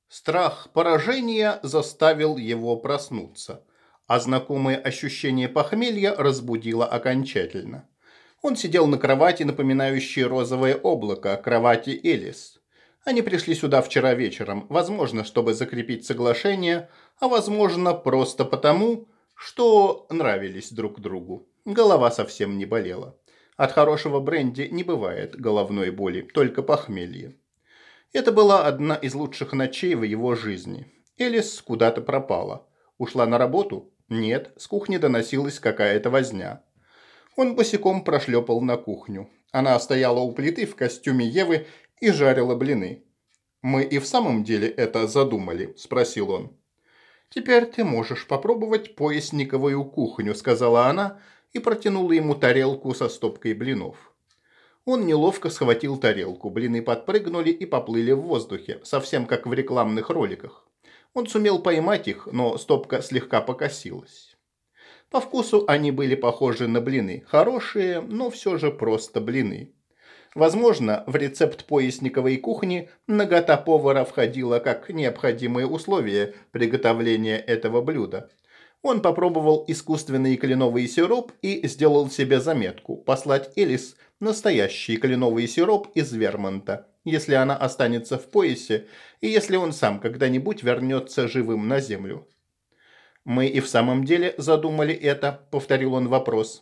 Страх поражения заставил его проснуться, а знакомое ощущение похмелья разбудило окончательно. Он сидел на кровати, напоминающей розовое облако, кровати Элис. Они пришли сюда вчера вечером, возможно, чтобы закрепить соглашение, а возможно, просто потому, что нравились друг другу. Голова совсем не болела. От хорошего бренди не бывает головной боли, только похмелье. Это была одна из лучших ночей в его жизни. Элис куда-то пропала. Ушла на работу? Нет, с кухни доносилась какая-то возня. Он босиком прошлепал на кухню. Она стояла у плиты в костюме Евы и жарила блины. «Мы и в самом деле это задумали?» – спросил он. «Теперь ты можешь попробовать поясниковую кухню», – сказала она и протянула ему тарелку со стопкой блинов. Он неловко схватил тарелку, блины подпрыгнули и поплыли в воздухе, совсем как в рекламных роликах. Он сумел поймать их, но стопка слегка покосилась. По вкусу они были похожи на блины, хорошие, но все же просто блины. Возможно, в рецепт поясниковой кухни нагота повара входила как необходимое условие приготовления этого блюда. Он попробовал искусственный кленовый сироп и сделал себе заметку послать Элис настоящий кленовый сироп из Вермонта, если она останется в поясе и если он сам когда-нибудь вернется живым на землю. «Мы и в самом деле задумали это», — повторил он вопрос.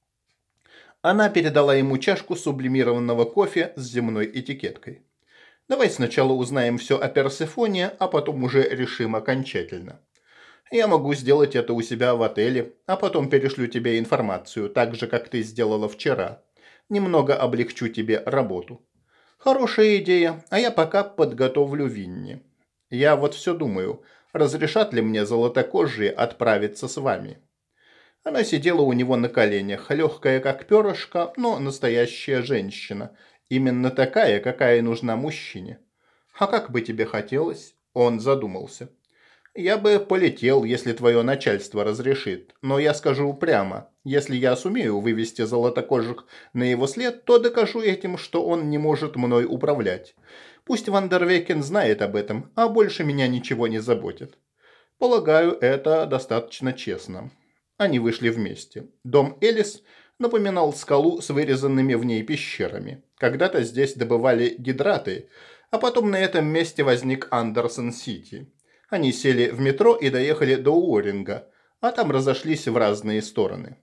Она передала ему чашку сублимированного кофе с земной этикеткой. «Давай сначала узнаем все о Персефоне, а потом уже решим окончательно. Я могу сделать это у себя в отеле, а потом перешлю тебе информацию, так же, как ты сделала вчера. Немного облегчу тебе работу». «Хорошая идея, а я пока подготовлю Винни. Я вот все думаю, разрешат ли мне золотокожие отправиться с вами?» Она сидела у него на коленях, легкая как перышко, но настоящая женщина. Именно такая, какая нужна мужчине. «А как бы тебе хотелось?» Он задумался. «Я бы полетел, если твое начальство разрешит. Но я скажу прямо, если я сумею вывести золотокожих на его след, то докажу этим, что он не может мной управлять. Пусть Вандервекен знает об этом, а больше меня ничего не заботит. Полагаю, это достаточно честно». Они вышли вместе. Дом Элис напоминал скалу с вырезанными в ней пещерами. Когда-то здесь добывали гидраты, а потом на этом месте возник Андерсон-Сити. Они сели в метро и доехали до Уоринга, а там разошлись в разные стороны.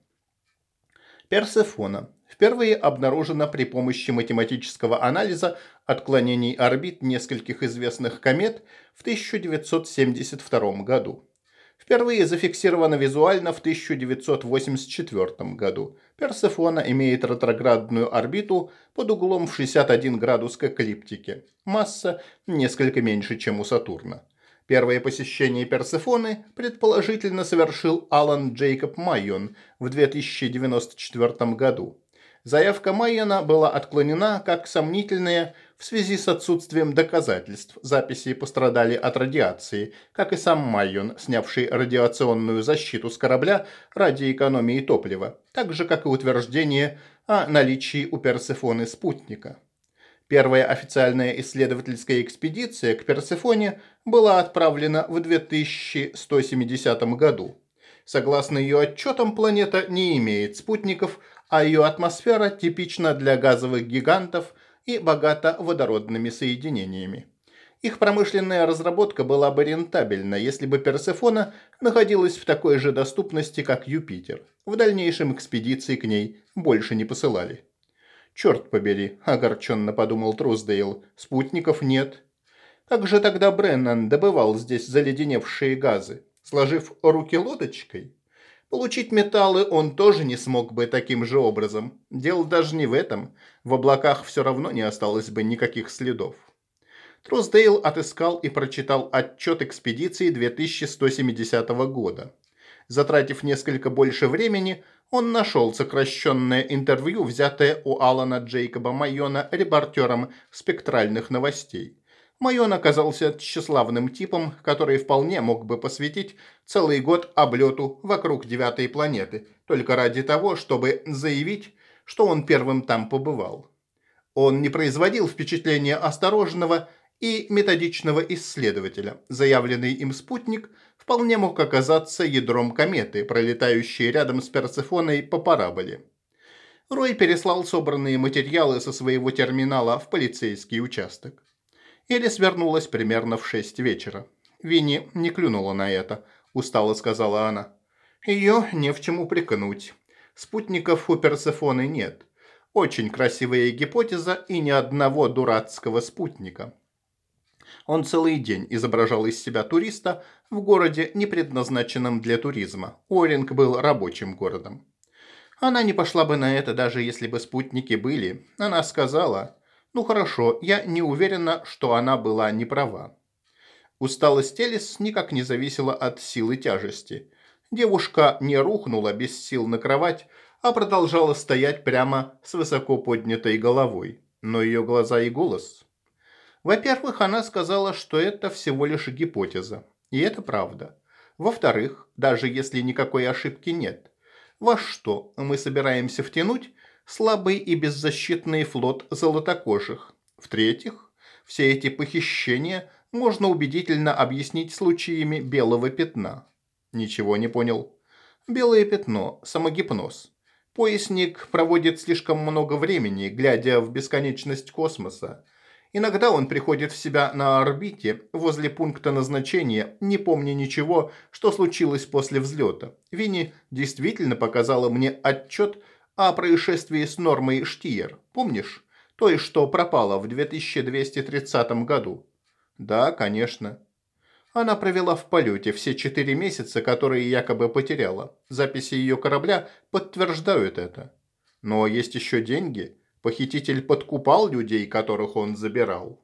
Персефона. Впервые обнаружена при помощи математического анализа отклонений орбит нескольких известных комет в 1972 году. Впервые зафиксировано визуально в 1984 году. Персефона имеет ретроградную орбиту под углом в 61 градус к эклиптике. Масса несколько меньше, чем у Сатурна. Первое посещение Персефоны предположительно совершил Алан Джейкоб Майон в 2094 году. Заявка Майена была отклонена как сомнительная в связи с отсутствием доказательств. Записи пострадали от радиации, как и сам Майон, снявший радиационную защиту с корабля ради экономии топлива, так же, как и утверждение о наличии у Персефоны спутника. Первая официальная исследовательская экспедиция к Персефоне была отправлена в 2170 году. Согласно ее отчетам, планета не имеет спутников, а ее атмосфера типична для газовых гигантов и богата водородными соединениями. Их промышленная разработка была бы рентабельна, если бы Персефона находилась в такой же доступности, как Юпитер. В дальнейшем экспедиции к ней больше не посылали. «Черт побери», – огорченно подумал Труздейл, – «спутников нет». Как же тогда Бреннан добывал здесь заледеневшие газы? Сложив руки лодочкой? Получить металлы он тоже не смог бы таким же образом. Дело даже не в этом. В облаках все равно не осталось бы никаких следов. Труздейл отыскал и прочитал отчет экспедиции 2170 года. Затратив несколько больше времени, он нашел сокращенное интервью, взятое у Алана Джейкоба Майона репортером спектральных новостей. Майон оказался тщеславным типом, который вполне мог бы посвятить целый год облету вокруг девятой планеты, только ради того, чтобы заявить, что он первым там побывал. Он не производил впечатления осторожного и методичного исследователя. Заявленный им спутник вполне мог оказаться ядром кометы, пролетающей рядом с Персефоной по параболе. Рой переслал собранные материалы со своего терминала в полицейский участок. Элис вернулась примерно в 6 вечера. Винни не клюнула на это, устало сказала она. Ее не в чем упрекнуть. Спутников у Персефоны нет. Очень красивая гипотеза и ни одного дурацкого спутника. Он целый день изображал из себя туриста в городе, не предназначенном для туризма. Уоринг был рабочим городом. Она не пошла бы на это, даже если бы спутники были. Она сказала, ну хорошо, я не уверена, что она была не права. Усталость Элис никак не зависела от силы тяжести. Девушка не рухнула без сил на кровать, а продолжала стоять прямо с высоко поднятой головой. Но ее глаза и голос... Во-первых, она сказала, что это всего лишь гипотеза. И это правда. Во-вторых, даже если никакой ошибки нет, во что мы собираемся втянуть слабый и беззащитный флот золотокожих? В-третьих, все эти похищения можно убедительно объяснить случаями белого пятна. Ничего не понял. Белое пятно, самогипноз. Поясник проводит слишком много времени, глядя в бесконечность космоса. Иногда он приходит в себя на орбите, возле пункта назначения, не помня ничего, что случилось после взлета. Винни действительно показала мне отчет о происшествии с Нормой Штиер. Помнишь? Той, что пропала в 2230 году. Да, конечно. Она провела в полете все 4 месяца, которые якобы потеряла. Записи ее корабля подтверждают это. Но есть еще деньги. Похититель подкупал людей, которых он забирал.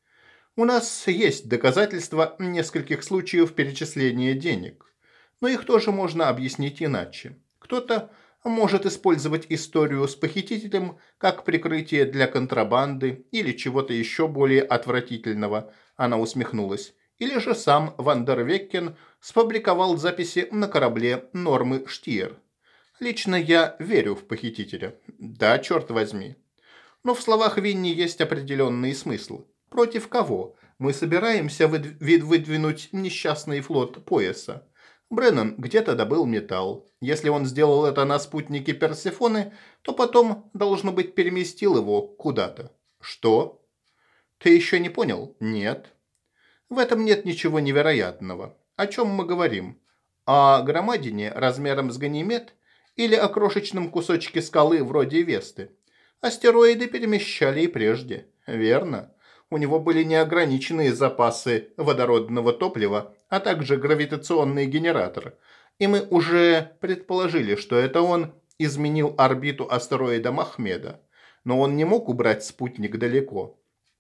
У нас есть доказательства нескольких случаев перечисления денег. Но их тоже можно объяснить иначе. Кто-то может использовать историю с похитителем как прикрытие для контрабанды или чего-то еще более отвратительного, она усмехнулась. Или же сам Ван дер Веккен сфабриковал записи на корабле Нормы Штиер. Лично я верю в похитителя. Да, черт возьми. Но в словах Винни есть определенный смысл. Против кого мы собираемся выдвинуть несчастный флот пояса? Бреннан где-то добыл металл. Если он сделал это на спутнике Персефоны, то потом, должно быть, переместил его куда-то. Что? Ты еще не понял? Нет. В этом нет ничего невероятного. О чем мы говорим? О громадине размером с Ганимед или о крошечном кусочке скалы вроде Весты? Астероиды перемещали и прежде. Верно. У него были неограниченные запасы водородного топлива, а также гравитационный генератор. И мы уже предположили, что это он изменил орбиту астероида Махмеда. Но он не мог убрать спутник далеко.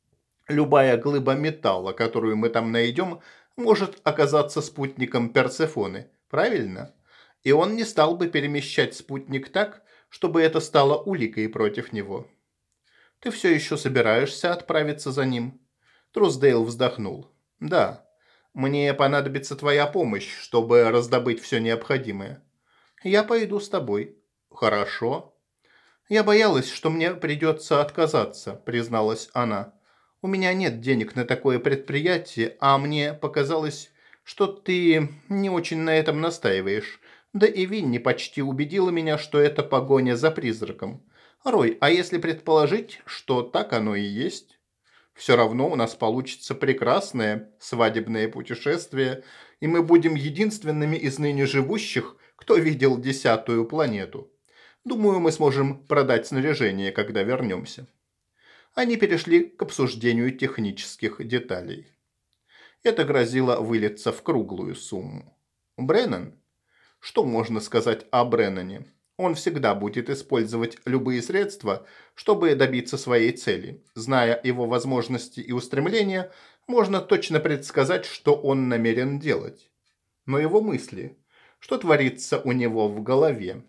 Любая глыба металла, которую мы там найдем, может оказаться спутником Персефоны. Правильно? И он не стал бы перемещать спутник так, чтобы это стало уликой против него. Ты все еще собираешься отправиться за ним? Трусдейл вздохнул. Да, мне понадобится твоя помощь, чтобы раздобыть все необходимое. Я пойду с тобой. Хорошо. Я боялась, что мне придется отказаться, призналась она. У меня нет денег на такое предприятие, а мне показалось, что ты не очень на этом настаиваешь. Да и Винни почти убедила меня, что это погоня за призраком. Рой, а если предположить, что так оно и есть? Все равно у нас получится прекрасное свадебное путешествие, и мы будем единственными из ныне живущих, кто видел 10-ю планету. Думаю, мы сможем продать снаряжение, когда вернемся. Они перешли к обсуждению технических деталей. Это грозило вылиться в круглую сумму. Бреннан? Что можно сказать о Бреннане? Он всегда будет использовать любые средства, чтобы добиться своей цели. Зная его возможности и устремления, можно точно предсказать, что он намерен делать. Но его мысли, что творится у него в голове?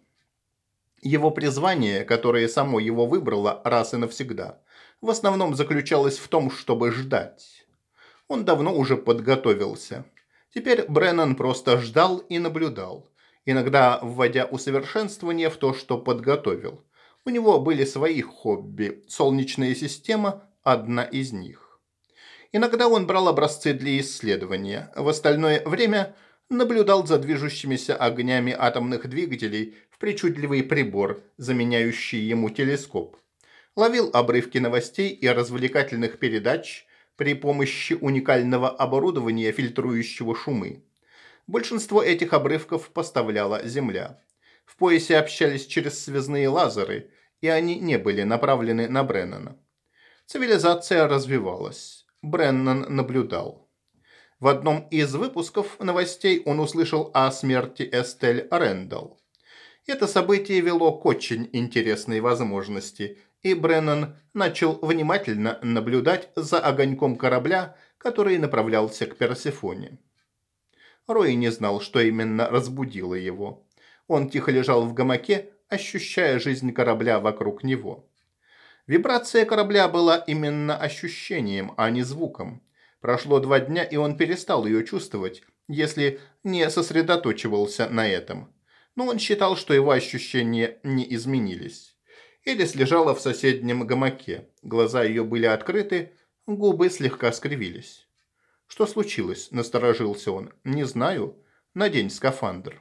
Его призвание, которое само его выбрало раз и навсегда, в основном заключалось в том, чтобы ждать. Он давно уже подготовился. Теперь Бреннан просто ждал и наблюдал, иногда вводя усовершенствование в то, что подготовил. У него были свои хобби, солнечная система – одна из них. Иногда он брал образцы для исследования. В остальное время наблюдал за движущимися огнями атомных двигателей в причудливый прибор, заменяющий ему телескоп. Ловил обрывки новостей и развлекательных передач при помощи уникального оборудования, фильтрующего шумы. Большинство этих обрывков поставляла Земля. В поясе общались через связные лазеры, и они не были направлены на Бреннана. Цивилизация развивалась. Бреннан наблюдал. В одном из выпусков новостей он услышал о смерти Эстель Рэндалл. Это событие вело к очень интересной возможности, и Бреннан начал внимательно наблюдать за огоньком корабля, который направлялся к Персефоне. Рой не знал, что именно разбудило его. Он тихо лежал в гамаке, ощущая жизнь корабля вокруг него. Вибрация корабля была именно ощущением, а не звуком. Прошло 2 дня, и он перестал ее чувствовать, если не сосредоточивался на этом. Но он считал, что его ощущения не изменились. Элис лежала в соседнем гамаке. Глаза ее были открыты, губы слегка скривились. «Что случилось?» – насторожился он. «Не знаю. Надень скафандр».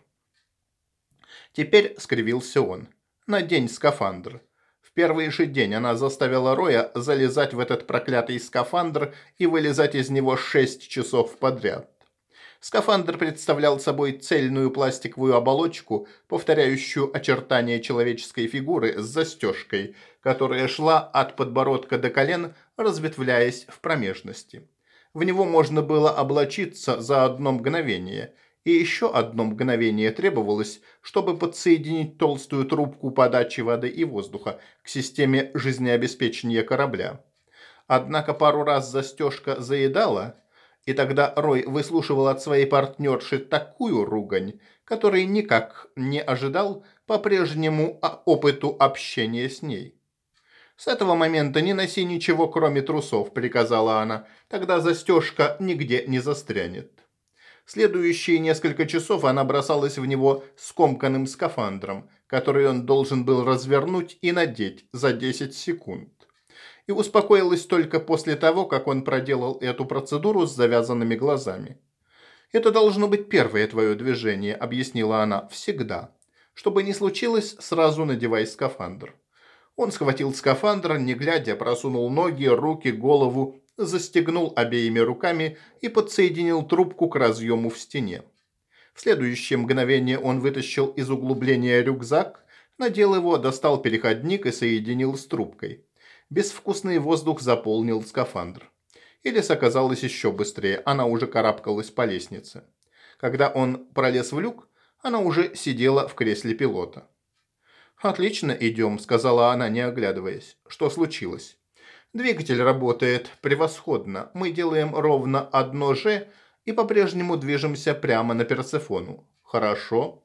Теперь скривился он. «Надень скафандр». В первый же день она заставила Роя залезать в этот проклятый скафандр и вылезать из него 6 часов подряд. Скафандр представлял собой цельную пластиковую оболочку, повторяющую очертания человеческой фигуры с застежкой, которая шла от подбородка до колен, разветвляясь в промежности. В него можно было облачиться за одно мгновение, и еще одно мгновение требовалось, чтобы подсоединить толстую трубку подачи воды и воздуха к системе жизнеобеспечения корабля. Однако пару раз застежка заедала, и тогда Рой выслушивал от своей партнерши такую ругань, которой никак не ожидал по прежнему опыту общения с ней. «С этого момента не носи ничего, кроме трусов», – приказала она, – «тогда застежка нигде не застрянет». Следующие несколько часов она бросалась в него скомканным скафандром, который он должен был развернуть и надеть за 10 секунд. И успокоилась только после того, как он проделал эту процедуру с завязанными глазами. «Это должно быть первое твое движение», – объяснила она, – «всегда. Чтобы не случилось, сразу надевай скафандр». Он схватил скафандр, не глядя, просунул ноги, руки, голову, застегнул обеими руками и подсоединил трубку к разъему в стене. В следующее мгновение он вытащил из углубления рюкзак, надел его, достал переходник и соединил с трубкой. Безвкусный воздух заполнил скафандр. Элис оказалась еще быстрее, она уже карабкалась по лестнице. Когда он пролез в люк, она уже сидела в кресле пилота. «Отлично, идем», – сказала она, не оглядываясь. «Что случилось?» «Двигатель работает превосходно. Мы делаем ровно одно «Ж» и по-прежнему движемся прямо на Персефону». «Хорошо».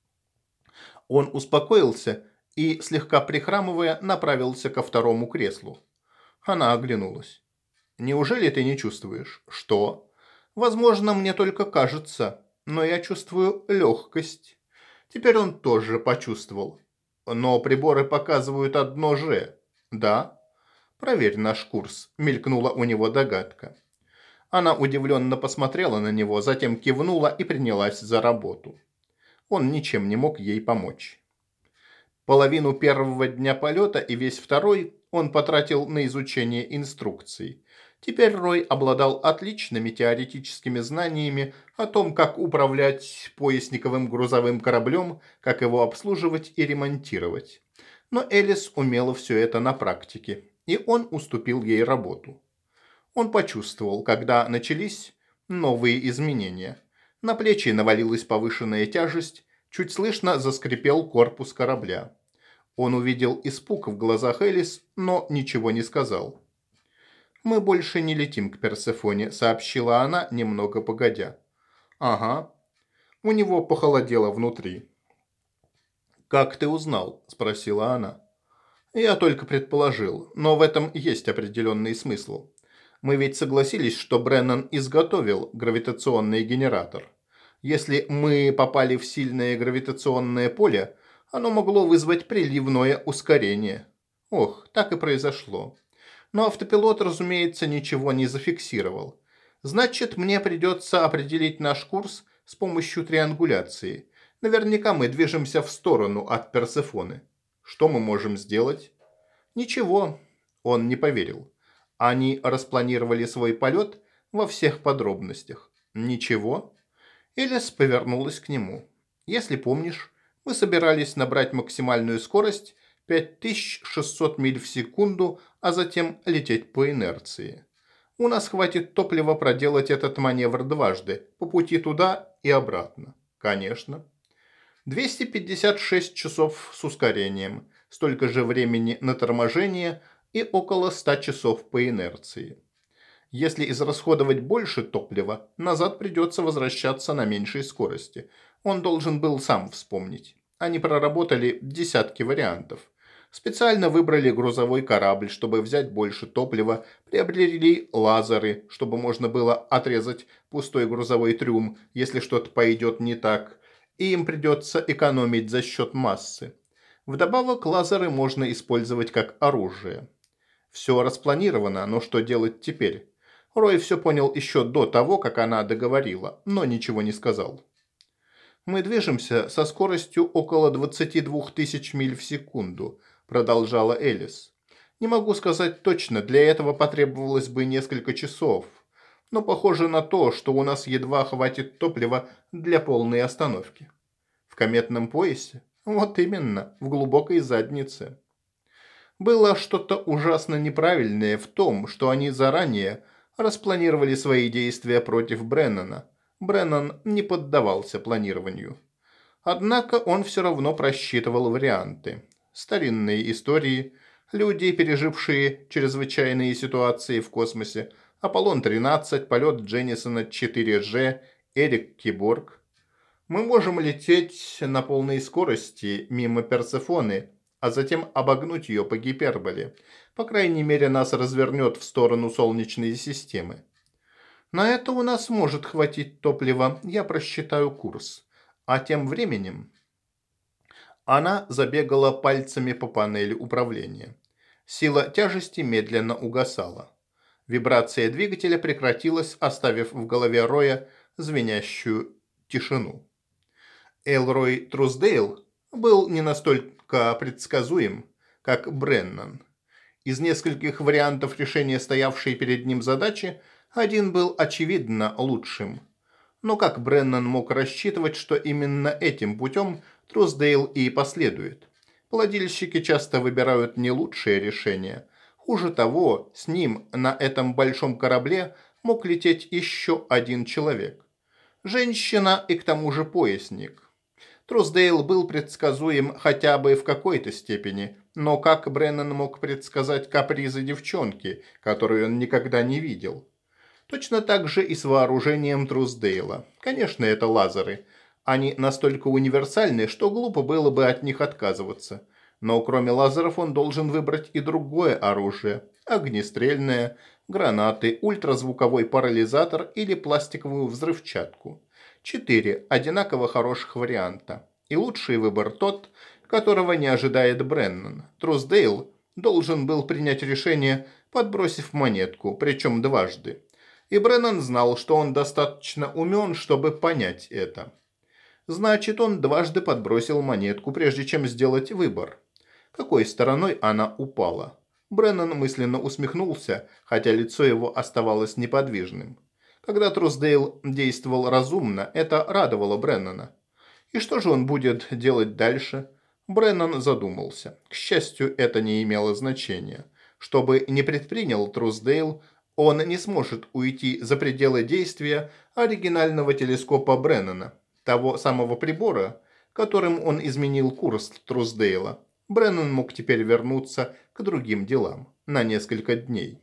Он успокоился и, слегка прихрамывая, направился ко второму креслу. Она оглянулась. «Неужели ты не чувствуешь?» «Что?» «Возможно, мне только кажется, но я чувствую легкость». Теперь он тоже почувствовал. «Но приборы показывают одно «Ж». «Да?» «Проверь наш курс», – мелькнула у него догадка. Она удивленно посмотрела на него, затем кивнула и принялась за работу. Он ничем не мог ей помочь. Половину первого дня полета и весь второй он потратил на изучение инструкций. Теперь Рой обладал отличными теоретическими знаниями о том, как управлять поясниковым грузовым кораблем, как его обслуживать и ремонтировать. Но Элис умела все это на практике, и он уступил ей работу. Он почувствовал, когда начались новые изменения. На плечи навалилась повышенная тяжесть, чуть слышно заскрипел корпус корабля. Он увидел испуг в глазах Элис, но ничего не сказал. «Мы больше не летим к Персефоне», – сообщила она, немного погодя. «Ага». У него похолодело внутри. «Как ты узнал?» – спросила она. «Я только предположил, но в этом есть определенный смысл. Мы ведь согласились, что Бреннан изготовил гравитационный генератор. Если мы попали в сильное гравитационное поле, оно могло вызвать приливное ускорение. Ох, так и произошло. Но автопилот, разумеется, ничего не зафиксировал. Значит, мне придется определить наш курс с помощью триангуляции. Наверняка мы движемся в сторону от Персефоны. Что мы можем сделать? Ничего. Он не поверил. Они распланировали свой полет во всех подробностях. Ничего. Элис повернулась к нему. Если помнишь, мы собирались набрать максимальную скорость 5600 миль в секунду, а затем лететь по инерции. У нас хватит топлива проделать этот маневр дважды, по пути туда и обратно. Конечно. 256 часов с ускорением, столько же времени на торможение и около 100 часов по инерции. Если израсходовать больше топлива, назад придется возвращаться на меньшей скорости. Он должен был сам вспомнить. Они проработали десятки вариантов. Специально выбрали грузовой корабль, чтобы взять больше топлива, приобрели лазеры, чтобы можно было отрезать пустой грузовой трюм, если что-то пойдет не так, и им придется экономить за счет массы. Вдобавок лазеры можно использовать как оружие. Все распланировано, но что делать теперь? Рой все понял еще до того, как она договорила, но ничего не сказал. «Мы движемся со скоростью около 22 тысяч миль в секунду», – продолжала Элис. «Не могу сказать точно, для этого потребовалось бы несколько часов. Но похоже на то, что у нас едва хватит топлива для полной остановки». «В кометном поясе?» «Вот именно, в глубокой заднице». Было что-то ужасно неправильное в том, что они заранее распланировали свои действия против Бреннана. Бреннан не поддавался планированию. Однако он все равно просчитывал варианты. Старинные истории, люди, пережившие чрезвычайные ситуации в космосе, Аполлон-13, полет Дженнисона 4G, Эрик Киборг. Мы можем лететь на полной скорости мимо Персефоны, а затем обогнуть ее по гиперболе. По крайней мере, нас развернет в сторону Солнечной системы. На это у нас может хватить топлива, я просчитаю курс. А тем временем... Она забегала пальцами по панели управления. Сила тяжести медленно угасала. Вибрация двигателя прекратилась, оставив в голове Роя звенящую тишину. Элрой Труздейл был не настолько предсказуем, как Бреннан. Из нескольких вариантов решения стоявшей перед ним задачи, один был очевидно лучшим. Но как Бреннан мог рассчитывать, что именно этим путем Труздейл и последует? Плательщики часто выбирают не лучшее решение. Хуже того, с ним на этом большом корабле мог лететь еще один человек. Женщина и к тому же поясник. Труздейл был предсказуем хотя бы в какой-то степени, но как Бреннан мог предсказать капризы девчонки, которую он никогда не видел? Точно так же и с вооружением Труздейла. Конечно, это лазеры. Они настолько универсальны, что глупо было бы от них отказываться. Но кроме лазеров он должен выбрать и другое оружие. Огнестрельное, гранаты, ультразвуковой парализатор или пластиковую взрывчатку. 4 одинаково хороших варианта. И лучший выбор тот, которого не ожидает Бреннан. Труздейл должен был принять решение, подбросив монетку, причем дважды. И Бреннан знал, что он достаточно умен, чтобы понять это. Значит, он дважды подбросил монетку, прежде чем сделать выбор. Какой стороной она упала? Бреннан мысленно усмехнулся, хотя лицо его оставалось неподвижным. Когда Труздейл действовал разумно, это радовало Бреннана. И что же он будет делать дальше? Бреннан задумался. К счастью, это не имело значения. Что бы ни предпринял Труздейл, он не сможет уйти за пределы действия оригинального телескопа Бреннана, того самого прибора, которым он изменил курс Труздейла. Бреннан мог теперь вернуться к другим делам на несколько дней.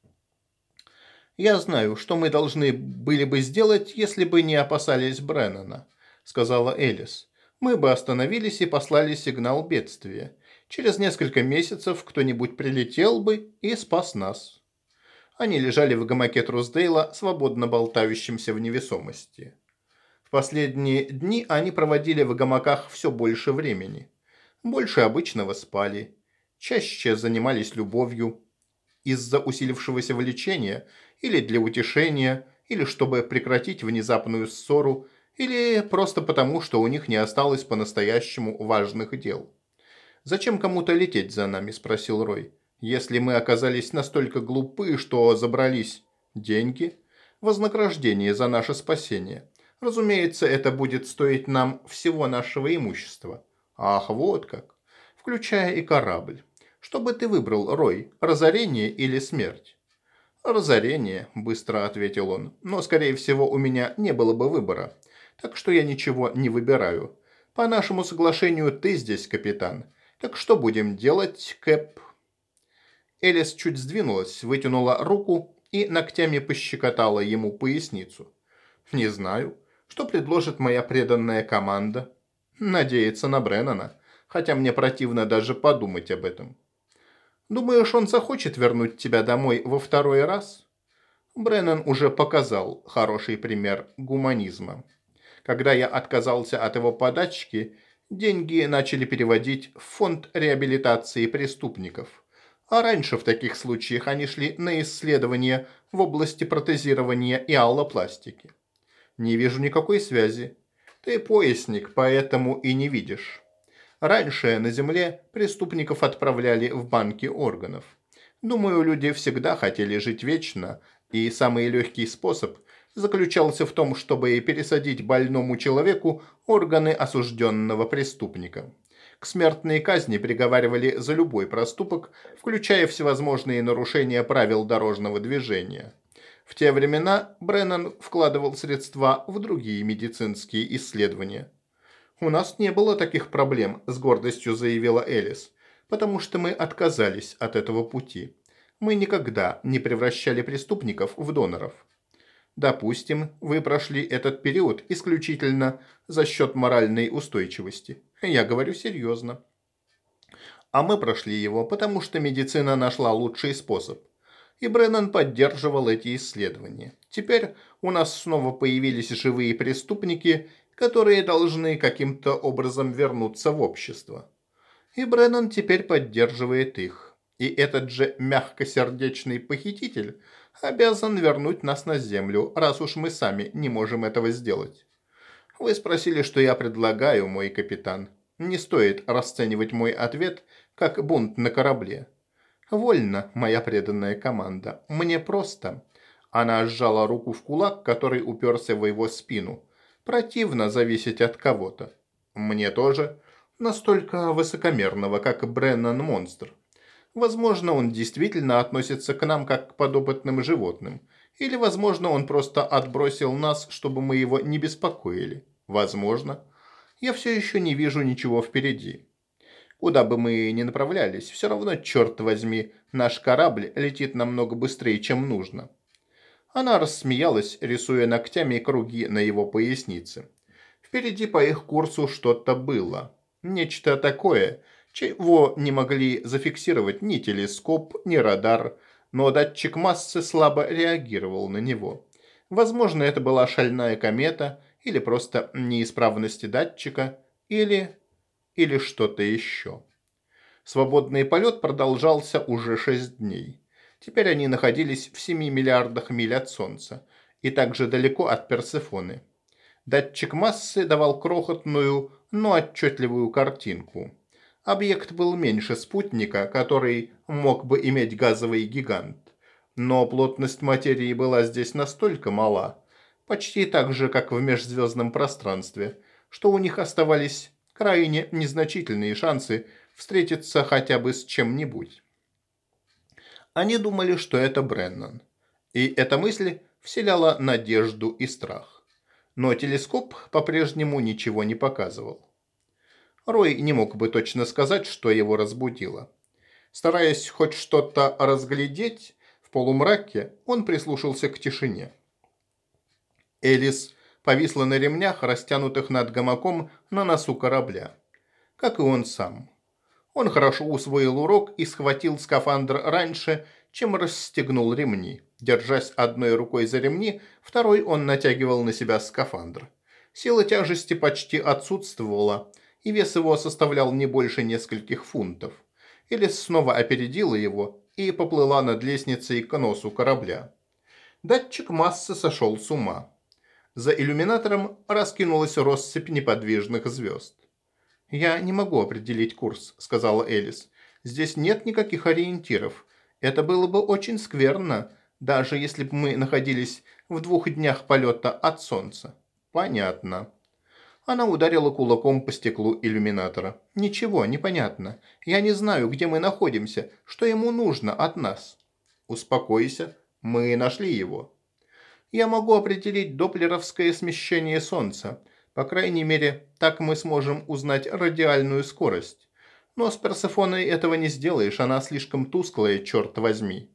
«Я знаю, что мы должны были бы сделать, если бы не опасались Бреннана», — сказала Элис. «Мы бы остановились и послали сигнал бедствия. Через несколько месяцев кто-нибудь прилетел бы и спас нас». Они лежали в гамаке Труздейла, свободно болтающемся в невесомости. В последние дни они проводили в гамаках все больше времени. Больше обычного спали. Чаще занимались любовью. из-за усилившегося влечения, или для утешения, или чтобы прекратить внезапную ссору, или просто потому, что у них не осталось по-настоящему важных дел. «Зачем кому-то лететь за нами?» – спросил Рой. «Если мы оказались настолько глупы, что забрались деньги, вознаграждение за наше спасение. Разумеется, это будет стоить нам всего нашего имущества. Ах, вот как. Включая и корабль. Что бы ты выбрал, Рой, разорение или смерть?» «Разорение», – быстро ответил он, – «но, скорее всего, у меня не было бы выбора, так что я ничего не выбираю. По нашему соглашению ты здесь, капитан. Так что будем делать, Кэп?» Элис чуть сдвинулась, вытянула руку и ногтями пощекотала ему поясницу. «Не знаю. Что предложит моя преданная команда?» «Надеяться на Бреннана, хотя мне противно даже подумать об этом». «Думаешь, он захочет вернуть тебя домой во второй раз?» Бреннан уже показал хороший пример гуманизма. Когда я отказался от его подачки, деньги начали переводить в фонд реабилитации преступников. А раньше в таких случаях они шли на исследования в области протезирования и аллопластики. Не вижу никакой связи. Ты поясник, поэтому и не видишь. Раньше на Земле преступников отправляли в банки органов. Думаю, люди всегда хотели жить вечно, и самый легкий способ заключался в том, чтобы пересадить больному человеку органы осужденного преступника. К смертной казни приговаривали за любой проступок, включая всевозможные нарушения правил дорожного движения. В те времена Бреннан вкладывал средства в другие медицинские исследования. «У нас не было таких проблем», – с гордостью заявила Элис, «потому что мы отказались от этого пути. Мы никогда не превращали преступников в доноров». «Допустим, вы прошли этот период исключительно за счет моральной устойчивости. Я говорю серьезно. А мы прошли его, потому что медицина нашла лучший способ. И Бреннан поддерживал эти исследования. Теперь у нас снова появились живые преступники, которые должны каким-то образом вернуться в общество. И Бреннан теперь поддерживает их. И этот же мягкосердечный похититель обязан вернуть нас на землю, раз уж мы сами не можем этого сделать. Вы спросили, что я предлагаю, мой капитан. Не стоит расценивать мой ответ как бунт на корабле. Вольно, моя преданная команда. Мне просто. Она сжала руку в кулак, который уперся в его спину. Противно зависеть от кого-то. Мне тоже. Настолько высокомерного, как Бреннан Монстр. Возможно, он действительно относится к нам как к подопытным животным. Или, возможно, он просто отбросил нас, чтобы мы его не беспокоили. Возможно. Я все еще не вижу ничего впереди. Куда бы мы ни направлялись, все равно, черт возьми, наш корабль летит намного быстрее, чем нужно. Она рассмеялась, рисуя ногтями круги на его пояснице. Впереди по их курсу что-то было. Нечто такое, чего не могли зафиксировать ни телескоп, ни радар, но датчик массы слабо реагировал на него. Возможно, это была шальная комета, или просто неисправности датчика, или что-то еще. Свободный полет продолжался уже 6 дней. Теперь они находились в 7 миллиардах миль от Солнца и также далеко от Персефоны. Датчик массы давал крохотную, но отчетливую картинку. Объект был меньше спутника, который мог бы иметь газовый гигант. Но плотность материи была здесь настолько мала, почти так же, как в межзвездном пространстве, что у них оставались крайне незначительные шансы встретиться хотя бы с чем-нибудь. Они думали, что это Бреннан. И эта мысль вселяла надежду и страх. Но телескоп по-прежнему ничего не показывал. Рой не мог бы точно сказать, что его разбудило. Стараясь хоть что-то разглядеть, в полумраке он прислушался к тишине. Элис повисла на ремнях, растянутых над гамаком на носу корабля. Как и он сам. Он хорошо усвоил урок и схватил скафандр раньше, чем расстегнул ремни. Держась одной рукой за ремни, второй он натягивал на себя скафандр. Сила тяжести почти отсутствовала, и вес его составлял не больше нескольких фунтов. Элис снова опередила его и поплыла над лестницей к носу корабля. Датчик массы сошел с ума. За иллюминатором раскинулась россыпь неподвижных звезд. «Я не могу определить курс», — сказала Элис. «Здесь нет никаких ориентиров. Это было бы очень скверно, даже если бы мы находились в 2 днях полета от Солнца». «Понятно». Она ударила кулаком по стеклу иллюминатора. «Ничего, не понятно. Я не знаю, где мы находимся, что ему нужно от нас». «Успокойся, мы нашли его». «Я могу определить доплеровское смещение Солнца. По крайней мере, так мы сможем узнать радиальную скорость. Но с Персефоной этого не сделаешь, она слишком тусклая, черт возьми».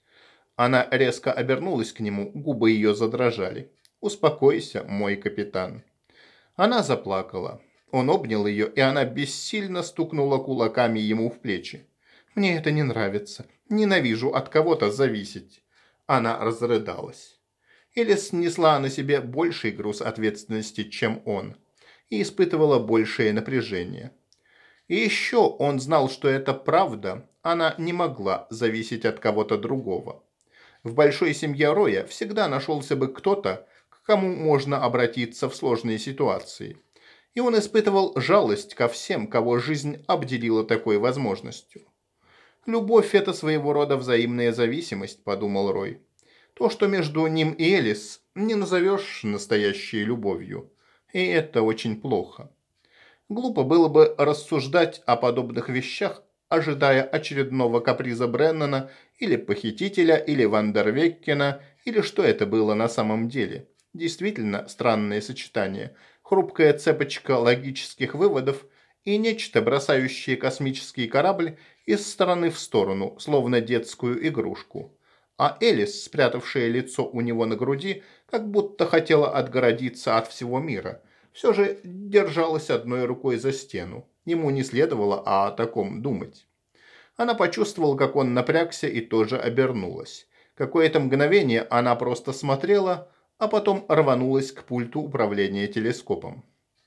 Она резко обернулась к нему, губы ее задрожали. «Успокойся, мой капитан». Она заплакала. Он обнял ее, и она бессильно стукнула кулаками ему в плечи. «Мне это не нравится. Ненавижу от кого-то зависеть». Она разрыдалась. Элис несла на себе больший груз ответственности, чем он, и испытывала большее напряжение. И еще он знал, что это правда, она не могла зависеть от кого-то другого. В большой семье Роя всегда нашелся бы кто-то, к кому можно обратиться в сложной ситуации. И он испытывал жалость ко всем, кого жизнь обделила такой возможностью. «Любовь – это своего рода взаимная зависимость», – подумал Рой. «То, что между ним и Элис, не назовешь настоящей любовью. И это очень плохо». Глупо было бы рассуждать о подобных вещах, ожидая очередного каприза Бреннана или похитителя, или Вандервеккена, или что это было на самом деле. Действительно странное сочетание. Хрупкая цепочка логических выводов и нечто, бросающее космический корабль из стороны в сторону, словно детскую игрушку. А Элис, спрятавшая лицо у него на груди, как будто хотела отгородиться от всего мира, все же держалась одной рукой за стену. Ему не следовало о таком думать. Она почувствовала, как он напрягся, и тоже обернулась. Какое-то мгновение она просто смотрела, а потом рванулась к пульту управления телескопом.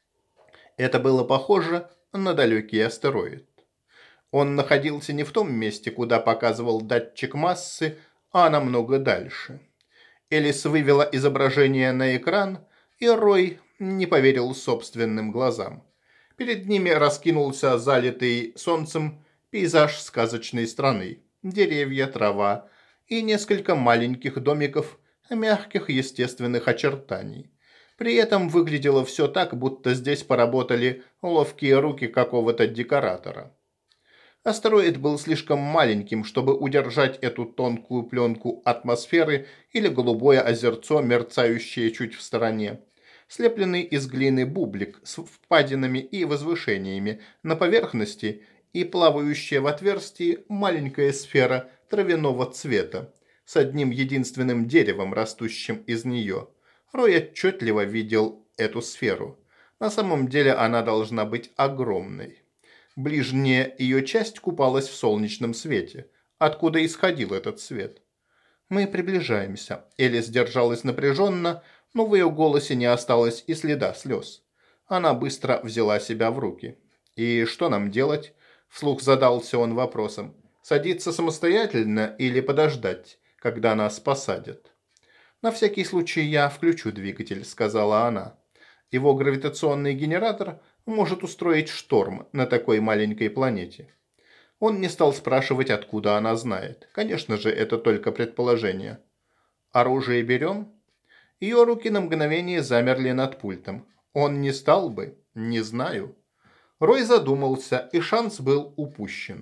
Это было похоже на далекий астероид. Он находился не в том месте, куда показывал датчик массы, а намного дальше. Элис вывела изображение на экран, и Рой не поверил собственным глазам. Перед ними раскинулся залитый солнцем пейзаж сказочной страны. Деревья, трава и несколько маленьких домиков мягких естественных очертаний. При этом выглядело все так, будто здесь поработали ловкие руки какого-то декоратора. Астероид был слишком маленьким, чтобы удержать эту тонкую пленку атмосферы или голубое озерцо, мерцающее чуть в стороне. Слепленный из глины бублик с впадинами и возвышениями на поверхности и плавающая в отверстии маленькая сфера травяного цвета с одним единственным деревом, растущим из нее. Рой отчетливо видел эту сферу. На самом деле она должна быть огромной. Ближняя ее часть купалась в солнечном свете. Откуда исходил этот свет? «Мы приближаемся». Элис держалась напряженно, но в ее голосе не осталось и следа слез. Она быстро взяла себя в руки. «И что нам делать?» Вслух задался он вопросом. «Садиться самостоятельно или подождать, когда нас посадят?» «На всякий случай я включу двигатель», — сказала она. «Его гравитационный генератор может устроить шторм на такой маленькой планете». Он не стал спрашивать, откуда она знает. Конечно же, это только предположение. «Оружие берем?» Ее руки на мгновение замерли над пультом. Он не стал бы? Не знаю. Рой задумался, и шанс был упущен.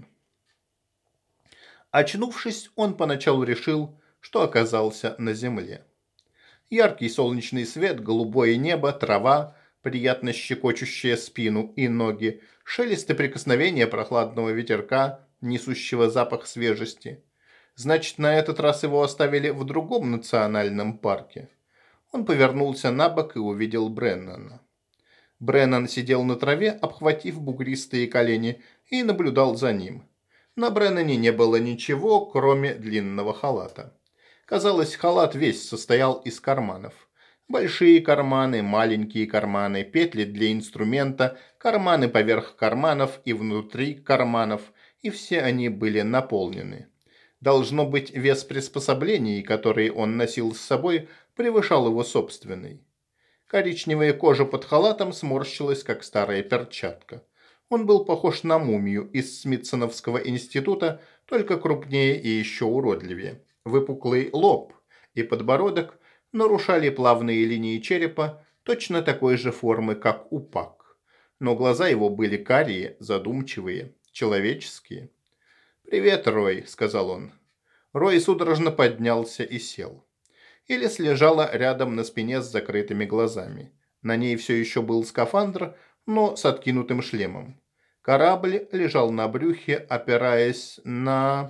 Очнувшись, он поначалу решил, что оказался на земле. Яркий солнечный свет, голубое небо, трава, приятно щекочущая спину и ноги, шелест и прикосновение прохладного ветерка, несущего запах свежести. Значит, на этот раз его оставили в другом национальном парке. Он повернулся на бок и увидел Бреннана. Бреннан сидел на траве, обхватив бугристые колени, и наблюдал за ним. На Бреннане не было ничего, кроме длинного халата. Казалось, халат весь состоял из карманов. Большие карманы, маленькие карманы, петли для инструмента, карманы поверх карманов и внутри карманов, и все они были наполнены. Должно быть, вес приспособлений, которые он носил с собой, превышал его собственный. Коричневая кожа под халатом сморщилась, как старая перчатка. Он был похож на мумию из Смитсоновского института, только крупнее и еще уродливее. Выпуклый лоб и подбородок нарушали плавные линии черепа точно такой же формы, как у Пак. Но глаза его были карие, задумчивые, человеческие. «Привет, Рой», — сказал он. Рой судорожно поднялся и сел. Элис лежала рядом на спине с закрытыми глазами. На ней все еще был скафандр, но с откинутым шлемом. Корабль лежал на брюхе, опираясь на...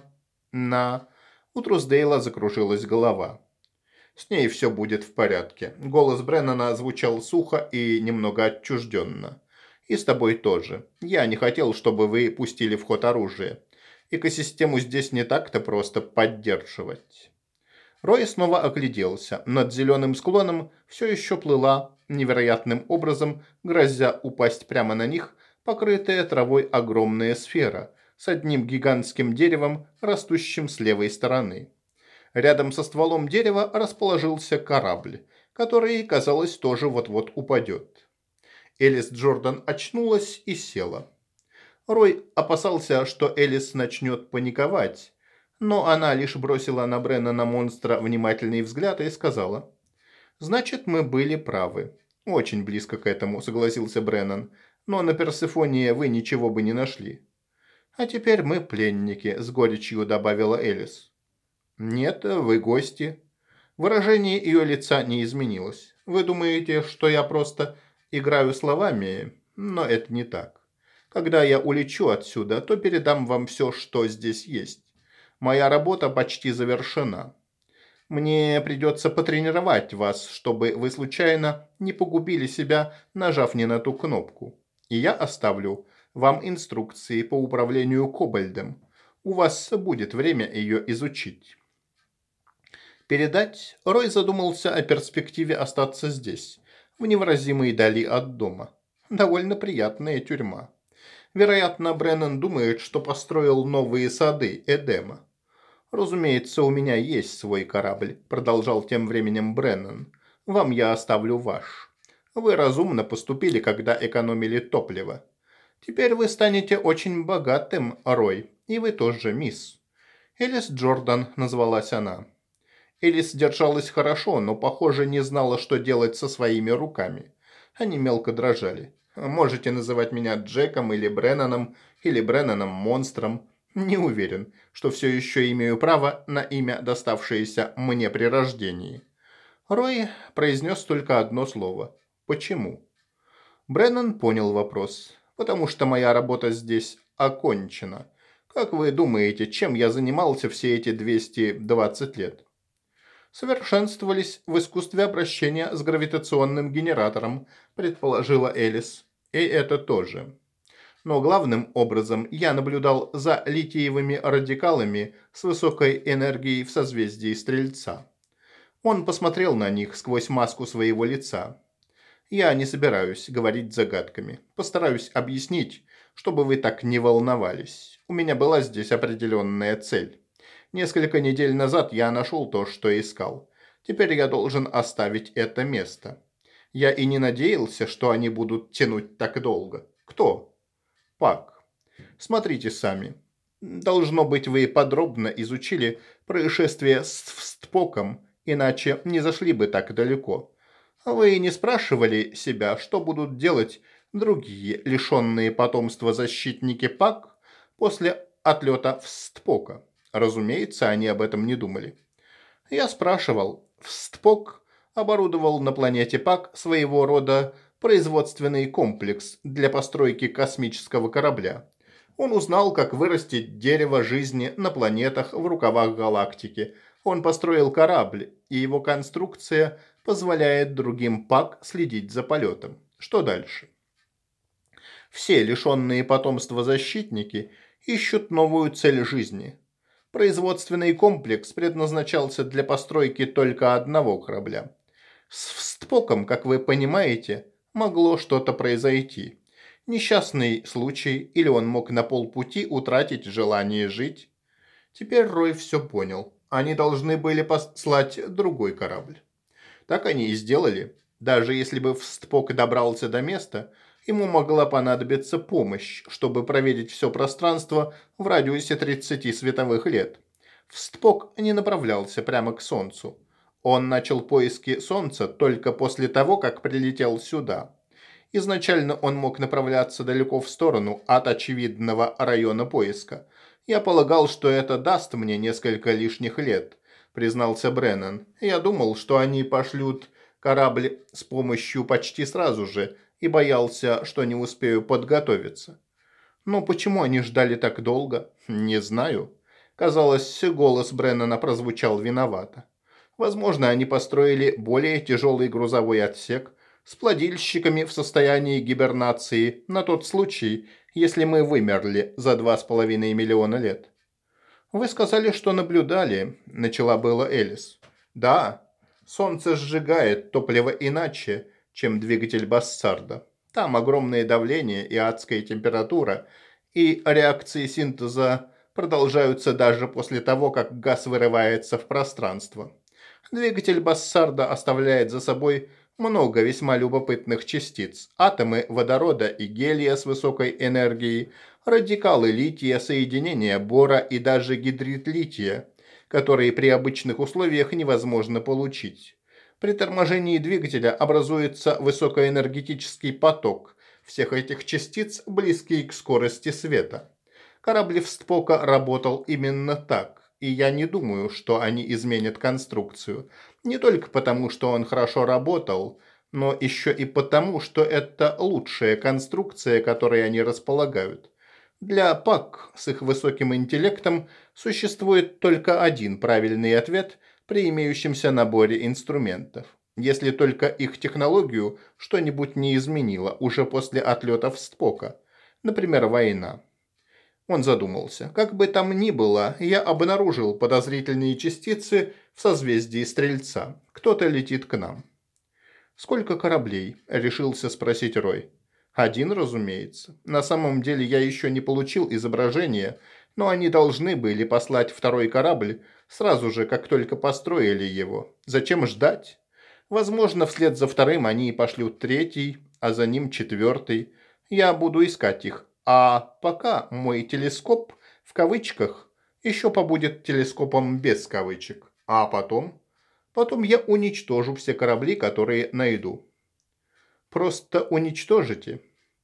У Трусдейла закружилась голова. «С ней все будет в порядке». Голос Бреннана звучал сухо и немного отчужденно. «И с тобой тоже. Я не хотел, чтобы вы пустили в ход оружие. Экосистему здесь не так-то просто поддерживать». Рой снова огляделся. Над зеленым склоном все еще плыла, невероятным образом, грозя упасть прямо на них, покрытая травой огромная сфера с одним гигантским деревом, растущим с левой стороны. Рядом со стволом дерева расположился корабль, который, казалось, тоже вот-вот упадет. Элис Джордан очнулась и села. Рой опасался, что Элис начнет паниковать, но она лишь бросила на Бреннана монстра внимательный взгляд и сказала: «Значит, мы были правы». «Очень близко к этому», — согласился Бреннан, «но на Персефонии вы ничего бы не нашли». «А теперь мы пленники», — с горечью добавила Элис. «Нет, вы гости». Выражение ее лица не изменилось. «Вы думаете, что я просто играю словами? Но это не так. Когда я улечу отсюда, то передам вам все, что здесь есть. Моя работа почти завершена. Мне придется потренировать вас, чтобы вы случайно не погубили себя, нажав не на ту кнопку. И я оставлю вам инструкции по управлению Кобальдом. У вас будет время ее изучить». Передать, Рой задумался о перспективе остаться здесь, в невыразимой дали от дома. Довольно приятная тюрьма. Вероятно, Бреннан думает, что построил новые сады Эдема. «Разумеется, у меня есть свой корабль», – продолжал тем временем Бреннан. «Вам я оставлю ваш. Вы разумно поступили, когда экономили топливо. Теперь вы станете очень богатым, Рой, и вы тоже, мисс». Элис Джордан назвалась она. Элис держалась хорошо, но, похоже, не знала, что делать со своими руками. Они мелко дрожали. «Можете называть меня Джеком или Бреннаном-монстром. Не уверен, что все еще имею право на имя, доставшееся мне при рождении». Рой произнес только одно слово. «Почему?» Бреннан понял вопрос. «Потому что моя работа здесь окончена. Как вы думаете, чем я занимался все эти 220 лет?» «Совершенствовались в искусстве обращения с гравитационным генератором», предположила Элис. «И это тоже. Но главным образом я наблюдал за литиевыми радикалами с высокой энергией в созвездии Стрельца». Он посмотрел на них сквозь маску своего лица. «Я не собираюсь говорить загадками. Постараюсь объяснить, чтобы вы так не волновались. У меня была здесь определенная цель. Несколько недель назад я нашел то, что искал. Теперь я должен оставить это место. Я и не надеялся, что они будут тянуть так долго. Кто? Пак. Смотрите сами. Должно быть, вы подробно изучили происшествие с Встпоком, иначе не зашли бы так далеко. Вы не спрашивали себя, что будут делать другие лишенные потомства защитники Пак после отлета Встпока? Разумеется, они об этом не думали. Я спрашивал. Встпок оборудовал на планете Пак своего рода производственный комплекс для постройки космического корабля. Он узнал, как вырастить дерево жизни на планетах в рукавах галактики. Он построил корабль, и его конструкция позволяет другим Пак следить за полетом. Что дальше? Все лишенные потомства защитники ищут новую цель жизни. Производственный комплекс предназначался для постройки только одного корабля. С Встпоком, как вы понимаете, могло что-то произойти. Несчастный случай, или он мог на полпути утратить желание жить. Теперь Рой все понял. Они должны были послать другой корабль. Так они и сделали. Даже если бы Встпок добрался до места, ему могла понадобиться помощь, чтобы проверить все пространство в радиусе 30 световых лет. Встпок не направлялся прямо к Солнцу. Он начал поиски Солнца только после того, как прилетел сюда. Изначально он мог направляться далеко в сторону от очевидного района поиска. Я полагал, что это даст мне несколько лишних лет, признался Бреннан. Я думал, что они пошлют корабль с помощью почти сразу же и боялся, что не успею подготовиться. Но почему они ждали так долго? Не знаю. Казалось, голос Бреннана прозвучал виновато. Возможно, они построили более тяжелый грузовой отсек с плодильщиками в состоянии гибернации на тот случай, если мы вымерли за 2,5 миллиона лет. «Вы сказали, что наблюдали», – начала была Элис. «Да, Солнце сжигает топливо иначе, чем двигатель Бассарда. Там огромное давление и адская температура, и реакции синтеза продолжаются даже после того, как газ вырывается в пространство. Двигатель Бассарда оставляет за собой много весьма любопытных частиц, атомы водорода и гелия с высокой энергией, радикалы лития, соединения бора и даже гидрид лития, которые при обычных условиях невозможно получить. При торможении двигателя образуется высокоэнергетический поток всех этих частиц, близкий к скорости света. Корабль Встпока работал именно так, и я не думаю, что они изменят конструкцию. Не только потому, что он хорошо работал, но еще и потому, что это лучшая конструкция, которой они располагают. Для ПАК с их высоким интеллектом существует только один правильный ответ при имеющемся наборе инструментов. Если только их технологию что-нибудь не изменило уже после отлета Встпока. Например, война. Он задумался. Как бы там ни было, я обнаружил подозрительные частицы в созвездии Стрельца. Кто-то летит к нам. «Сколько кораблей?» – решился спросить Рой. «Один, разумеется. На самом деле я еще не получил изображение, но они должны были послать второй корабль сразу же, как только построили его. Зачем ждать? Возможно, вслед за вторым они пошлют третий, а за ним четвертый. Я буду искать их. А пока мой телескоп, в кавычках, еще побудет телескопом без кавычек. А потом? Потом я уничтожу все корабли, которые найду». «Просто уничтожите?»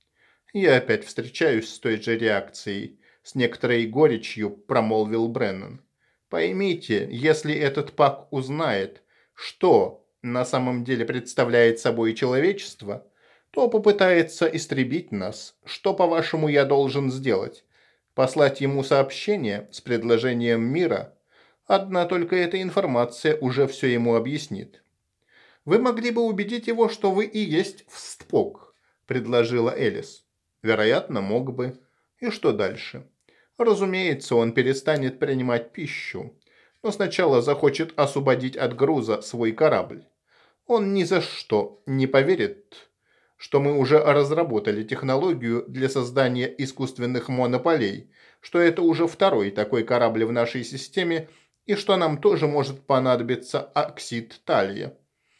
«Я опять встречаюсь с той же реакцией», – с некоторой горечью промолвил Бреннан. «Поймите, если этот Пак узнает, что на самом деле представляет собой человечество, то попытается истребить нас. Что, по-вашему, я должен сделать? Послать ему сообщение с предложением мира? Одна только эта информация уже все ему объяснит». «Вы могли бы убедить его, что вы и есть Встпок», – предложила Элис. «Вероятно, мог бы. И что дальше? Разумеется, он перестанет принимать пищу, но сначала захочет освободить от груза свой корабль. Он ни за что не поверит, что мы уже разработали технологию для создания искусственных монополей, что это уже второй такой корабль в нашей системе и что нам тоже может понадобиться оксид талия».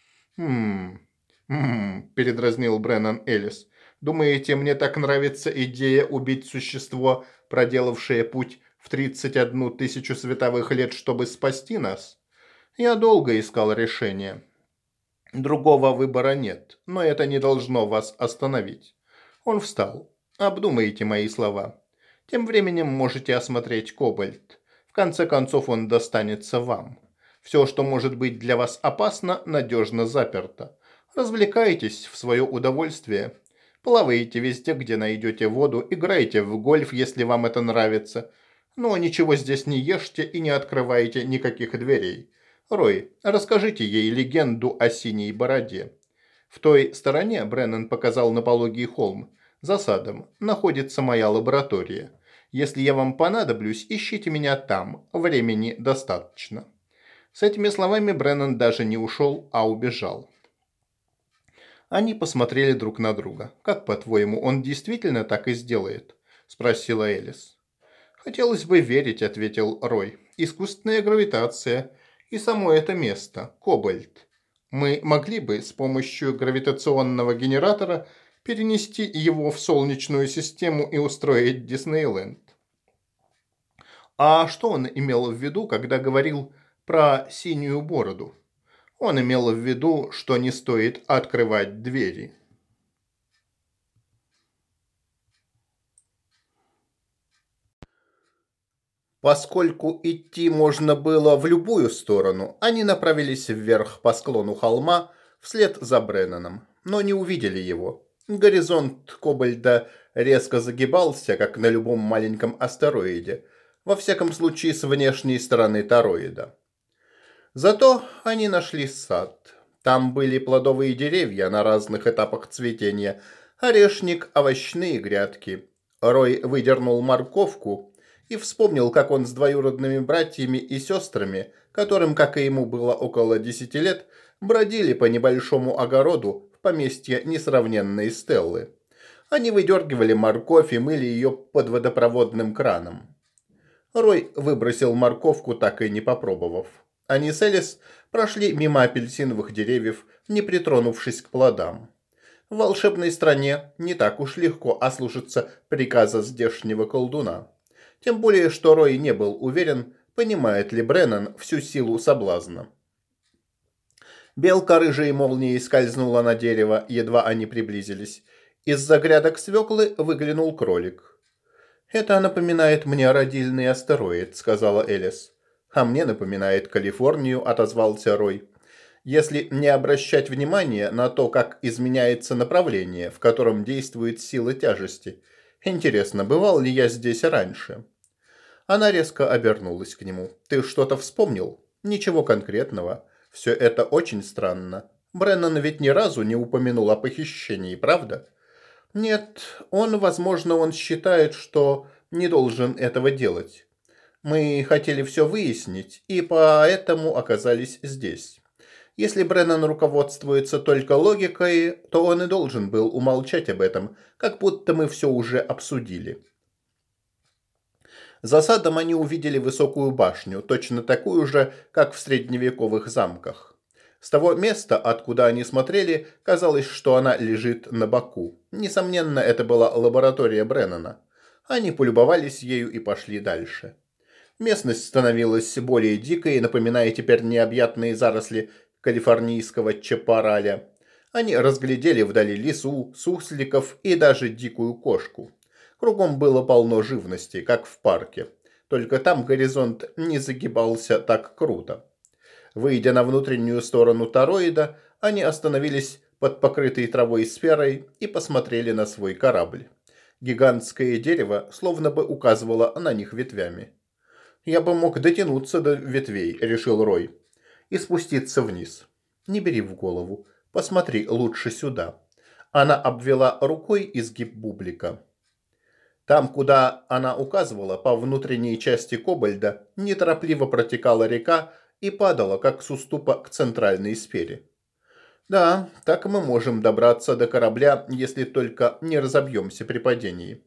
Передразнил Бреннан Элис. «Думаете, мне так нравится идея убить существо, проделавшее путь в 31 тысячу световых лет, чтобы спасти нас? Я долго искал решение. Другого выбора нет, но это не должно вас остановить». Он встал. «Обдумайте мои слова. Тем временем можете осмотреть Кобальт. В конце концов он достанется вам. Все, что может быть для вас опасно, надежно заперто. Развлекайтесь в свое удовольствие. Плавайте везде, где найдете воду, играйте в гольф, если вам это нравится. Но ничего здесь не ешьте и не открывайте никаких дверей. Рой, расскажите ей легенду о синей бороде. В той стороне, Бреннан показал на пологий холм, за садом, находится моя лаборатория. Если я вам понадоблюсь, ищите меня там, времени достаточно». С этими словами Бреннан даже не ушел, а убежал. Они посмотрели друг на друга. «Как, по-твоему, он действительно так и сделает?» – спросила Элис. «Хотелось бы верить», — ответил Рой. «Искусственная гравитация и само это место, Кобальт. Мы могли бы с помощью гравитационного генератора перенести его в Солнечную систему и устроить Диснейленд». А что он имел в виду, когда говорил про синюю бороду? Он имел в виду, что не стоит открывать двери. Поскольку идти можно было в любую сторону, они направились вверх по склону холма вслед за Бреннаном, но не увидели его. Горизонт Кобальда резко загибался, как на любом маленьком астероиде, во всяком случае с внешней стороны тороида. Зато они нашли сад. Там были плодовые деревья на разных этапах цветения, орешник, овощные грядки. Рой выдернул морковку и вспомнил, как он с двоюродными братьями и сестрами, которым, как и ему, было около 10 лет, бродили по небольшому огороду в поместье несравненной Стеллы. Они выдергивали морковь и мыли ее под водопроводным краном. Рой выбросил морковку, так и не попробовав. Они с Элис прошли мимо апельсиновых деревьев, не притронувшись к плодам. В волшебной стране не так уж легко ослушаться приказа здешнего колдуна. Тем более, что Рой не был уверен, понимает ли Бреннан всю силу соблазна. Белка рыжей молнией скользнула на дерево, едва они приблизились. Из-за грядок свеклы выглянул кролик. «Это напоминает мне родильный астероид», — сказала Элис. «А мне напоминает Калифорнию», — отозвался Рой. «Если не обращать внимания на то, как изменяется направление, в котором действует сила тяжести. Интересно, бывал ли я здесь раньше?» Она резко обернулась к нему. «Ты что-то вспомнил?» «Ничего конкретного. Все это очень странно. Бреннан ведь ни разу не упомянул о похищении, правда?» «Нет, возможно, он считает, что не должен этого делать. Мы хотели все выяснить, и поэтому оказались здесь. Если Бреннан руководствуется только логикой, то он и должен был умолчать об этом, как будто мы все уже обсудили». За садом они увидели высокую башню, точно такую же, как в средневековых замках. С того места, откуда они смотрели, казалось, что она лежит на боку. Несомненно, это была лаборатория Бреннана. Они полюбовались ею и пошли дальше. Местность становилась более дикой, напоминая теперь необъятные заросли калифорнийского чапараля. Они разглядели вдали лису, сусликов и даже дикую кошку. Кругом было полно живности, как в парке. Только там горизонт не загибался так круто. Выйдя на внутреннюю сторону тороида, они остановились под покрытой травой сферой и посмотрели на свой корабль. Гигантское дерево словно бы указывало на них ветвями. «Я бы мог дотянуться до ветвей», — решил Рой, — «и спуститься вниз. Не бери в голову. Посмотри лучше сюда». Она обвела рукой изгиб бублика. Там, куда она указывала, по внутренней части Кобальда, неторопливо протекала река и падала, как с уступа к центральной сфере. «Да, так мы можем добраться до корабля, если только не разобьемся при падении.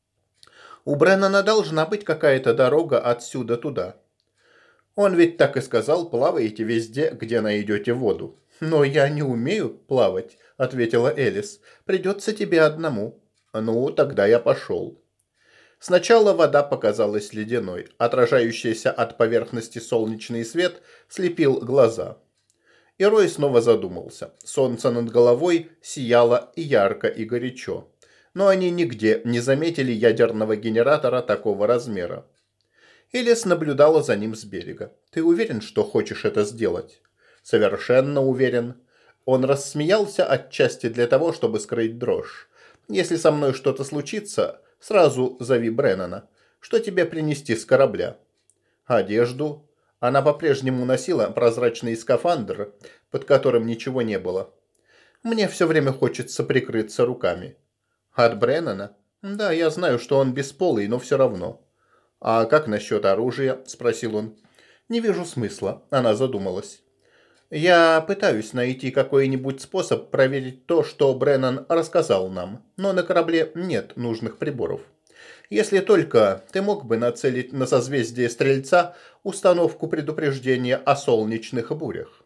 У Бреннана должна быть какая-то дорога отсюда туда. Он ведь так и сказал: плавайте везде, где найдете воду». «Но я не умею плавать», — ответила Элис. «Придется тебе одному». «Ну, тогда я пошел». Сначала вода показалась ледяной. Отражающийся от поверхности солнечный свет слепил глаза. И Рой снова задумался. Солнце над головой сияло и ярко, и горячо. Но они нигде не заметили ядерного генератора такого размера. Элис наблюдала за ним с берега. «Ты уверен, что хочешь это сделать?» «Совершенно уверен». Он рассмеялся отчасти для того, чтобы скрыть дрожь. «Если со мной что-то случится, сразу зови Бреннана. Что тебе принести с корабля?» «Одежду». Она по-прежнему носила прозрачный скафандр, под которым ничего не было. «Мне все время хочется прикрыться руками». «От Бреннана?» «Да, я знаю, что он бесполый, но все равно». «А как насчет оружия?» – спросил он. «Не вижу смысла», – она задумалась. «Я пытаюсь найти какой-нибудь способ проверить то, что Бреннан рассказал нам, но на корабле нет нужных приборов. Если только ты мог бы нацелить на созвездие Стрельца установку предупреждения о солнечных бурях».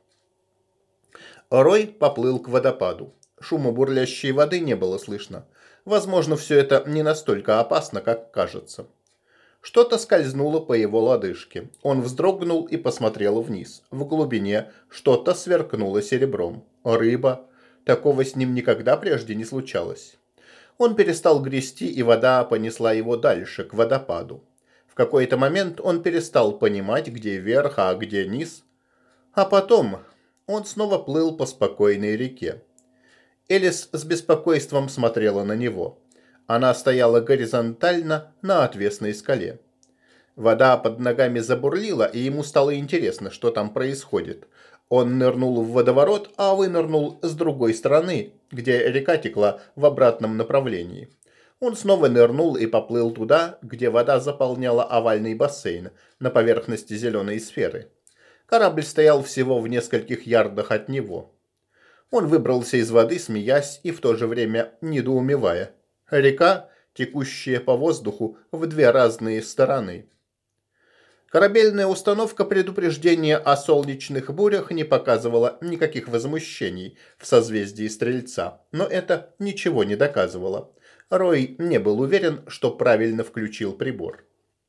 Рой поплыл к водопаду. Шума бурлящей воды не было слышно. Возможно, все это не настолько опасно, как кажется. Что-то скользнуло по его лодыжке. Он вздрогнул и посмотрел вниз. В глубине что-то сверкнуло серебром. Рыба. Такого с ним никогда прежде не случалось. Он перестал грести, и вода понесла его дальше, к водопаду. В какой-то момент он перестал понимать, где верх, а где низ. А потом он снова плыл по спокойной реке. Элис с беспокойством смотрела на него. Она стояла горизонтально на отвесной скале. Вода под ногами забурлила, и ему стало интересно, что там происходит. Он нырнул в водоворот, а вынырнул с другой стороны, где река текла в обратном направлении. Он снова нырнул и поплыл туда, где вода заполняла овальный бассейн на поверхности зеленой сферы. Корабль стоял всего в нескольких ярдах от него. Он выбрался из воды, смеясь и в то же время недоумевая. Река, текущая по воздуху в две разные стороны. Корабельная установка предупреждения о солнечных бурях не показывала никаких возмущений в созвездии Стрельца, но это ничего не доказывало. Рой не был уверен, что правильно включил прибор.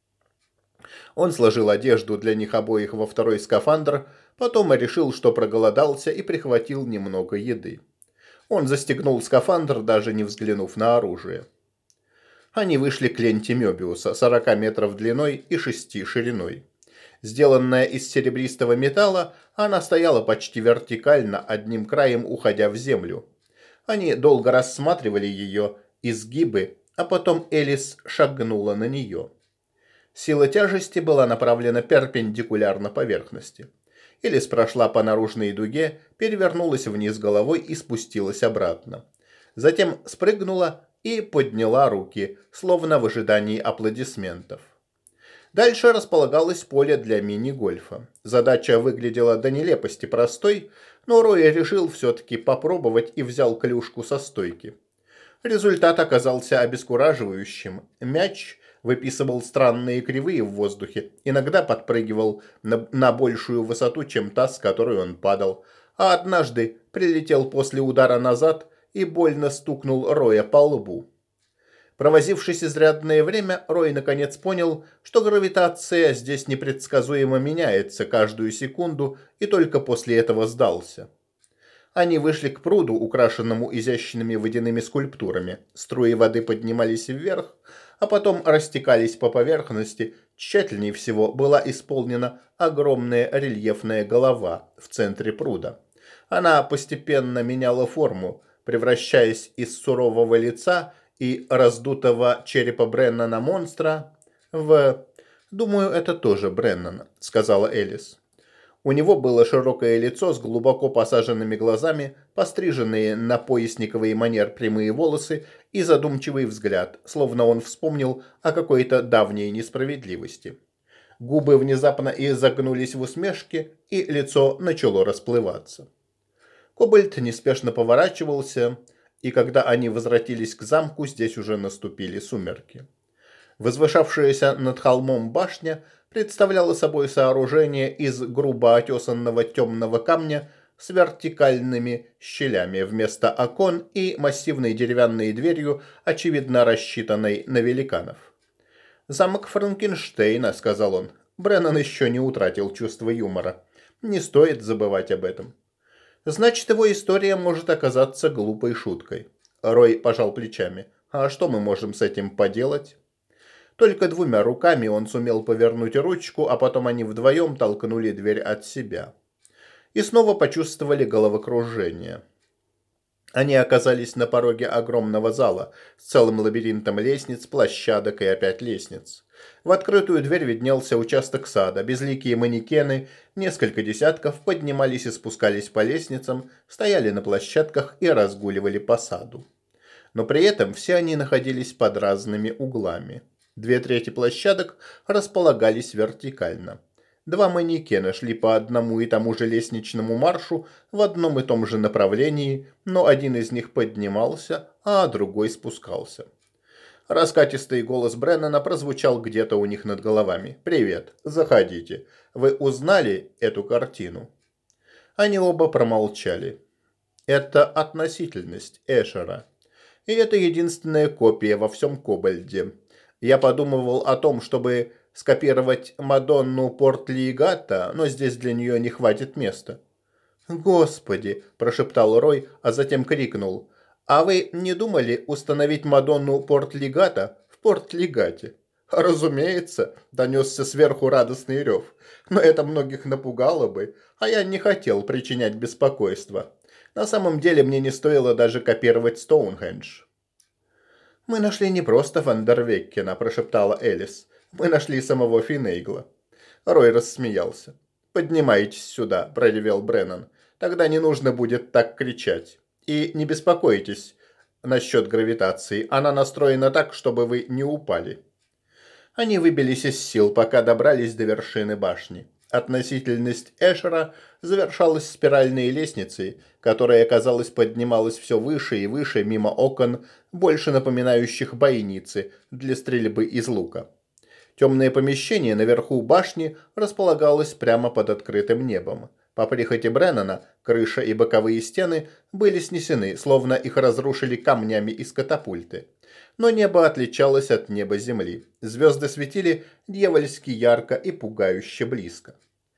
Он сложил одежду для них обоих во второй скафандр, потом решил, что проголодался, и прихватил немного еды. Он застегнул скафандр, даже не взглянув на оружие. Они вышли к ленте Мёбиуса, 40 метров длиной и 6 шириной. Сделанная из серебристого металла, она стояла почти вертикально, одним краем уходя в землю. Они долго рассматривали ее изгибы, а потом Элис шагнула на нее. Сила тяжести была направлена перпендикулярно поверхности. Элис прошла по наружной дуге, перевернулась вниз головой и спустилась обратно. Затем спрыгнула и подняла руки, словно в ожидании аплодисментов. Дальше располагалось поле для мини-гольфа. Задача выглядела до нелепости простой, но Рой решил все-таки попробовать и взял клюшку со стойки. Результат оказался обескураживающим. Мяч выписывал странные кривые в воздухе, иногда подпрыгивал на большую высоту, чем та, с которой он падал, а однажды прилетел после удара назад и больно стукнул Роя по лбу. Провозившись изрядное время, Рой наконец понял, что гравитация здесь непредсказуемо меняется каждую секунду, и только после этого сдался. Они вышли к пруду, украшенному изящными водяными скульптурами. Струи воды поднимались вверх, а потом растекались по поверхности. Тщательнее всего была исполнена огромная рельефная голова в центре пруда. Она постепенно меняла форму, превращаясь из сурового лица и раздутого черепа Бреннана-монстра в... «Думаю, это тоже Бреннан», — сказала Элис. У него было широкое лицо с глубоко посаженными глазами, постриженные на поясниковый манер прямые волосы и задумчивый взгляд, словно он вспомнил о какой-то давней несправедливости. Губы внезапно изогнулись в усмешке, и лицо начало расплываться. Кобальт неспешно поворачивался, и когда они возвратились к замку, здесь уже наступили сумерки. Возвышавшаяся над холмом башня представляла собой сооружение из грубо отесанного темного камня с вертикальными щелями вместо окон и массивной деревянной дверью, очевидно рассчитанной на великанов. «Замок Франкенштейна», — сказал он. Бреннан еще не утратил чувство юмора. Не стоит забывать об этом. Значит, его история может оказаться глупой шуткой. Рой пожал плечами. А что мы можем с этим поделать? Только двумя руками он сумел повернуть ручку, а потом они вдвоем толкнули дверь от себя. И снова почувствовали головокружение. Они оказались на пороге огромного зала с целым лабиринтом лестниц, площадок и опять лестниц. В открытую дверь виднелся участок сада, безликие манекены, несколько десятков поднимались и спускались по лестницам, стояли на площадках и разгуливали по саду. Но при этом все они находились под разными углами. 2/3 площадок располагались вертикально. 2 манекена шли по одному и тому же лестничному маршу в одном и том же направлении, но один из них поднимался, а другой спускался. Раскатистый голос Бреннана прозвучал где-то у них над головами. «Привет, заходите. Вы узнали эту картину?» Они оба промолчали. «Это относительность Эшера. И это единственная копия во всем Кобальде. Я подумывал о том, чтобы скопировать Мадонну Портлигата, но здесь для нее не хватит места». «Господи!» – прошептал Рой, а затем крикнул. «А вы не думали установить Мадонну Портлигата в Портлигате?» «Разумеется», – донесся сверху радостный рев. «Но это многих напугало бы, а я не хотел причинять беспокойство. На самом деле мне не стоило даже копировать Стоунхендж». «Мы нашли не просто Вандервеккена», – прошептала Элис. «Мы нашли самого Финейгла». Рой рассмеялся. «Поднимайтесь сюда», – проревел Бреннан. «Тогда не нужно будет так кричать. И не беспокойтесь насчет гравитации. Она настроена так, чтобы вы не упали». Они выбились из сил, пока добрались до вершины башни. Относительность Эшера завершалась спиральной лестницей, которая, казалось, поднималась все выше и выше мимо окон, больше напоминающих бойницы для стрельбы из лука. Темное помещение наверху башни располагалось прямо под открытым небом. По прихоти Бреннана крыша и боковые стены были снесены, словно их разрушили камнями из катапульты. Но небо отличалось от неба земли. Звезды светили дьявольски ярко и пугающе близко.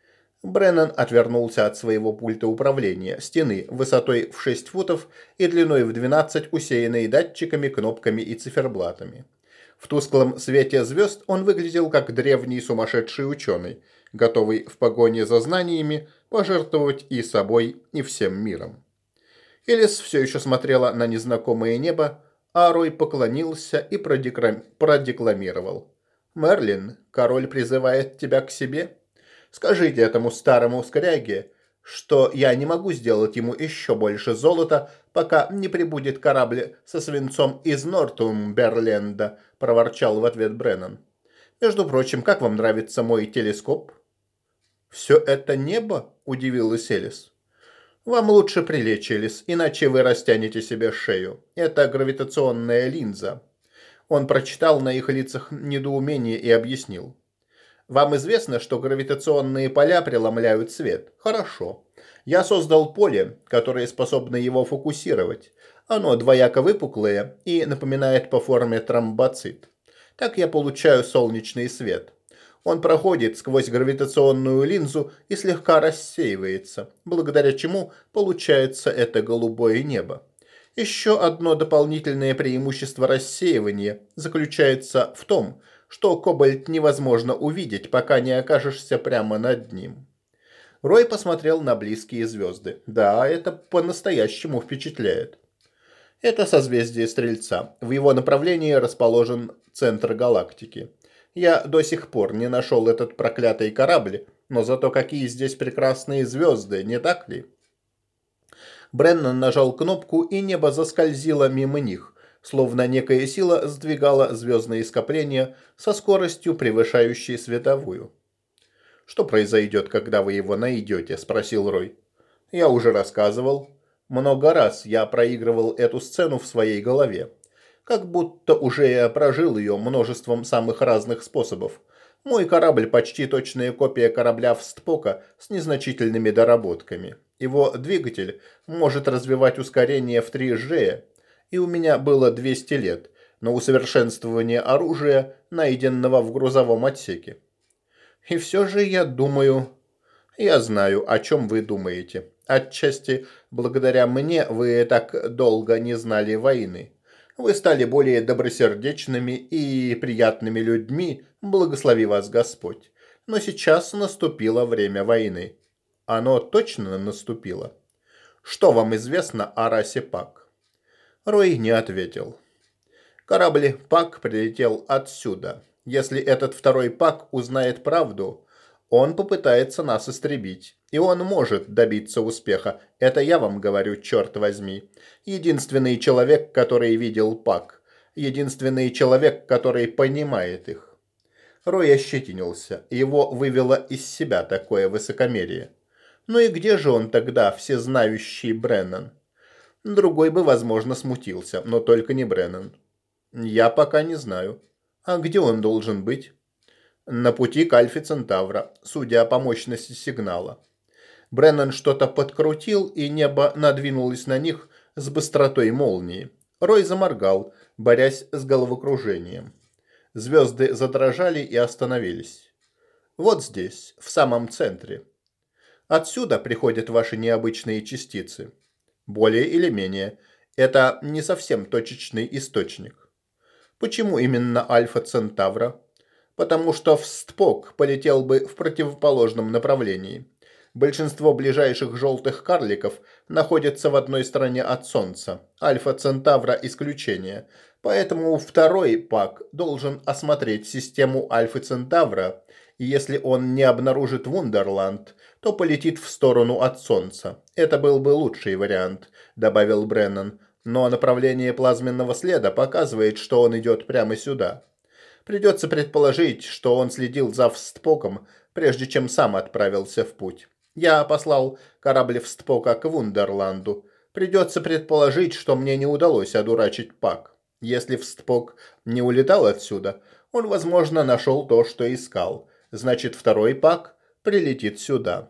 Бреннан отвернулся от своего пульта управления, стены высотой в 6 футов и длиной в 12, усеянной датчиками, кнопками и циферблатами. В тусклом свете звезд он выглядел как древний сумасшедший ученый, готовый в погоне за знаниями пожертвовать и собой, и всем миром. Элис все еще смотрела на незнакомое небо, а Рой поклонился и продекламировал. «Мерлин, король призывает тебя к себе. Скажите этому старому скряге, что я не могу сделать ему еще больше золота, пока не прибудет корабль со свинцом из Нортумберленда», – проворчал в ответ Бреннан. «Между прочим, как вам нравится мой телескоп?» «Все это небо?» – удивилась Элис. «Вам лучше прилечь, Элис, иначе вы растянете себе шею. Это гравитационная линза». Он прочитал на их лицах недоумение и объяснил. «Вам известно, что гравитационные поля преломляют свет? Хорошо. Я создал поле, которое способно его фокусировать. Оно двояко выпуклое и напоминает по форме тромбоцит. Так я получаю солнечный свет. Он проходит сквозь гравитационную линзу и слегка рассеивается, благодаря чему получается это голубое небо. Еще одно дополнительное преимущество рассеивания заключается в том, что кобальт невозможно увидеть, пока не окажешься прямо над ним». Рой посмотрел на близкие звезды. Да, это по-настоящему впечатляет. Это созвездие Стрельца. В его направлении расположен центр галактики. Я до сих пор не нашел этот проклятый корабль, но зато какие здесь прекрасные звезды, не так ли? Бреннан нажал кнопку, и небо заскользило мимо них, словно некая сила сдвигала звездные скопления со скоростью, превышающей световую. «Что произойдет, когда вы его найдете?» – спросил Рой. «Я уже рассказывал. Много раз я проигрывал эту сцену в своей голове. Как будто уже я прожил ее множеством самых разных способов. Мой корабль почти точная копия корабля Встпока с незначительными доработками. Его двигатель может развивать ускорение в 3G, и у меня было 200 лет на усовершенствование оружия, найденного в грузовом отсеке. И все же я думаю... Я знаю, о чем вы думаете. Отчасти благодаря мне вы так долго не знали войны. Вы стали более добросердечными и приятными людьми, благослови вас Господь. Но сейчас наступило время войны. Оно точно наступило. Что вам известно о расе Пак?» Рой не ответил. «Корабль Пак прилетел отсюда. Если этот второй Пак узнает правду, он попытается нас истребить. И он может добиться успеха. Это я вам говорю, черт возьми. Единственный человек, который видел Пак. Единственный человек, который понимает их». Рой ощетинился. Его вывело из себя такое высокомерие. Ну и где же он тогда, всезнающий Бреннан? Другой бы, возможно, смутился, но только не Бреннан. Я пока не знаю. А где он должен быть? На пути к Альфе Центавра, судя по мощности сигнала. Бреннан что-то подкрутил, и небо надвинулось на них с быстротой молнии. Рой заморгал, борясь с головокружением. Звезды задрожали и остановились. Вот здесь, в самом центре. Отсюда приходят ваши необычные частицы. Более или менее. Это не совсем точечный источник. Почему именно Альфа Центавра? Потому что Встпок полетел бы в противоположном направлении. Большинство ближайших желтых карликов находятся в одной стороне от Солнца. Альфа Центавра исключение. Поэтому второй Пак должен осмотреть систему Альфы Центавра, и если он не обнаружит Вундерланд, то полетит в сторону от Солнца. Это был бы лучший вариант, добавил Бреннан, но направление плазменного следа показывает, что он идет прямо сюда. Придется предположить, что он следил за Встпоком, прежде чем сам отправился в путь. Я послал корабль Встпока к Вундерланду. Придется предположить, что мне не удалось одурачить Пак. Если Встпок не улетал отсюда, он, возможно, нашел то, что искал. Значит, второй Пак прилетит сюда.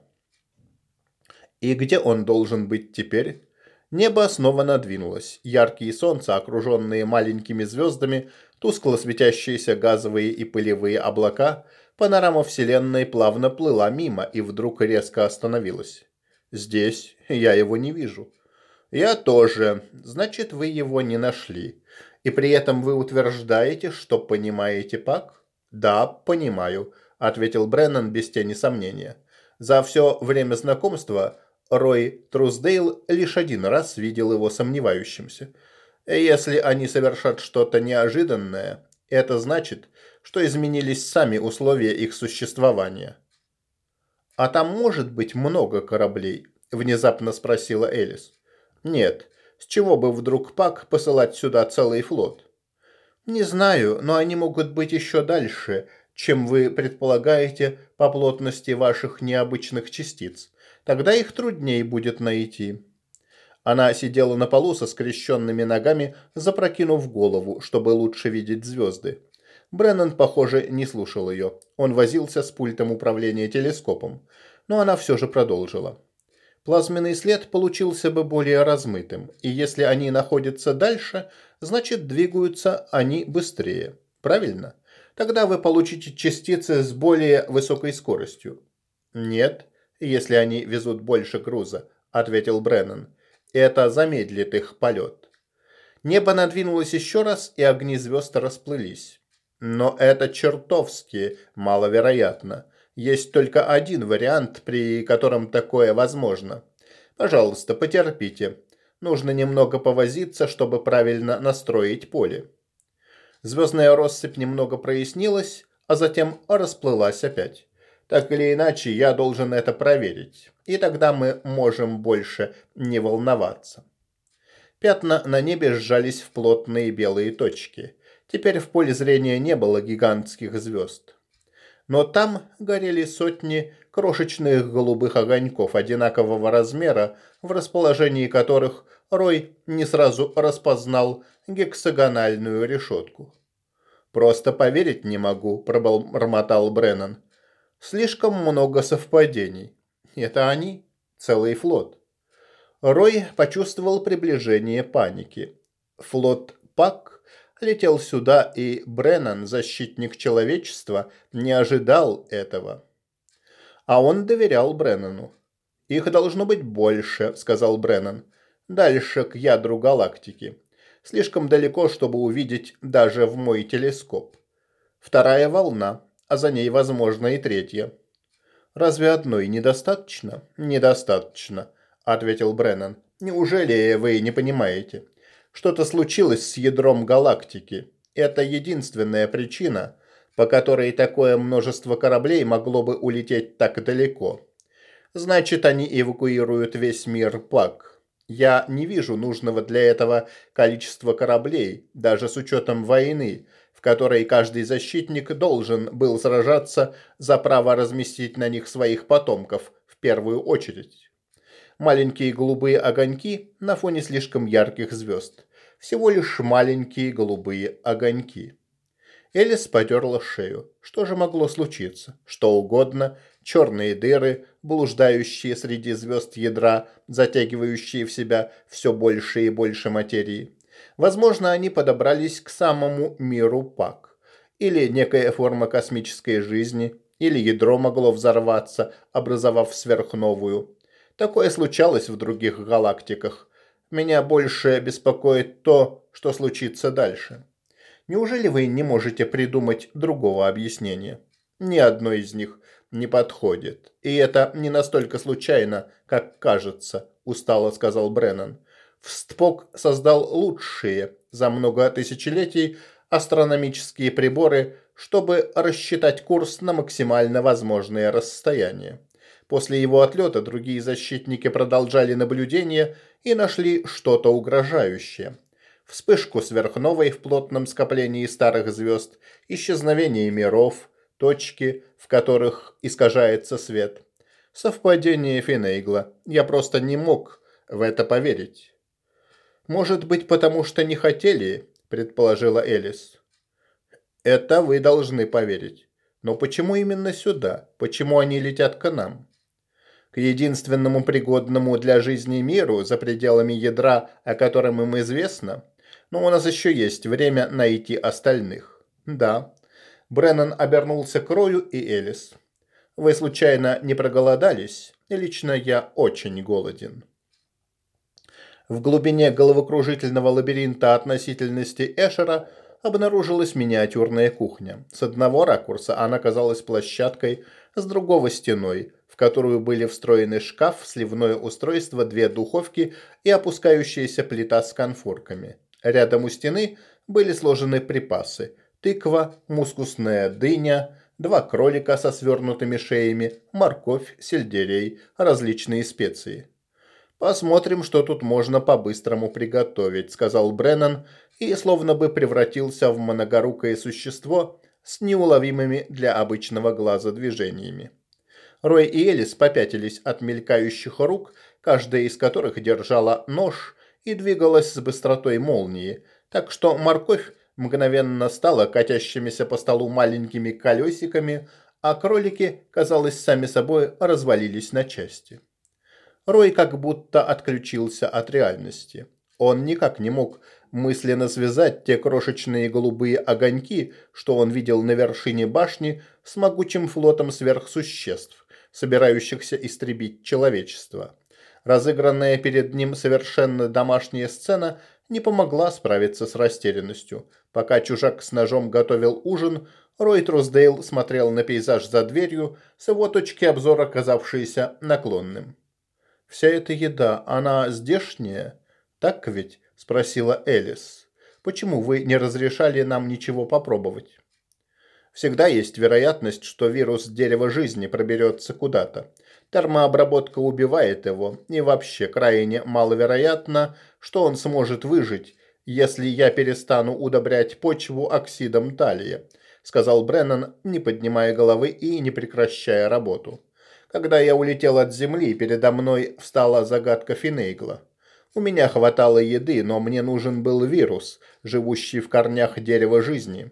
И где он должен быть теперь? Небо снова надвинулось. Яркие солнца, окруженные маленькими звездами, тускло светящиеся газовые и пылевые облака, панорама Вселенной плавно плыла мимо и вдруг резко остановилась. Здесь я его не вижу. Я тоже. Значит, вы его не нашли. И при этом вы утверждаете, что понимаете Пак? Да, понимаю, ответил Бреннан без тени сомнения. За все время знакомства Рой Труздейл лишь один раз видел его сомневающимся. Если они совершат что-то неожиданное, это значит, что изменились сами условия их существования. «А там может быть много кораблей?» – внезапно спросила Элис. «Нет. С чего бы вдруг Пак посылать сюда целый флот?» «Не знаю, но они могут быть еще дальше, чем вы предполагаете по плотности ваших необычных частиц. Тогда их труднее будет найти». Она сидела на полу со скрещенными ногами, запрокинув голову, чтобы лучше видеть звезды. Бреннан, похоже, не слушал ее. Он возился с пультом управления телескопом. Но она все же продолжила. Плазменный след получился бы более размытым, и если они находятся дальше, значит двигаются они быстрее. Правильно? Тогда вы получите частицы с более высокой скоростью. Нет, если они везут больше груза, ответил Бреннан. Это замедлит их полет. Небо надвинулось еще раз, и огни звезд расплылись. Но это чертовски маловероятно. Есть только один вариант, при котором такое возможно. Пожалуйста, потерпите. Нужно немного повозиться, чтобы правильно настроить поле. Звездная россыпь немного прояснилась, а затем расплылась опять. Так или иначе, я должен это проверить, и тогда мы можем больше не волноваться. Пятна на небе сжались в плотные белые точки. Теперь в поле зрения не было гигантских звезд. Но там горели сотни крошечных голубых огоньков одинакового размера, в расположении которых Рой не сразу распознал гексагональную решетку. «Просто поверить не могу», – пробормотал Бреннан. «Слишком много совпадений. Это они? Целый флот». Рой почувствовал приближение паники. Флот Пак летел сюда, и Бреннан, защитник человечества, не ожидал этого. А он доверял Бреннану. «Их должно быть больше», — сказал Бреннан. «Дальше к ядру галактики. Слишком далеко, чтобы увидеть даже в мой телескоп. Вторая волна, а за ней, возможно, и третья». «Разве одной недостаточно?» «Недостаточно», — ответил Бреннан. «Неужели вы не понимаете? Что-то случилось с ядром галактики. Это единственная причина, по которой такое множество кораблей могло бы улететь так далеко. Значит, они эвакуируют весь мир Пак. Я не вижу нужного для этого количества кораблей, даже с учетом войны, в которой каждый защитник должен был сражаться за право разместить на них своих потомков в первую очередь. Маленькие голубые огоньки на фоне слишком ярких звезд. Всего лишь маленькие голубые огоньки. Элис потерла шею. Что же могло случиться? Что угодно. Черные дыры, блуждающие среди звезд ядра, затягивающие в себя все больше и больше материи. Возможно, они подобрались к самому миру Пак. Или некая форма космической жизни, или ядро могло взорваться, образовав сверхновую. Такое случалось в других галактиках. Меня больше беспокоит то, что случится дальше. Неужели вы не можете придумать другого объяснения? Ни одно из них не подходит. И это не настолько случайно, как кажется, устало сказал Бреннан. Вспок создал лучшие за много тысячелетий астрономические приборы, чтобы рассчитать курс на максимально возможное расстояние. После его отлета другие защитники продолжали наблюдение и нашли что-то угрожающее. Вспышку сверхновой в плотном скоплении старых звезд, исчезновение миров, точки, в которых искажается свет. Совпадение Финейгла. Я просто не мог в это поверить. «Может быть, потому что не хотели?» – предположила Элис. «Это вы должны поверить. Но почему именно сюда? Почему они летят к нам?» «К единственному пригодному для жизни миру за пределами ядра, о котором им известно? Но у нас еще есть время найти остальных». «Да». Бреннан обернулся к Рою и Элис. «Вы случайно не проголодались? Лично я очень голоден». В глубине головокружительного лабиринта относительности Эшера обнаружилась миниатюрная кухня. С одного ракурса она казалась площадкой, с другого – стеной, в которую были встроены шкаф, сливное устройство, две духовки и опускающаяся плита с конфорками. Рядом у стены были сложены припасы – тыква, мускусная дыня, два кролика со свернутыми шеями, морковь, сельдерей, различные специи. «Посмотрим, что тут можно по-быстрому приготовить», – сказал Бреннан, и словно бы превратился в многорукое существо с неуловимыми для обычного глаза движениями. Рой и Элис попятились от мелькающих рук, каждая из которых держала нож и двигалась с быстротой молнии, так что морковь мгновенно стала катящимися по столу маленькими колесиками, а кролики, казалось, сами собой развалились на части. Рой как будто отключился от реальности. Он никак не мог мысленно связать те крошечные голубые огоньки, что он видел на вершине башни, с могучим флотом сверхсуществ, собирающихся истребить человечество. Разыгранная перед ним совершенно домашняя сцена не помогла справиться с растерянностью. Пока чужак с ножом готовил ужин, Рой Трусдейл смотрел на пейзаж за дверью, с его точки обзора казавшийся наклонным. «Вся эта еда, она здешняя? Так ведь?» – спросила Элис. «Почему вы не разрешали нам ничего попробовать?» «Всегда есть вероятность, что вирус дерева жизни проберется куда-то. Термообработка убивает его, и вообще крайне маловероятно, что он сможет выжить, если я перестану удобрять почву оксидом талия», – сказал Бреннан, не поднимая головы и не прекращая работу. «Когда я улетел от Земли, передо мной встала загадка Финейгла. У меня хватало еды, но мне нужен был вирус, живущий в корнях дерева жизни.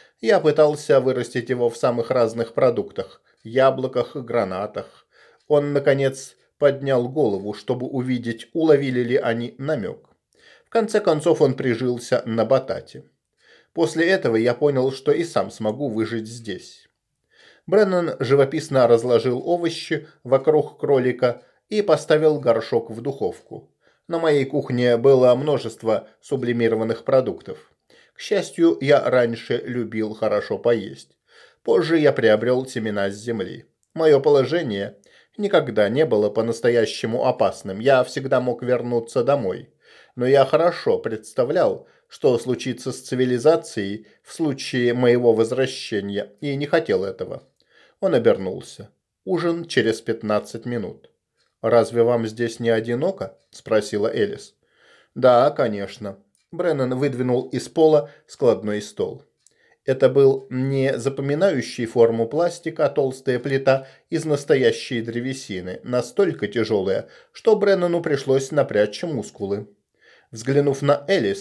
Я пытался вырастить его в самых разных продуктах – яблоках, гранатах. Он, наконец, поднял голову, чтобы увидеть, уловили ли они намек. В конце концов он прижился на батате. После этого я понял, что и сам смогу выжить здесь». Бреннан живописно разложил овощи вокруг кролика и поставил горшок в духовку. На моей кухне было множество сублимированных продуктов. К счастью, я раньше любил хорошо поесть. Позже я приобрел семена с земли. Мое положение никогда не было по-настоящему опасным. Я всегда мог вернуться домой. Но я хорошо представлял, что случится с цивилизацией в случае моего возвращения, и не хотел этого. Он обернулся. «Ужин через 15 минут». «Разве вам здесь не одиноко?» – спросила Элис. «Да, конечно». Бреннан выдвинул из пола складной стол. Это был не запоминающий форму пластик, а толстая плита из настоящей древесины, настолько тяжелая, что Бреннану пришлось напрячь мускулы. Взглянув на Элис,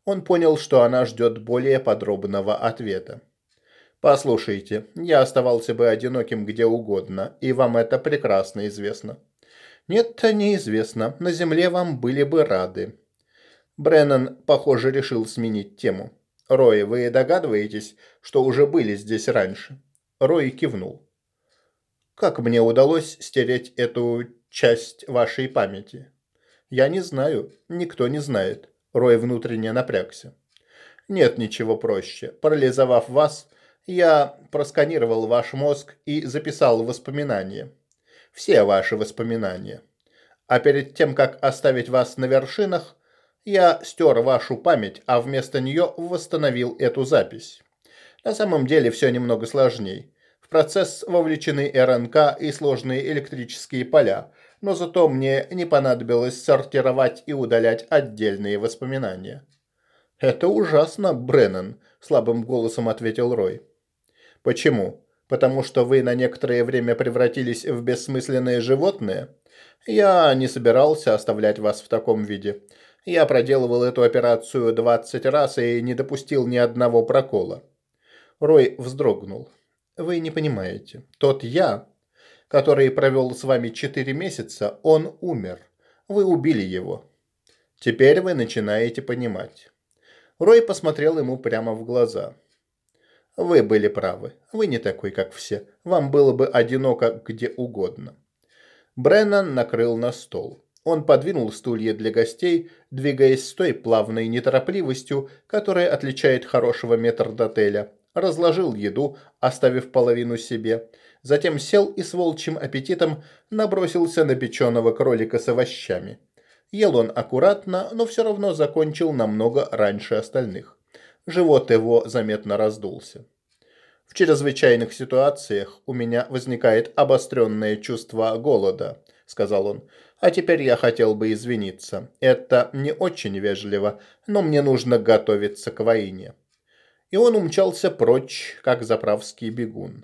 Он понял, что она ждет более подробного ответа. «Послушайте, я оставался бы одиноким где угодно, и вам это прекрасно известно». «Нет, неизвестно. На земле вам были бы рады». Бреннан, похоже, решил сменить тему. «Рой, вы догадываетесь, что уже были здесь раньше?» Рой кивнул. «Как мне удалось стереть эту часть вашей памяти?» «Я не знаю. Никто не знает». Рой внутренне напрягся. «Нет ничего проще. Парализовав вас, я просканировал ваш мозг и записал воспоминания. Все ваши воспоминания. А перед тем, как оставить вас на вершинах, я стер вашу память, а вместо нее восстановил эту запись. На самом деле все немного сложней. В процесс вовлечены РНК и сложные электрические поля, но зато мне не понадобилось сортировать и удалять отдельные воспоминания». «Это ужасно, Бреннан», – слабым голосом ответил Рой. «Почему? Потому что вы на некоторое время превратились в бессмысленное животное? Я не собирался оставлять вас в таком виде. Я проделывал эту операцию 20 раз и не допустил ни одного прокола». Рой вздрогнул. «Вы не понимаете. Тот я, который провел с вами 4 месяца, он умер. Вы убили его. Теперь вы начинаете понимать». Рой посмотрел ему прямо в глаза. «Вы были правы. Вы не такой, как все. Вам было бы одиноко где угодно». Бреннан накрыл на стол. Он подвинул стулья для гостей, двигаясь с той плавной неторопливостью, которая отличает хорошего метрдотеля. Разложил еду, оставив половину себе. Затем сел и с волчьим аппетитом набросился на печеного кролика с овощами. Ел он аккуратно, но все равно закончил намного раньше остальных. Живот его заметно раздулся. «В чрезвычайных ситуациях у меня возникает обостренное чувство голода», – сказал он. «А теперь я хотел бы извиниться. Это не очень вежливо, но мне нужно готовиться к войне». И он умчался прочь, как заправский бегун.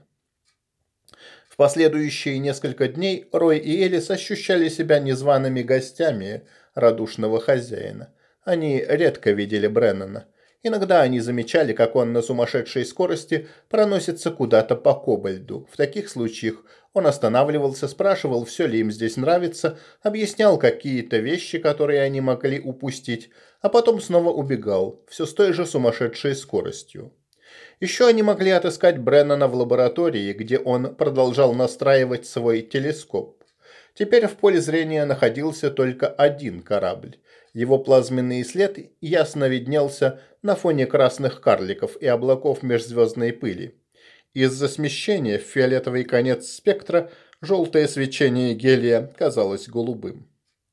В последующие несколько дней Рой и Элис ощущали себя незваными гостями радушного хозяина. Они редко видели Бреннана. Иногда они замечали, как он на сумасшедшей скорости проносится куда-то по Кобальду. В таких случаях он останавливался, спрашивал, все ли им здесь нравится, объяснял какие-то вещи, которые они могли упустить, а потом снова убегал, все с той же сумасшедшей скоростью. Еще они могли отыскать Бреннана в лаборатории, где он продолжал настраивать свой телескоп. Теперь в поле зрения находился только один корабль. Его плазменный след ясно виднелся на фоне красных карликов и облаков межзвездной пыли. Из-за смещения в фиолетовый конец спектра желтое свечение гелия казалось голубым.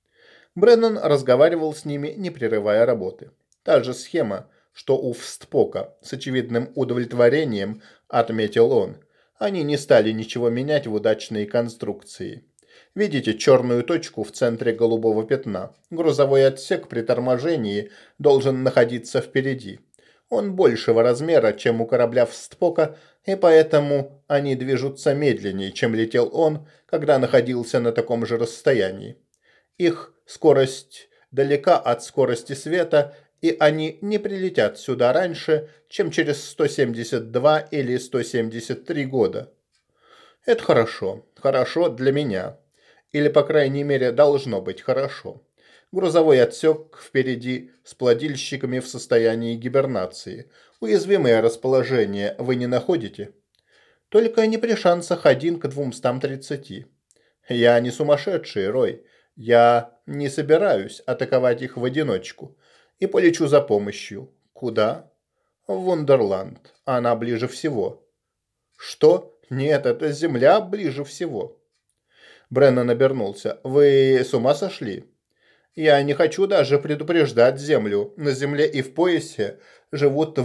Бреннан разговаривал с ними, не прерывая работы. Та же схема, что у Встпока, с очевидным удовлетворением отметил он. Они не стали ничего менять в удачной конструкции. Видите черную точку в центре голубого пятна? Грузовой отсек при торможении должен находиться впереди. Он большего размера, чем у корабля Встпока, и поэтому они движутся медленнее, чем летел он, когда находился на таком же расстоянии. Их скорость далека от скорости света, и они не прилетят сюда раньше, чем через 172 или 173 года. Это хорошо. Хорошо для меня. Или, по крайней мере, должно быть хорошо. Грузовой отсек впереди с плодильщиками в состоянии гибернации. Уязвимое расположение вы не находите? Только не при шансах 1 к 230. Я не сумасшедший, Рой. Я не собираюсь атаковать их в одиночку. И полечу за помощью. Куда? В Вундерланд. Она ближе всего. Что? Нет, это Земля ближе всего. Бреннан обернулся. Вы с ума сошли? Я не хочу даже предупреждать Землю. На Земле и в поясе живут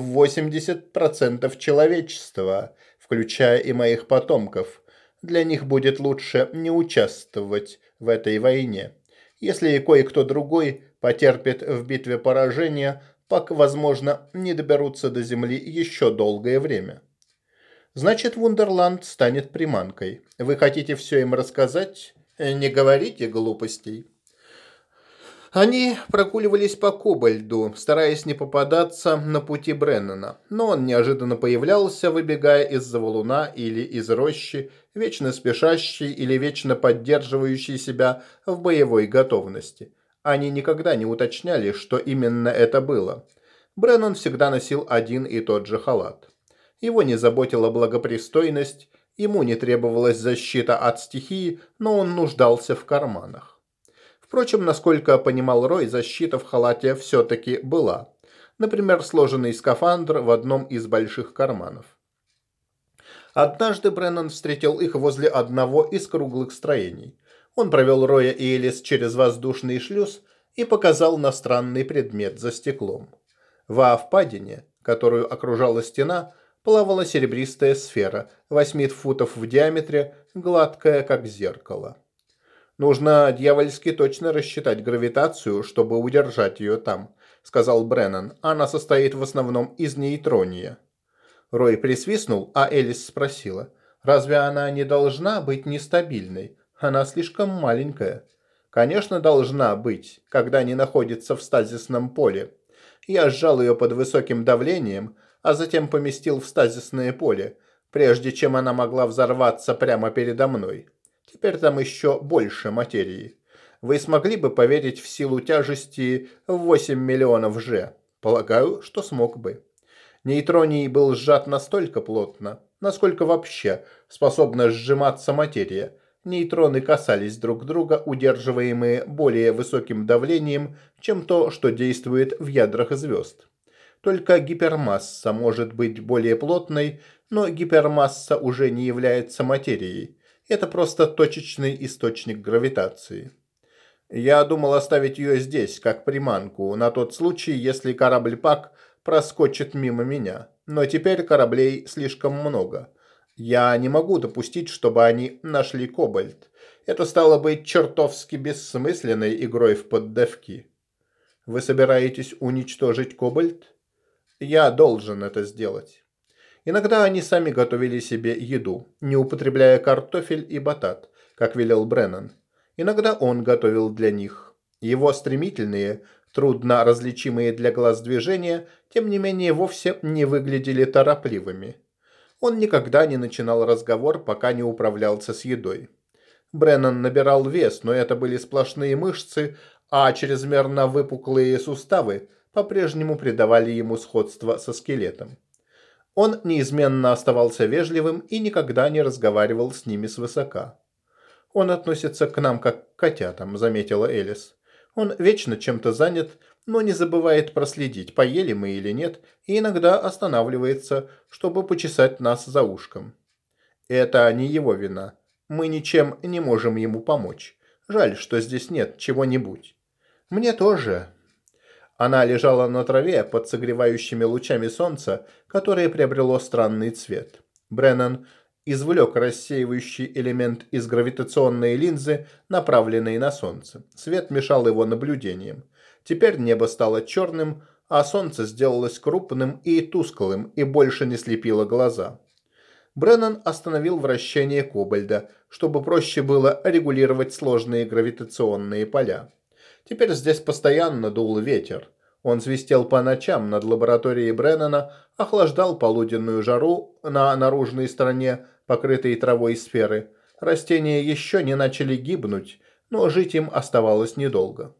80% человечества, включая и моих потомков. Для них будет лучше не участвовать в этой войне. Если кое-кто другой потерпит в битве поражение, Пак, возможно, не доберутся до Земли еще долгое время. Значит, Вундерланд станет приманкой. Вы хотите все им рассказать? Не говорите глупостей. Они прогуливались по Кобальду, стараясь не попадаться на пути Бреннана, но он неожиданно появлялся, выбегая из-за валуна или из рощи, вечно спешащий или вечно поддерживающий себя в боевой готовности. Они никогда не уточняли, что именно это было. Бреннан всегда носил один и тот же халат. Его не заботила благопристойность, ему не требовалась защита от стихии, но он нуждался в карманах. Впрочем, насколько понимал Рой, защита в халате все-таки была. Например, сложенный скафандр в одном из больших карманов. Однажды Бреннан встретил их возле одного из круглых строений. Он провел Роя и Элис через воздушный шлюз и показал на странный предмет за стеклом. Во впадине, которую окружала стена, плавала серебристая сфера, 8 футов в диаметре, гладкая, как зеркало. «Нужно дьявольски точно рассчитать гравитацию, чтобы удержать ее там», — сказал Бреннан. «Она состоит в основном из нейтрония». Рой присвистнул, а Элис спросила. «Разве она не должна быть нестабильной? Она слишком маленькая». «Конечно, должна быть, когда не находится в стазисном поле. Я сжал ее под высоким давлением, а затем поместил в стазисное поле, прежде чем она могла взорваться прямо передо мной. Теперь там еще больше материи. Вы смогли бы поверить в силу тяжести в 8 миллионов Ж? Полагаю, что смог бы. Нейтроний был сжат настолько плотно, насколько вообще способна сжиматься материя. Нейтроны касались друг друга, удерживаемые более высоким давлением, чем то, что действует в ядрах звезд. Только гипермасса может быть более плотной, но гипермасса уже не является материей. Это просто точечный источник гравитации. Я думал оставить ее здесь, как приманку, на тот случай, если корабль-пак проскочит мимо меня. Но теперь кораблей слишком много. Я не могу допустить, чтобы они нашли кобальт. Это стало быть чертовски бессмысленной игрой в поддавки. Вы собираетесь уничтожить кобальт? Я должен это сделать. Иногда они сами готовили себе еду, не употребляя картофель и батат, как велел Бреннан. Иногда он готовил для них. Его стремительные, трудно различимые для глаз движения, тем не менее вовсе не выглядели торопливыми. Он никогда не начинал разговор, пока не управлялся с едой. Бреннан набирал вес, но это были сплошные мышцы, а чрезмерно выпуклые суставы по-прежнему придавали ему сходство со скелетом. Он неизменно оставался вежливым и никогда не разговаривал с ними свысока. «Он относится к нам как к котятам», — заметила Элис. «Он вечно чем-то занят, но не забывает проследить, поели мы или нет, и иногда останавливается, чтобы почесать нас за ушком. Это не его вина. Мы ничем не можем ему помочь. Жаль, что здесь нет чего-нибудь». «Мне тоже». Она лежала на траве под согревающими лучами солнца, которое приобрело странный цвет. Бреннан извлек рассеивающий элемент из гравитационной линзы, направленной на солнце. Свет мешал его наблюдениям. Теперь небо стало черным, а солнце сделалось крупным и тусклым и больше не слепило глаза. Бреннан остановил вращение кобальда, чтобы проще было регулировать сложные гравитационные поля. Теперь здесь постоянно дул ветер. Он свистел по ночам над лабораторией Бреннана, охлаждал полуденную жару на наружной стороне, покрытой травой сферы. Растения еще не начали гибнуть, но жить им оставалось недолго.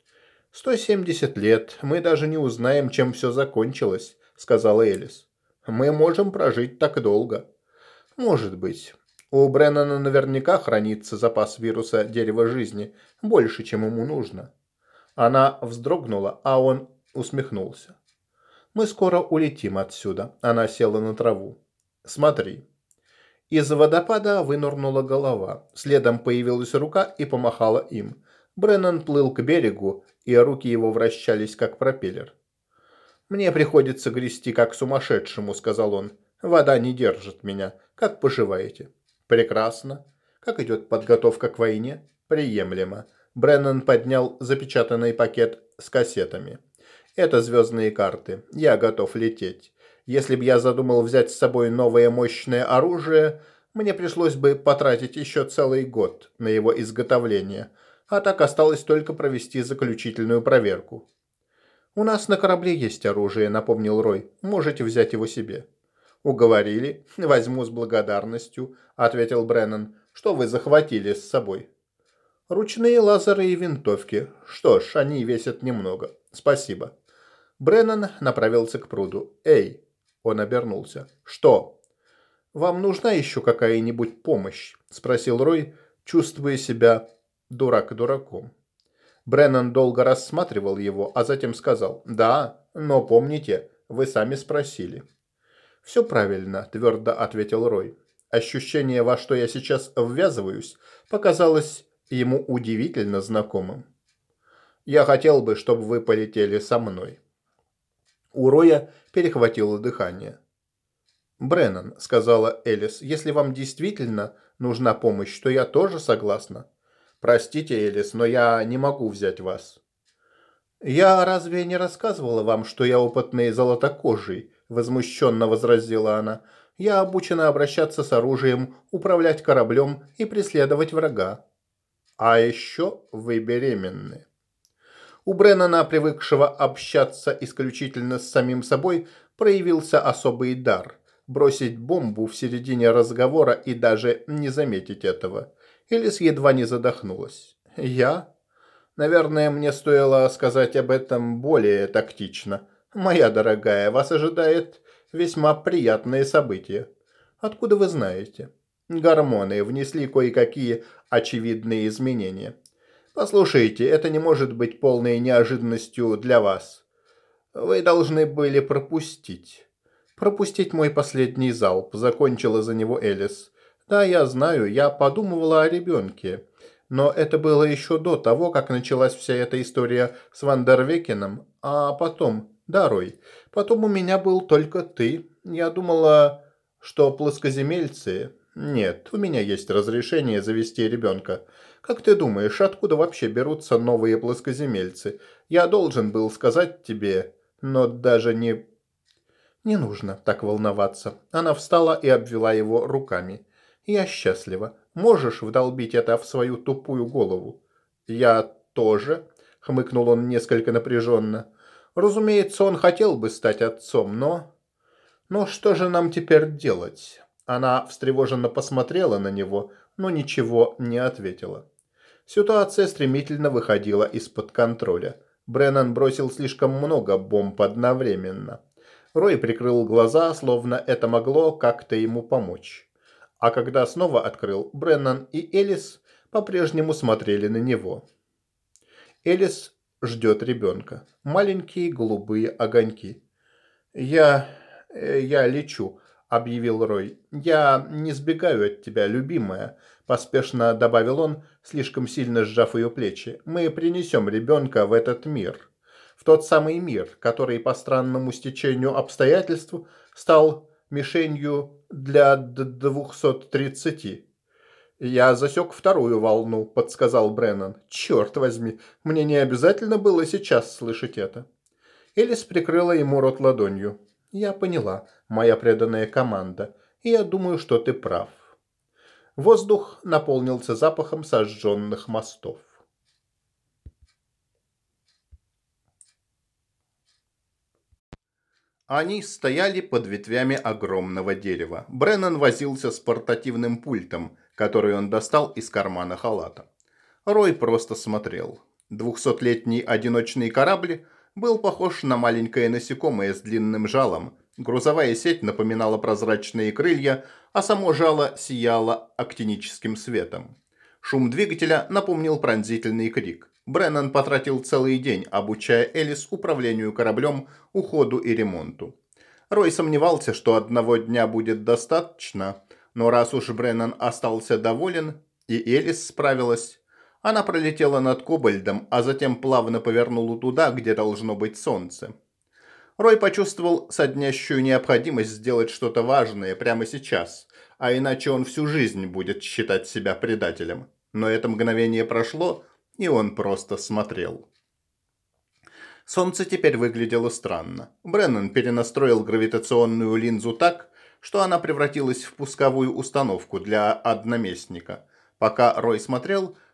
170 лет, мы даже не узнаем, чем все закончилось», — сказала Элис. «Мы можем прожить так долго». «Может быть. У Бреннана наверняка хранится запас вируса дерева жизни, больше, чем ему нужно». Она вздрогнула, а он усмехнулся. «Мы скоро улетим отсюда». Она села на траву. «Смотри». Из водопада вынырнула голова. Следом появилась рука и помахала им. Бреннан плыл к берегу, и руки его вращались, как пропеллер. «Мне приходится грести, как сумасшедшему», — сказал он. «Вода не держит меня. Как поживаете?» «Прекрасно. Как идет подготовка к войне?» «Приемлемо». Бреннан поднял запечатанный пакет с кассетами. «Это звездные карты. Я готов лететь. Если бы я задумал взять с собой новое мощное оружие, мне пришлось бы потратить еще целый год на его изготовление. А так осталось только провести заключительную проверку. «У нас на корабле есть оружие», — напомнил Рой. «Можете взять его себе». «Уговорили. Возьму с благодарностью», — ответил Бреннан. «Что вы захватили с собой?» «Ручные лазеры и винтовки. Что ж, они весят немного. Спасибо». Бреннан направился к пруду. «Эй!» — он обернулся. «Что?» «Вам нужна еще какая-нибудь помощь?» — спросил Рой, чувствуя себя дурак дураком. Бреннан долго рассматривал его, а затем сказал: «Да, но помните, вы сами спросили». «Все правильно», – твердо ответил Рой. Ощущение, во что я сейчас ввязываюсь, показалось ему удивительно знакомым. «Я хотел бы, чтобы вы полетели со мной». У Роя перехватило дыхание. «Бреннан», – сказала Элис, – «если вам действительно нужна помощь, то я тоже согласна». «Простите, Элис, но я не могу взять вас». «Я разве не рассказывала вам, что я опытный золотокожий?» – возмущенно возразила она. «Я обучена обращаться с оружием, управлять кораблем и преследовать врага. А еще вы беременны». У Бреннана, привыкшего общаться исключительно с самим собой, проявился особый дар – бросить бомбу в середине разговора и даже не заметить этого. Элис едва не задохнулась. «Я?» Наверное, мне стоило сказать об этом более тактично. Моя дорогая, вас ожидает весьма приятное событие. Откуда вы знаете? Гормоны внесли кое-какие очевидные изменения. Послушайте, это не может быть полной неожиданностью для вас. Вы должны были пропустить. Пропустить мой последний залп, закончила за него Элис. Да, я знаю, я подумывала о ребенке. Но это было еще до того, как началась вся эта история с Вандервекеном. А потом, да, Рой, потом у меня был только ты. Я думала, что плоскоземельцы... Нет, у меня есть разрешение завести ребенка. Как ты думаешь, откуда вообще берутся новые плоскоземельцы? Я должен был сказать тебе, но даже не... Не нужно так волноваться. Она встала и обвела его руками. Я счастлива. Можешь вдолбить это в свою тупую голову? Я тоже, хмыкнул он несколько напряженно. Разумеется, он хотел бы стать отцом, но... Но что же нам теперь делать? Она встревоженно посмотрела на него, но ничего не ответила. Ситуация стремительно выходила из-под контроля. Бреннан бросил слишком много бомб одновременно. Рой прикрыл глаза, словно это могло как-то ему помочь. А когда снова открыл, Бреннан и Элис по-прежнему смотрели на него. Элис ждет ребенка. Маленькие голубые огоньки. «Я лечу», — объявил Рой. «Я не сбегаю от тебя, любимая», — поспешно добавил он, слишком сильно сжав ее плечи. «Мы принесем ребенка в этот мир. В тот самый мир, который по странному стечению обстоятельств стал мишенью для 230. «Я засек вторую волну», — подсказал Бреннан. «Черт возьми, мне не обязательно было сейчас слышать это». Элис прикрыла ему рот ладонью. «Я поняла, моя преданная команда, и я думаю, что ты прав». Воздух наполнился запахом сожженных мостов. Они стояли под ветвями огромного дерева. Бреннан возился с портативным пультом, который он достал из кармана халата. Рой просто смотрел. 200-летний одиночный корабль был похож на маленькое насекомое с длинным жалом. Грузовая сеть напоминала прозрачные крылья, а само жало сияло актиническим светом. Шум двигателя напомнил пронзительный крик. Бреннан потратил целый день, обучая Элис управлению кораблем, уходу и ремонту. Рой сомневался, что одного дня будет достаточно, но раз уж Бреннан остался доволен, и Элис справилась, она пролетела над Кобальдом, а затем плавно повернула туда, где должно быть солнце. Рой почувствовал соднящую необходимость сделать что-то важное прямо сейчас, а иначе он всю жизнь будет считать себя предателем. Но это мгновение прошло, и он просто смотрел. Солнце теперь выглядело странно. Бреннан перенастроил гравитационную линзу так, что она превратилась в пусковую установку для одноместника. Пока Рой смотрел,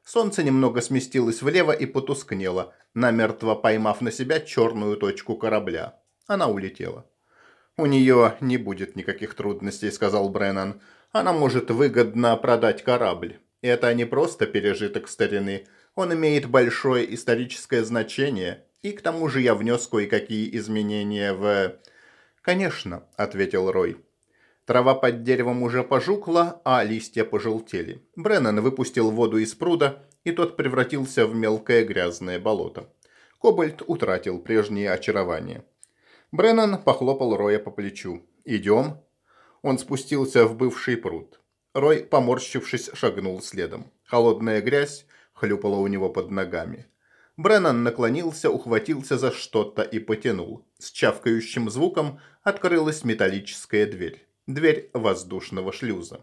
Солнце немного сместилось влево и потускнело, намертво поймав на себя черную точку корабля. Она улетела. «У нее не будет никаких трудностей», — сказал Бреннан. «Она может выгодно продать корабль. Это не просто пережиток старины. Он имеет большое историческое значение, и к тому же я внес кое-какие изменения в...» «Конечно», — ответил Рой. Трава под деревом уже пожухла, а листья пожелтели. Бреннан выпустил воду из пруда, и тот превратился в мелкое грязное болото. Кобальт утратил прежнее очарование. Бреннан похлопал Роя по плечу. «Идем?» Он спустился в бывший пруд. Рой, поморщившись, шагнул следом. Холодная грязь хлюпала у него под ногами. Бреннан наклонился, ухватился за что-то и потянул. С чавкающим звуком открылась металлическая дверь. Дверь воздушного шлюза.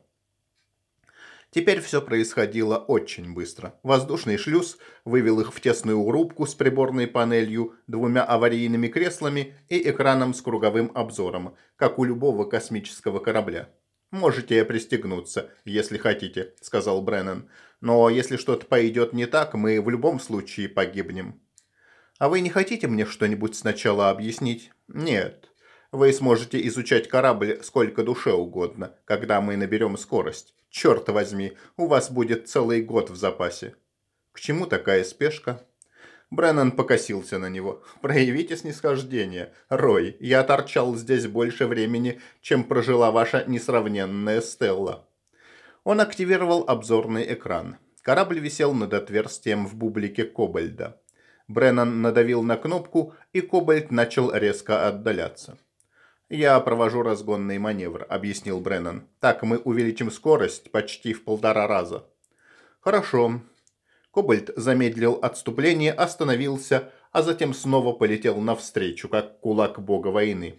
Теперь все происходило очень быстро. Воздушный шлюз вывел их в тесную рубку с приборной панелью, двумя аварийными креслами и экраном с круговым обзором, как у любого космического корабля. «Можете пристегнуться, если хотите», — сказал Бреннан. «Но если что-то пойдет не так, мы в любом случае погибнем». «А вы не хотите мне что-нибудь сначала объяснить?» «Нет. Вы сможете изучать корабль сколько душе угодно, когда мы наберем скорость. Черт возьми, у вас будет целый год в запасе». «К чему такая спешка?» Бреннан покосился на него. «Проявите снисхождение. Рой, я торчал здесь больше времени, чем прожила ваша несравненная Стелла». Он активировал обзорный экран. Корабль висел над отверстием в бублике Кобальда. Бреннан надавил на кнопку, и Кобальт начал резко отдаляться. «Я провожу разгонный маневр», — объяснил Бреннан. «Так мы увеличим скорость почти в 1,5 раза». «Хорошо». Кобальт замедлил отступление, остановился, а затем снова полетел навстречу, как кулак бога войны.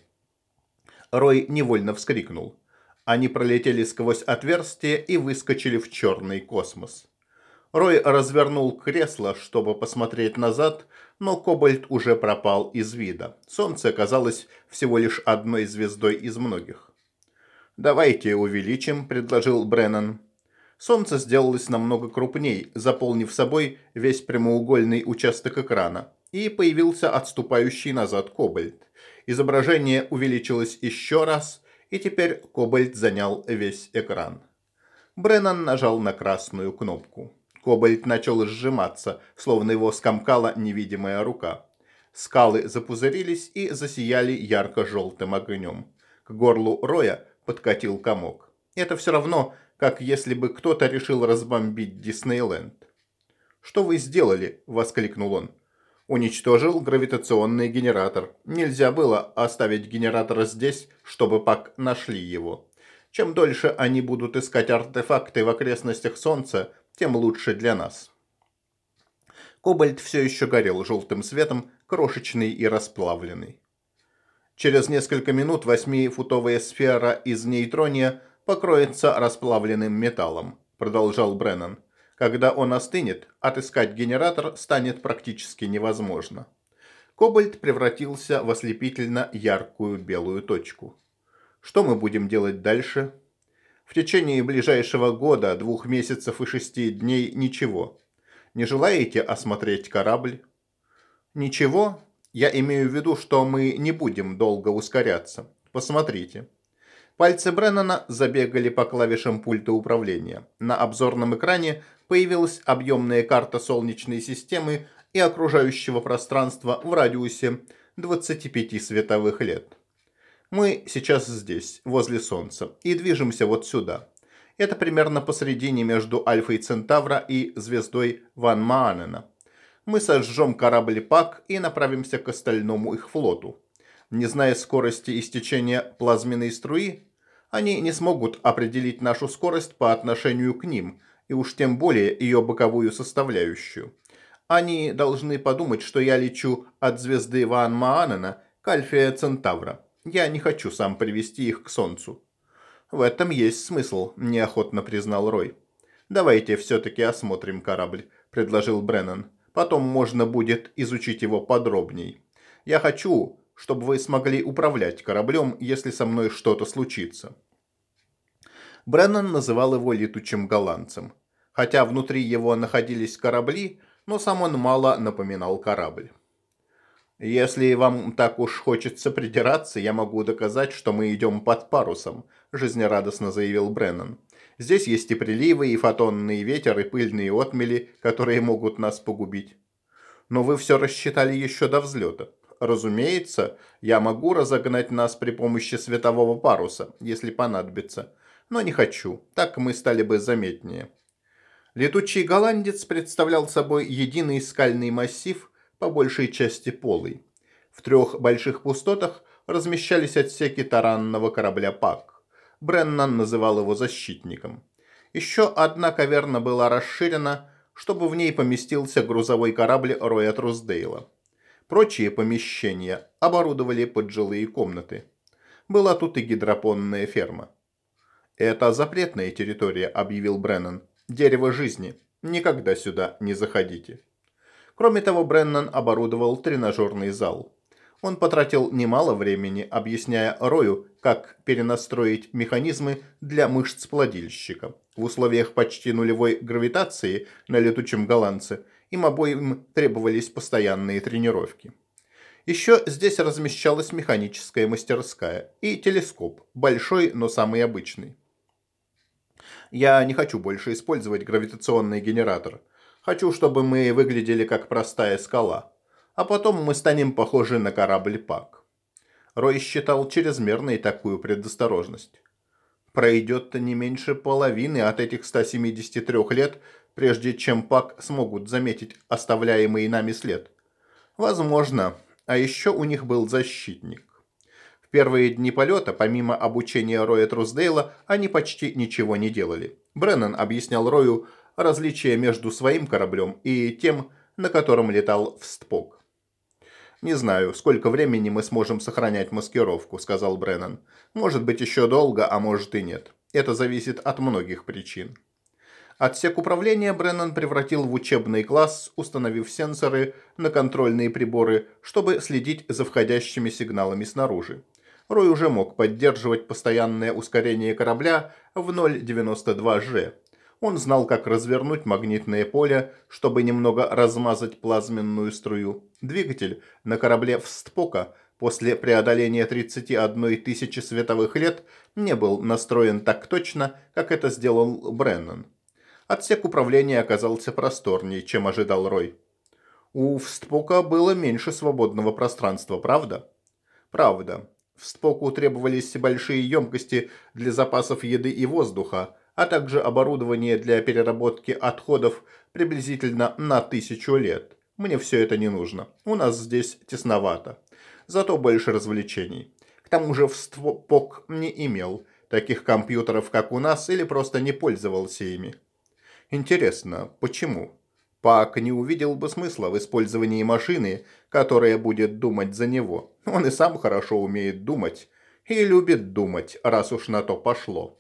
Рой невольно вскрикнул. Они пролетели сквозь отверстие и выскочили в черный космос. Рой развернул кресло, чтобы посмотреть назад, но Кобальт уже пропал из вида. Солнце оказалось всего лишь одной звездой из многих. «Давайте увеличим», — предложил Бреннан. Солнце сделалось намного крупней, заполнив собой весь прямоугольный участок экрана, и появился отступающий назад Кобальт. Изображение увеличилось еще раз, и теперь Кобальт занял весь экран. Бреннан нажал на красную кнопку. Кобальт начал сжиматься, словно его скомкала невидимая рука. Скалы запузырились и засияли ярко-желтым огнем. К горлу Роя подкатил комок. Это все равно, как если бы кто-то решил разбомбить Диснейленд. «Что вы сделали?» – воскликнул он. «Уничтожил гравитационный генератор. Нельзя было оставить генератор здесь, чтобы Пак нашли его. Чем дольше они будут искать артефакты в окрестностях Солнца, тем лучше для нас». Кобальт все еще горел желтым светом, крошечный и расплавленный. «Через несколько минут 8-футовая сфера из нейтрония покроется расплавленным металлом», — продолжал Бреннан. «Когда он остынет, отыскать генератор станет практически невозможно». Кобальт превратился в ослепительно яркую белую точку. «Что мы будем делать дальше?» «В течение ближайшего года, 2 месяцев и 6 дней ничего. Не желаете осмотреть корабль?» «Ничего? Я имею в виду, что мы не будем долго ускоряться. Посмотрите». Пальцы Бреннана забегали по клавишам пульта управления. На обзорном экране появилась объемная карта Солнечной системы и окружающего пространства в радиусе 25 световых лет. «Мы сейчас здесь, возле Солнца, и движемся вот сюда. Это примерно посредине между Альфой Центавра и звездой Ван Маанена. Мы сожжем корабль Пак и направимся к остальному их флоту. Не зная скорости истечения плазменной струи, они не смогут определить нашу скорость по отношению к ним, и уж тем более ее боковую составляющую. Они должны подумать, что я лечу от звезды Ван Маанена к Альфе Центавра. Я не хочу сам привести их к Солнцу». «В этом есть смысл», – неохотно признал Рой. «Давайте все-таки осмотрим корабль», – предложил Бреннан. «Потом можно будет изучить его подробней. Я хочу, чтобы вы смогли управлять кораблем, если со мной что-то случится». Бреннан называл его летучим голландцем. Хотя внутри его находились корабли, но сам он мало напоминал корабль. «Если вам так уж хочется придираться, я могу доказать, что мы идем под парусом», – жизнерадостно заявил Бреннан. «Здесь есть и приливы, и фотонный ветер, и пыльные отмели, которые могут нас погубить». «Но вы все рассчитали еще до взлета». «Разумеется, я могу разогнать нас при помощи светового паруса, если понадобится. Но не хочу, так мы стали бы заметнее». Летучий голландец представлял собой единый скальный массив, по большей части полый. В 3 больших пустотах размещались отсеки таранного корабля «Пак». Бреннан называл его «защитником». Еще одна каверна была расширена, чтобы в ней поместился грузовой корабль Роя Труздейла. Прочие помещения оборудовали под жилые комнаты. Была тут и гидропонная ферма. «Это запретная территория», — объявил Бреннан. «Дерево жизни. Никогда сюда не заходите». Кроме того, Бреннан оборудовал тренажерный зал. Он потратил немало времени, объясняя Рою, как перенастроить механизмы для мышц плодильщика. В условиях почти нулевой гравитации на летучем голландце им обоим требовались постоянные тренировки. Еще здесь размещалась механическая мастерская и телескоп, большой, но самый обычный. «Я не хочу больше использовать гравитационный генератор. Хочу, чтобы мы выглядели как простая скала. А потом мы станем похожи на корабль «Пак». Рой считал чрезмерной такую предосторожность. Пройдет не меньше половины от этих 173 лет, прежде чем «Пак» смогут заметить оставляемый нами след. Возможно. А еще у них был защитник. В первые дни полета, помимо обучения Роя Труздейла, они почти ничего не делали. Бреннан объяснял Рою различия между своим кораблем и тем, на котором летал Встпок. «Не знаю, сколько времени мы сможем сохранять маскировку», – сказал Бреннан. «Может быть, еще долго, а может и нет. Это зависит от многих причин». Отсек управления Бреннан превратил в учебный класс, установив сенсоры на контрольные приборы, чтобы следить за входящими сигналами снаружи. Рой уже мог поддерживать постоянное ускорение корабля в 0,92 G. Он знал, как развернуть магнитное поле, чтобы немного размазать плазменную струю. Двигатель на корабле Встпока после преодоления 31 тысячи световых лет не был настроен так точно, как это сделал Бреннан. Отсек управления оказался просторнее, чем ожидал Рой. У Встпока было меньше свободного пространства, правда? Правда. Встпоку требовались большие емкости для запасов еды и воздуха, а также оборудование для переработки отходов приблизительно на 1000 лет. Мне все это не нужно. У нас здесь тесновато. Зато больше развлечений. К тому же Встпок не имел таких компьютеров, как у нас, или просто не пользовался ими. Интересно, почему? Пак не увидел бы смысла в использовании машины, которая будет думать за него. Он и сам хорошо умеет думать. И любит думать, раз уж на то пошло.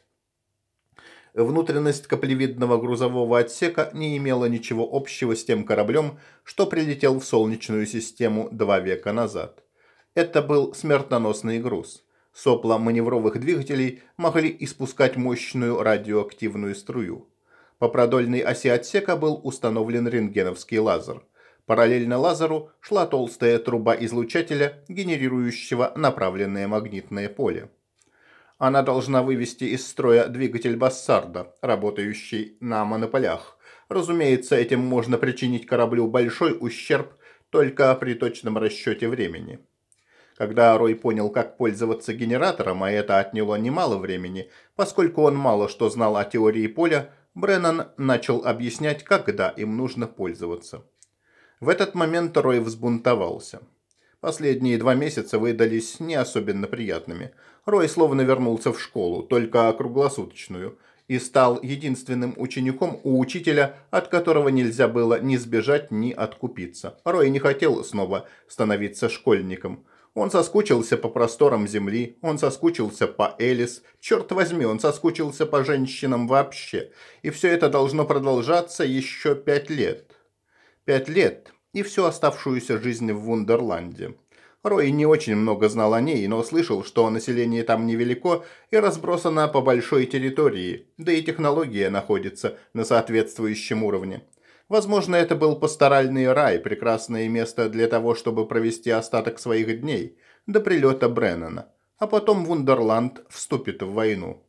Внутренность каплевидного грузового отсека не имела ничего общего с тем кораблем, что прилетел в Солнечную систему 2 века назад. Это был смертоносный груз. Сопла маневровых двигателей могли испускать мощную радиоактивную струю. По продольной оси отсека был установлен рентгеновский лазер. Параллельно лазеру шла толстая труба излучателя, генерирующего направленное магнитное поле. Она должна вывести из строя двигатель Бассарда, работающий на монополях. Разумеется, этим можно причинить кораблю большой ущерб только при точном расчете времени. Когда Рой понял, как пользоваться генератором, а это отняло немало времени, поскольку он мало что знал о теории поля, Бреннан начал объяснять, когда им нужно пользоваться. В этот момент Рой взбунтовался. Последние 2 месяца выдались не особенно приятными. Рой словно вернулся в школу, только круглосуточную, и стал единственным учеником у учителя, от которого нельзя было ни сбежать, ни откупиться. Рой не хотел снова становиться школьником. Он соскучился по просторам земли, он соскучился по Элис, черт возьми, он соскучился по женщинам вообще. И все это должно продолжаться еще 5 лет. 5 лет и всю оставшуюся жизнь в Вундерланде. Рой не очень много знал о ней, но слышал, что население там невелико и разбросано по большой территории, да и технология находится на соответствующем уровне. Возможно, это был пасторальный рай, прекрасное место для того, чтобы провести остаток своих дней, до прилета Бреннана. А потом Вундерланд вступит в войну.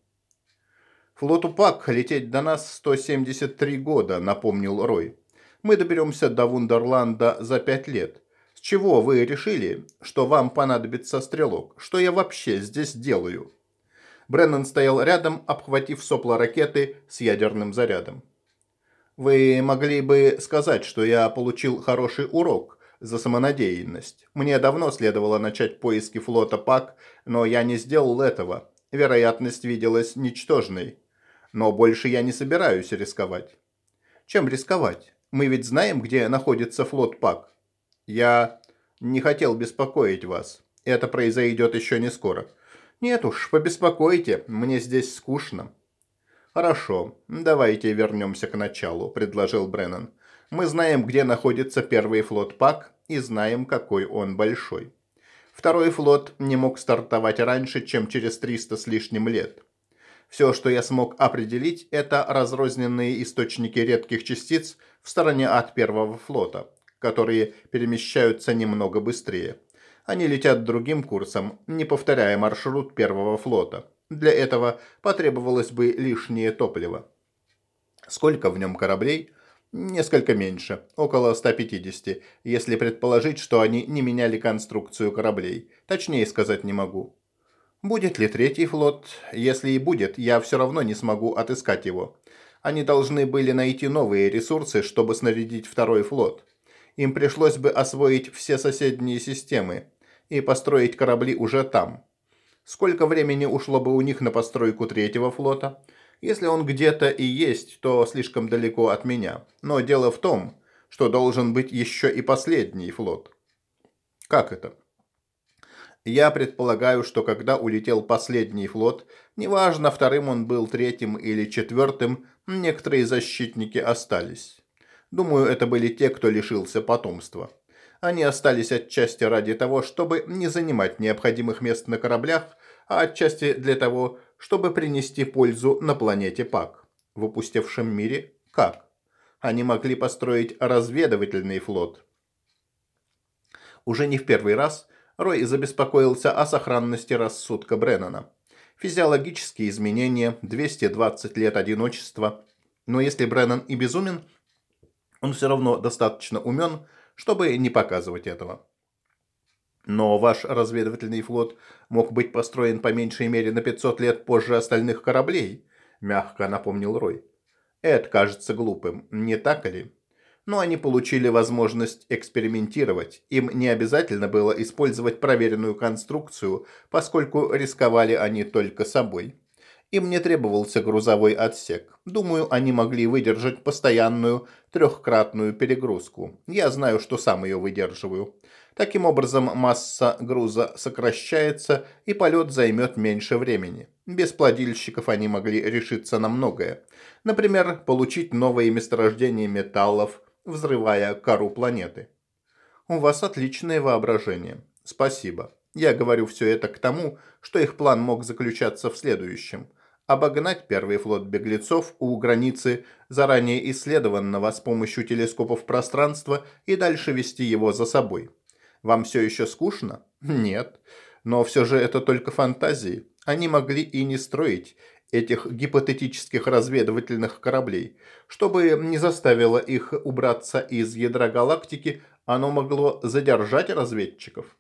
«Флоту ПАК лететь до нас 173 года», — напомнил Рой. «Мы доберемся до Вундерланда за 5 лет. С чего вы решили, что вам понадобится стрелок? Что я вообще здесь делаю?» Бреннан стоял рядом, обхватив сопла ракеты с ядерным зарядом. «Вы могли бы сказать, что я получил хороший урок за самонадеянность. Мне давно следовало начать поиски флота ПАК, но я не сделал этого. Вероятность виделась ничтожной. Но больше я не собираюсь рисковать». «Чем рисковать? Мы ведь знаем, где находится флот ПАК». «Я не хотел беспокоить вас. Это произойдет еще не скоро». «Нет уж, побеспокойте, мне здесь скучно». «Хорошо, давайте вернемся к началу», – предложил Бреннан. «Мы знаем, где находится первый флот ПАК и знаем, какой он большой. Второй флот не мог стартовать раньше, чем через 300 с лишним лет. Все, что я смог определить, это разрозненные источники редких частиц в стороне от первого флота, которые перемещаются немного быстрее. Они летят другим курсом, не повторяя маршрут первого флота. Для этого потребовалось бы лишнее топливо. Сколько в нем кораблей? Несколько меньше, около 150, если предположить, что они не меняли конструкцию кораблей. Точнее сказать не могу. Будет ли третий флот? Если и будет, я все равно не смогу отыскать его. Они должны были найти новые ресурсы, чтобы снарядить второй флот. Им пришлось бы освоить все соседние системы и построить корабли уже там. Сколько времени ушло бы у них на постройку третьего флота? Если он где-то и есть, то слишком далеко от меня. Но дело в том, что должен быть еще и последний флот. Как это? Я предполагаю, что когда улетел последний флот, неважно, вторым он был, третьим или четвертым, некоторые защитники остались. Думаю, это были те, кто лишился потомства. Они остались отчасти ради того, чтобы не занимать необходимых мест на кораблях, а отчасти для того, чтобы принести пользу на планете ПАК. В опустевшем мире как? Они могли построить разведывательный флот. Уже не в первый раз Рой забеспокоился о сохранности рассудка Бреннана. Физиологические изменения, 220 лет одиночества. Но если Бреннан и безумен, он все равно достаточно умен, чтобы не показывать этого. «Но ваш разведывательный флот мог быть построен по меньшей мере на 500 лет позже остальных кораблей», – мягко напомнил Рой. «Это кажется глупым, не так ли? Но они получили возможность экспериментировать. Им не обязательно было использовать проверенную конструкцию, поскольку рисковали они только собой. Им не требовался грузовой отсек. Думаю, они могли выдержать постоянную трехкратную перегрузку. Я знаю, что сам ее выдерживаю. Таким образом, масса груза сокращается, и полет займет меньше времени. Без плодильщиков они могли решиться на многое. Например, получить новые месторождения металлов, взрывая кору планеты. У вас отличное воображение. Спасибо. Я говорю все это к тому, что их план мог заключаться в следующем. Обогнать первый флот беглецов у границы, заранее исследованного с помощью телескопов пространства, и дальше вести его за собой. Вам все еще скучно? Нет. Но все же это только фантазии. Они могли и не строить этих гипотетических разведывательных кораблей. Чтобы не заставило их убраться из ядра галактики, оно могло задержать разведчиков.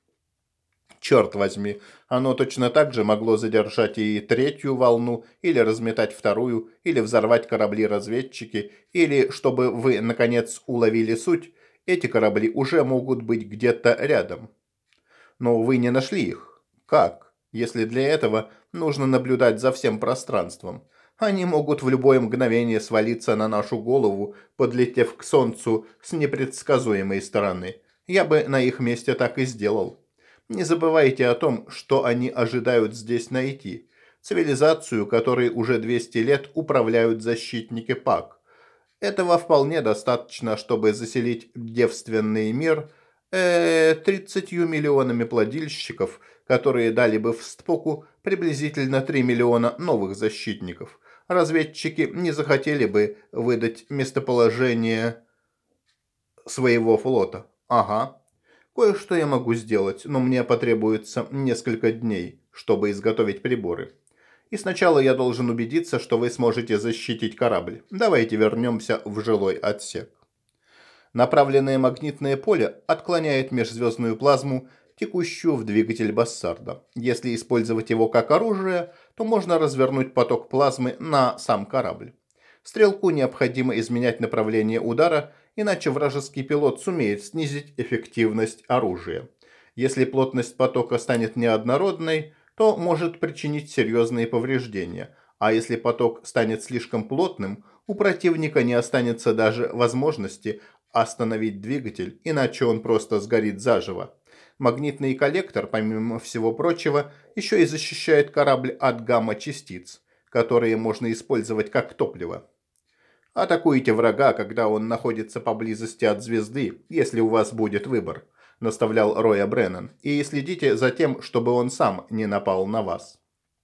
Черт возьми, оно точно так же могло задержать и третью волну, или разметать вторую, или взорвать корабли-разведчики, или, чтобы вы, наконец, уловили суть, эти корабли уже могут быть где-то рядом. Но вы не нашли их. Как? Если для этого нужно наблюдать за всем пространством. Они могут в любое мгновение свалиться на нашу голову, подлетев к Солнцу с непредсказуемой стороны. Я бы на их месте так и сделал. Не забывайте о том, что они ожидают здесь найти. Цивилизацию, которой уже 200 лет управляют защитники ПАК. Этого вполне достаточно, чтобы заселить девственный мир 30 миллионами плодильщиков, которые дали бы в Стпоку приблизительно 3 миллиона новых защитников. Разведчики не захотели бы выдать местоположение своего флота. Ага. Кое-что я могу сделать, но мне потребуется несколько дней, чтобы изготовить приборы. И сначала я должен убедиться, что вы сможете защитить корабль. Давайте вернемся в жилой отсек. Направленное магнитное поле отклоняет межзвездную плазму, текущую в двигатель Бассарда. Если использовать его как оружие, то можно развернуть поток плазмы на сам корабль. Стрелку необходимо изменять направление удара, иначе вражеский пилот сумеет снизить эффективность оружия. Если плотность потока станет неоднородной, то может причинить серьезные повреждения, а если поток станет слишком плотным, у противника не останется даже возможности остановить двигатель, иначе он просто сгорит заживо. Магнитный коллектор, помимо всего прочего, еще и защищает корабль от гамма-частиц, которые можно использовать как топливо. Атакуйте врага, когда он находится поблизости от звезды, если у вас будет выбор, наставлял Роя Бреннан, и следите за тем, чтобы он сам не напал на вас.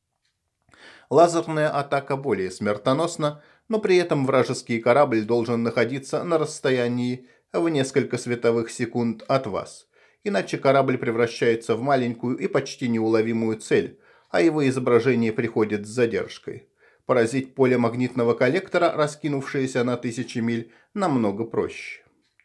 Лазерная атака более смертоносна, но при этом вражеский корабль должен находиться на расстоянии в несколько световых секунд от вас. Иначе корабль превращается в маленькую и почти неуловимую цель, а его изображение приходит с задержкой. Поразить поле магнитного коллектора, раскинувшееся на тысячи миль, намного проще.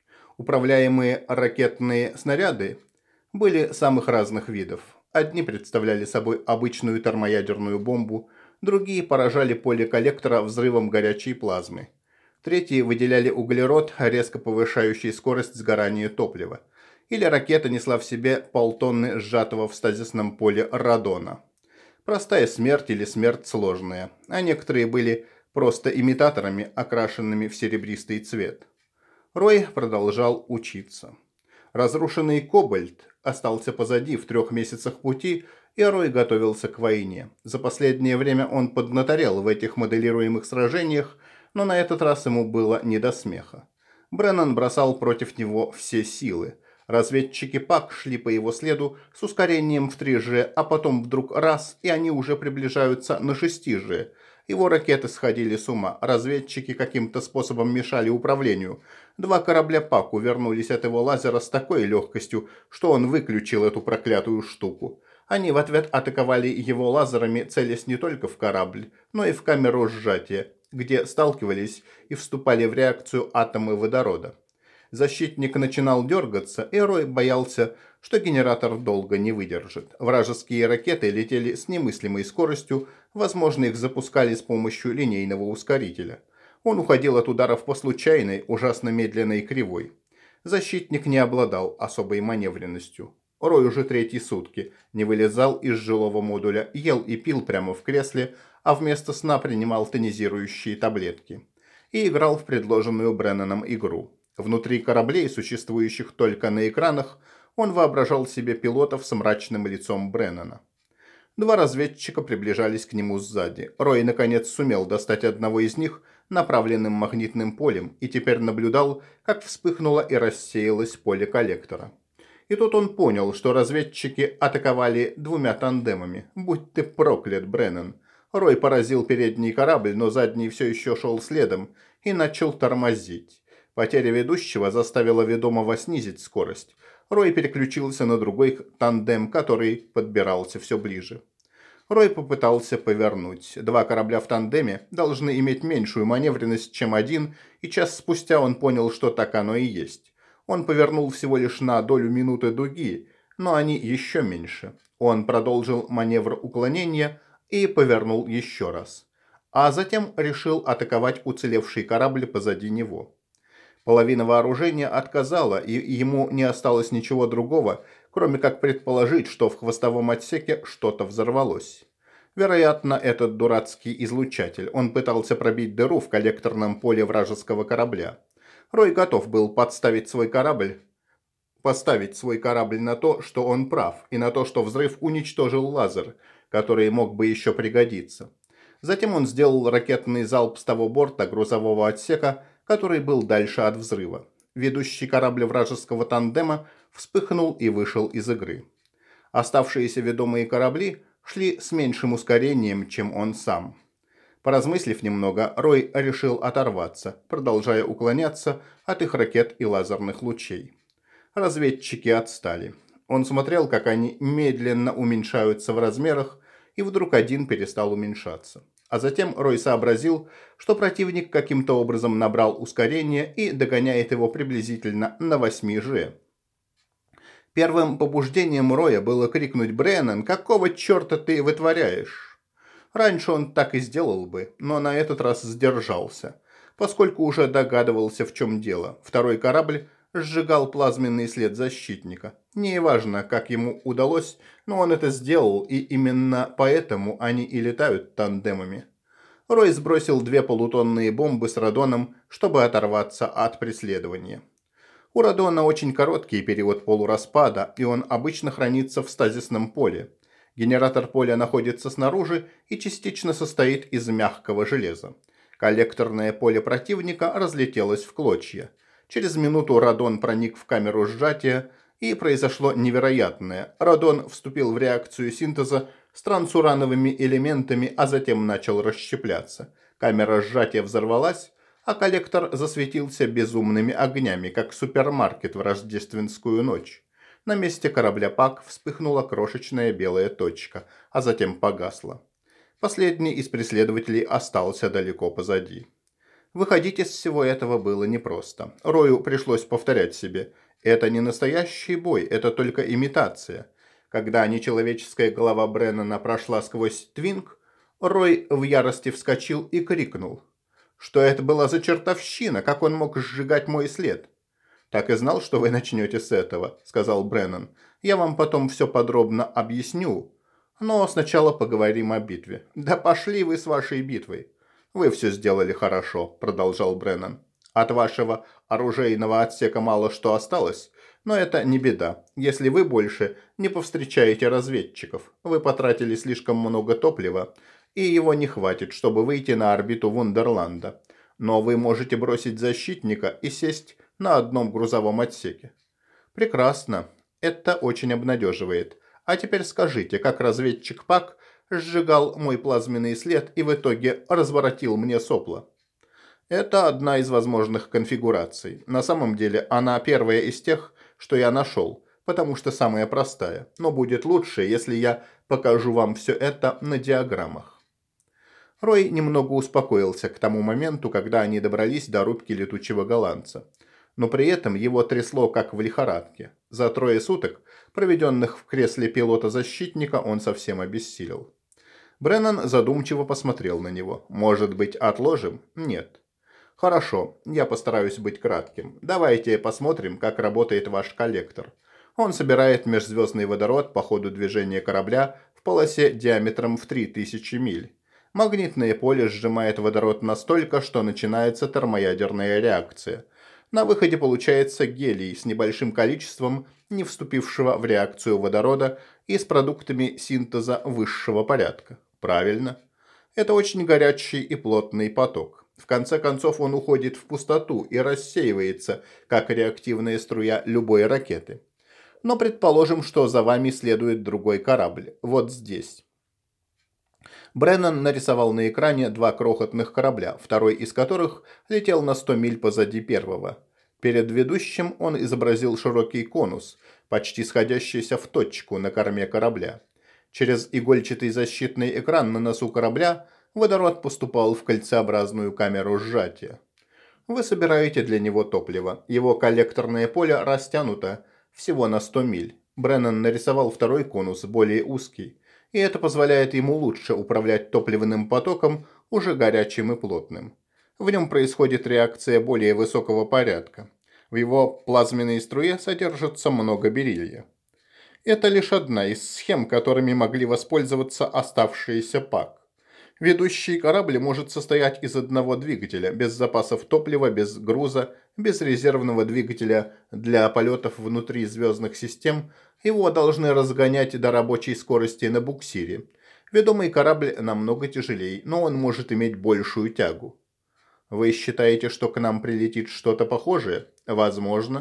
Управляемые ракетные снаряды были самых разных видов. Одни представляли собой обычную термоядерную бомбу, другие поражали поле коллектора взрывом горячей плазмы. Третьи выделяли углерод, резко повышающий скорость сгорания топлива. Или ракета несла в себе полтонны сжатого в стазисном поле радона. Простая смерть или смерть сложная, а некоторые были просто имитаторами, окрашенными в серебристый цвет. Рой продолжал учиться. Разрушенный Кобальт остался позади в 3 месяцах пути, и Рой готовился к войне. За последнее время он поднаторел в этих моделируемых сражениях, но на этот раз ему было не до смеха. Бреннан бросал против него все силы. Разведчики ПАК шли по его следу с ускорением в 3G, а потом вдруг раз, и они уже приближаются на 6G. Его ракеты сходили с ума, разведчики каким-то способом мешали управлению. 2 корабля ПАК увернулись от его лазера с такой легкостью, что он выключил эту проклятую штуку. Они в ответ атаковали его лазерами, целясь не только в корабль, но и в камеру сжатия, где сталкивались и вступали в реакцию атомы водорода. Защитник начинал дергаться, и Рой боялся, что генератор долго не выдержит. Вражеские ракеты летели с немыслимой скоростью, возможно, их запускали с помощью линейного ускорителя. Он уходил от ударов по случайной, ужасно медленной кривой. Защитник не обладал особой маневренностью. Рой уже 3 сутки не вылезал из жилого модуля, ел и пил прямо в кресле, а вместо сна принимал тонизирующие таблетки. И играл в предложенную Бреннаном игру. Внутри кораблей, существующих только на экранах, он воображал себе пилотов с мрачным лицом Бреннана. 2 разведчика приближались к нему сзади. Рой, наконец, сумел достать одного из них направленным магнитным полем и теперь наблюдал, как вспыхнуло и рассеялось поле коллектора. И тут он понял, что разведчики атаковали 2 тандемами. Будь ты проклят, Бреннан. Рой поразил передний корабль, но задний все еще шел следом и начал тормозить. Потеря ведущего заставила ведомого снизить скорость. Рой переключился на другой тандем, который подбирался все ближе. Рой попытался повернуть. 2 корабля в тандеме должны иметь меньшую маневренность, чем один, и час спустя он понял, что так оно и есть. Он повернул всего лишь на долю минуты дуги, но они еще меньше. Он продолжил маневр уклонения и повернул еще раз. А затем решил атаковать уцелевший корабль позади него. Половина вооружения отказала, и ему не осталось ничего другого, кроме как предположить, что в хвостовом отсеке что-то взорвалось. Вероятно, этот дурацкий излучатель. Он пытался пробить дыру в коллекторном поле вражеского корабля. Рой готов был поставить свой корабль на то, что он прав, и на то, что взрыв уничтожил лазер, который мог бы еще пригодиться. Затем он сделал ракетный залп с того борта грузового отсека, который был дальше от взрыва. Ведущий корабль вражеского тандема вспыхнул и вышел из игры. Оставшиеся ведомые корабли шли с меньшим ускорением, чем он сам. Поразмыслив немного, Рой решил оторваться, продолжая уклоняться от их ракет и лазерных лучей. Разведчики отстали. Он смотрел, как они медленно уменьшаются в размерах, и вдруг один перестал уменьшаться. А затем Рой сообразил, что противник каким-то образом набрал ускорение и догоняет его приблизительно на 8G. Первым побуждением Роя было крикнуть: «Бреннан, какого черта ты вытворяешь?» Раньше он так и сделал бы, но на этот раз сдержался, поскольку уже догадывался, в чем дело. Второй корабль сжигал плазменный след защитника. Неважно, как ему удалось, но он это сделал, и именно поэтому они и летают тандемами. Рой сбросил 2 полутонные бомбы с радоном, чтобы оторваться от преследования. У радона очень короткий период полураспада, и он обычно хранится в стазисном поле. Генератор поля находится снаружи и частично состоит из мягкого железа. Коллекторное поле противника разлетелось в клочья. Через минуту радон проник в камеру сжатия, и произошло невероятное. Радон вступил в реакцию синтеза с трансурановыми элементами, а затем начал расщепляться. Камера сжатия взорвалась, а коллектор засветился безумными огнями, как супермаркет в рождественскую ночь. На месте корабля Пак вспыхнула крошечная белая точка, а затем погасла. Последний из преследователей остался далеко позади. Выходить из всего этого было непросто. Рою пришлось повторять себе: это не настоящий бой, это только имитация. Когда нечеловеческая голова Бреннана прошла сквозь твинг, Рой в ярости вскочил и крикнул: «Что это была за чертовщина? Как он мог сжигать мой след?» «Так и знал, что вы начнете с этого», — сказал Бреннан. «Я вам потом все подробно объясню, но сначала поговорим о битве». «Да пошли вы с вашей битвой». «Вы все сделали хорошо», — продолжал Бреннан. «От вашего оружейного отсека мало что осталось, но это не беда, если вы больше не повстречаете разведчиков. Вы потратили слишком много топлива, и его не хватит, чтобы выйти на орбиту Вундерланда. Но вы можете бросить защитника и сесть на одном грузовом отсеке». «Прекрасно. Это очень обнадеживает. А теперь скажите, как разведчик Пак сжигал мой плазменный след и в итоге разворотил мне сопла?» «Это одна из возможных конфигураций. На самом деле она первая из тех, что я нашел, потому что самая простая. Но будет лучше, если я покажу вам все это на диаграммах». Рой немного успокоился к тому моменту, когда они добрались до рубки летучего голландца. Но при этом его трясло, как в лихорадке. За 3 суток, проведенных в кресле пилота-защитника, он совсем обессилел. Бреннан задумчиво посмотрел на него. «Может быть, отложим?» «Нет». «Хорошо, я постараюсь быть кратким. Давайте посмотрим, как работает ваш коллектор. Он собирает межзвездный водород по ходу движения корабля в полосе диаметром в 3000 миль. Магнитное поле сжимает водород настолько, что начинается термоядерная реакция. На выходе получается гелий с небольшим количеством не вступившего в реакцию водорода и с продуктами синтеза высшего порядка. Правильно. Это очень горячий и плотный поток. В конце концов он уходит в пустоту и рассеивается, как реактивная струя любой ракеты. Но предположим, что за вами следует другой корабль. Вот здесь. Бреннан нарисовал на экране 2 крохотных корабля, второй из которых летел на 100 миль позади первого. Перед ведущим он изобразил широкий конус, почти сходящийся в точку на корме корабля. Через игольчатый защитный экран на носу корабля водород поступал в кольцеобразную камеру сжатия. Вы собираете для него топливо. Его коллекторное поле растянуто всего на 100 миль. Бреннан нарисовал второй конус, более узкий, и это позволяет ему лучше управлять топливным потоком, уже горячим и плотным. В нем происходит реакция более высокого порядка. В его плазменной струе содержится много бериллия. Это лишь одна из схем, которыми могли воспользоваться оставшиеся ПАК. Ведущий корабль может состоять из одного двигателя, без запасов топлива, без груза, без резервного двигателя для полетов внутри звездных систем. Его должны разгонять до рабочей скорости на буксире. Ведомый корабль намного тяжелее, но он может иметь большую тягу. Вы считаете, что к нам прилетит что-то похожее? Возможно.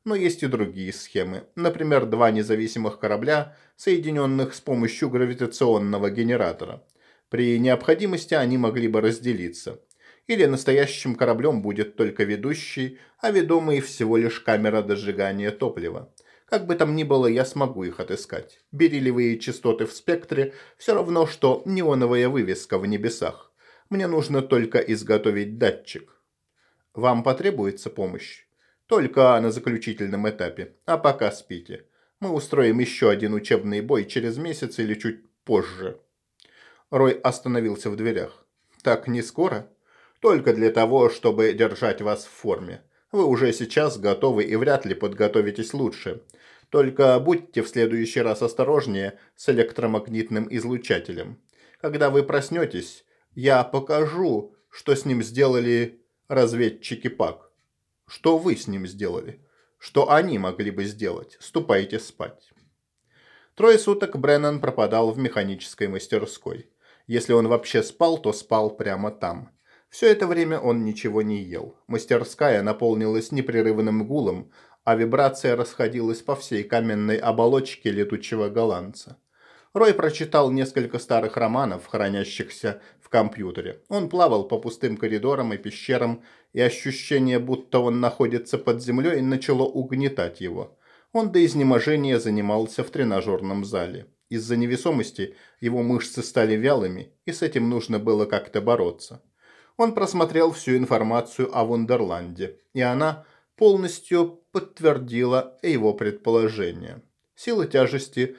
Но есть и другие схемы. Например, два независимых корабля, соединенных с помощью гравитационного генератора. При необходимости они могли бы разделиться. Или настоящим кораблем будет только ведущий, а ведомый всего лишь камера дожигания топлива. Как бы там ни было, я смогу их отыскать. Бериллиевые частоты в спектре все равно, что неоновая вывеска в небесах. Мне нужно только изготовить датчик. Вам потребуется помощь? Только на заключительном этапе. А пока спите. Мы устроим еще один учебный бой через месяц или чуть позже. Рой остановился в дверях. Так не скоро? Только для того, чтобы держать вас в форме. Вы уже сейчас готовы и вряд ли подготовитесь лучше. Только будьте в следующий раз осторожнее с электромагнитным излучателем. Когда вы проснетесь, я покажу, что с ним сделали разведчики ПАК. Что вы с ним сделали? Что они могли бы сделать? Ступайте спать. Трое суток Бреннан пропадал в механической мастерской. Если он вообще спал, то спал прямо там. Все это время он ничего не ел. Мастерская наполнилась непрерывным гулом, а вибрация расходилась по всей каменной оболочке летучего голландца. Рой прочитал несколько старых романов, хранящихся в компьютере. Он плавал по пустым коридорам и пещерам, и ощущение, будто он находится под землей, начало угнетать его. Он до изнеможения занимался в тренажерном зале. Из-за невесомости его мышцы стали вялыми, и с этим нужно было как-то бороться. Он просмотрел всю информацию о Вундерланде, и она полностью подтвердила его предположение. Сила тяжести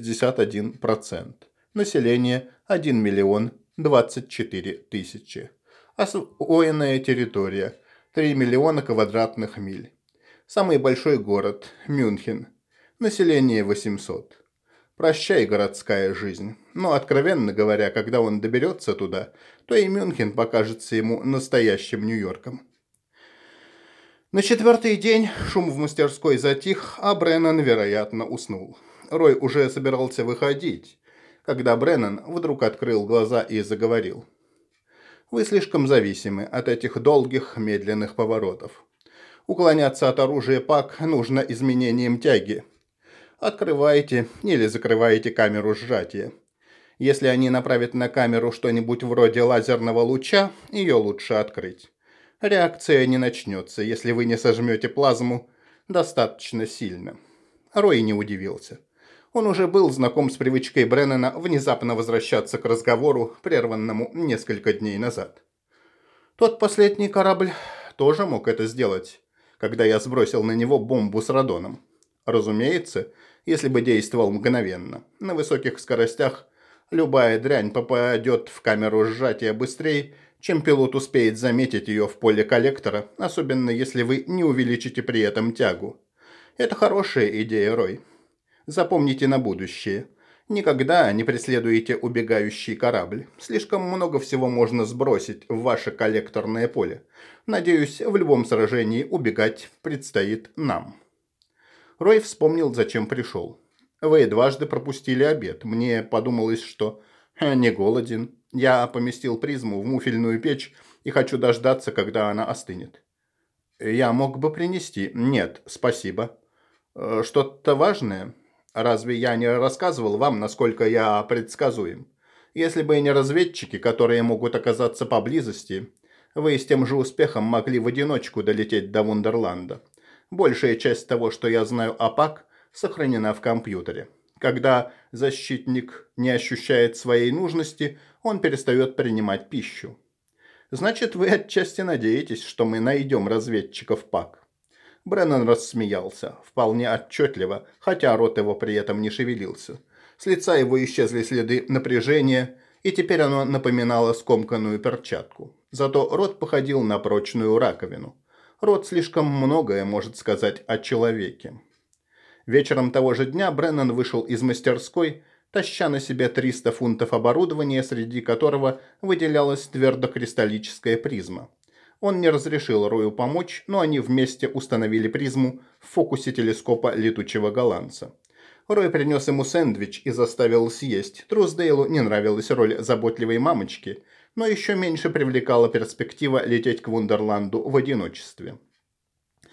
61%. Население 1 миллион 24 тысячи. Освоенная территория 3 миллиона квадратных миль. Самый большой город Мюнхен. Население 800. Прощай, городская жизнь. Но, откровенно говоря, когда он доберется туда, то и Мюнхен покажется ему настоящим Нью-Йорком. На четвертый день шум в мастерской затих, а Бреннан, вероятно, уснул. Рой уже собирался выходить, когда Бреннан вдруг открыл глаза и заговорил. «Вы слишком зависимы от этих долгих, медленных поворотов. Уклоняться от оружия ПАК нужно изменением тяги. Открывайте или закрывайте камеру сжатия. Если они направят на камеру что-нибудь вроде лазерного луча, ее лучше открыть. Реакция не начнется, если вы не сожмете плазму достаточно сильно». Рой не удивился. Он уже был знаком с привычкой Бреннана внезапно возвращаться к разговору, прерванному несколько дней назад. Тот последний корабль тоже мог это сделать, когда я сбросил на него бомбу с радоном. Разумеется, если бы действовал мгновенно. На высоких скоростях любая дрянь попадет в камеру сжатия быстрее, чем пилот успеет заметить ее в поле коллектора, особенно если вы не увеличите при этом тягу. Это хорошая идея, Рой. Запомните на будущее. Никогда не преследуйте убегающий корабль. Слишком много всего можно сбросить в ваше коллекторное поле. Надеюсь, в любом сражении убегать предстоит нам. Рой вспомнил, зачем пришел. Вы дважды пропустили обед. Мне подумалось, что не голоден. Я поместил призму в муфельную печь и хочу дождаться, когда она остынет. Я мог бы принести. Нет, спасибо. Что-то важное? Разве я не рассказывал вам, насколько я предсказуем? Если бы не разведчики, которые могут оказаться поблизости, вы с тем же успехом могли в одиночку долететь до Вундерланда. Большая часть того, что я знаю о ПАК, сохранена в компьютере. Когда защитник не ощущает своей нужности, он перестает принимать пищу. Значит, вы отчасти надеетесь, что мы найдем разведчиков ПАК. Бреннан рассмеялся, вполне отчетливо, хотя рот его при этом не шевелился. С лица его исчезли следы напряжения, и теперь оно напоминало скомканную перчатку. Зато рот походил на прочную раковину. Рот слишком многое может сказать о человеке. Вечером того же дня Бреннан вышел из мастерской, таща на себе 300 фунтов оборудования, среди которого выделялась твердокристаллическая призма. Он не разрешил Рою помочь, но они вместе установили призму в фокусе телескопа летучего голландца. Рой принес ему сэндвич и заставил съесть. Труздейлу не нравилась роль заботливой мамочки, но еще меньше привлекала перспектива лететь к Вундерланду в одиночестве.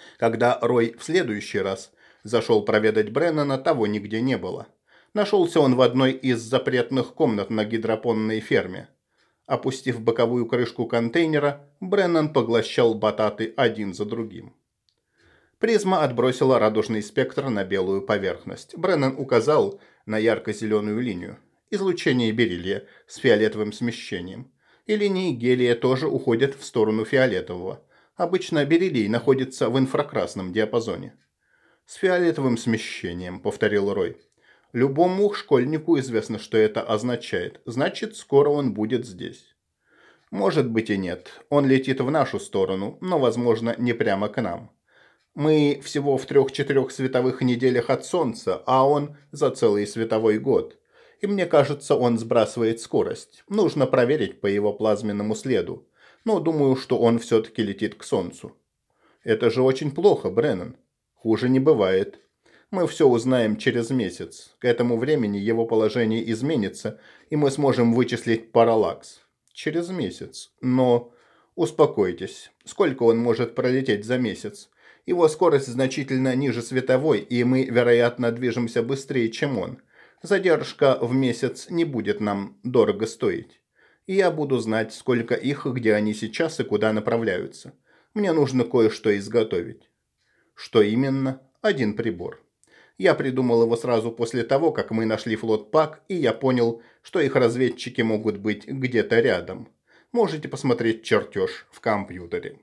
Когда Рой в следующий раз зашел проведать Бреннана, того нигде не было. Нашелся он в одной из запретных комнат на гидропонной ферме. Опустив боковую крышку контейнера, Бреннан поглощал бататы один за другим. Призма отбросила радужный спектр на белую поверхность. Бреннан указал на ярко-зеленую линию. Излучение бериллия с фиолетовым смещением. И линии гелия тоже уходят в сторону фиолетового. Обычно бериллий находится в инфракрасном диапазоне. «С фиолетовым смещением», — повторил Рой. «Любому школьнику известно, что это означает. Значит, скоро он будет здесь». «Может быть и нет. Он летит в нашу сторону, но, возможно, не прямо к нам. Мы всего в 3-4 световых неделях от Солнца, а он за целый световой год. И мне кажется, он сбрасывает скорость. Нужно проверить по его плазменному следу. Но думаю, что он все-таки летит к Солнцу». «Это же очень плохо, Бреннан. Хуже не бывает. Мы все узнаем через месяц. К этому времени его положение изменится, и мы сможем вычислить параллакс. Через месяц. Но успокойтесь. Сколько он может пролететь за месяц? Его скорость значительно ниже световой, и мы, вероятно, движемся быстрее, чем он. Задержка в месяц не будет нам дорого стоить. И я буду знать, сколько их, где они сейчас и куда направляются. Мне нужно кое-что изготовить». «Что именно?» «Один прибор. Я придумал его сразу после того, как мы нашли флот ПАК, и я понял, что их разведчики могут быть где-то рядом. Можете посмотреть чертеж в компьютере».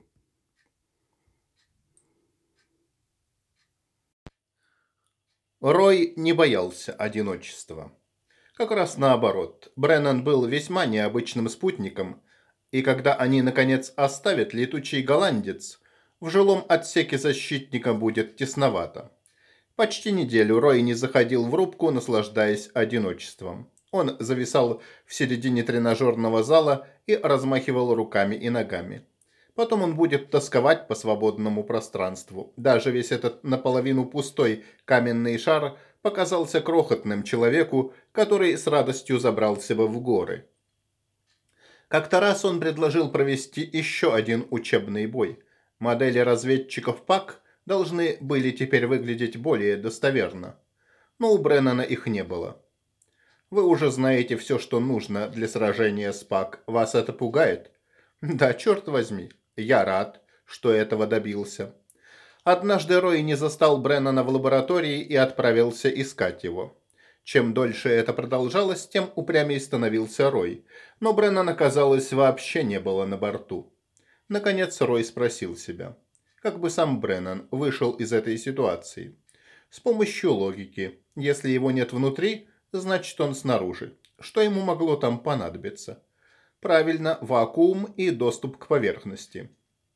Рой не боялся одиночества. Как раз наоборот, Бреннан был весьма необычным спутником, и когда они, наконец, оставят летучий голландец, в жилом отсеке защитника будет тесновато. Почти неделю Рой не заходил в рубку, наслаждаясь одиночеством. Он зависал в середине тренажерного зала и размахивал руками и ногами. Потом он будет тосковать по свободному пространству. Даже весь этот наполовину пустой каменный шар показался крохотным человеку, который с радостью забрался бы в горы. Как-то раз он предложил провести еще один учебный бой. Модели разведчиков ПАК должны были теперь выглядеть более достоверно. Но у Бреннана их не было. «Вы уже знаете все, что нужно для сражения с ПАК. Вас это пугает?» «Да, черт возьми. Я рад, что этого добился». Однажды Рой не застал Бреннана в лаборатории и отправился искать его. Чем дольше это продолжалось, тем упрямее становился Рой. Но Бреннана, казалось, вообще не было на борту. Наконец Рой спросил себя, как бы сам Бреннан вышел из этой ситуации. С помощью логики. Если его нет внутри, значит он снаружи. Что ему могло там понадобиться? Правильно, вакуум и доступ к поверхности.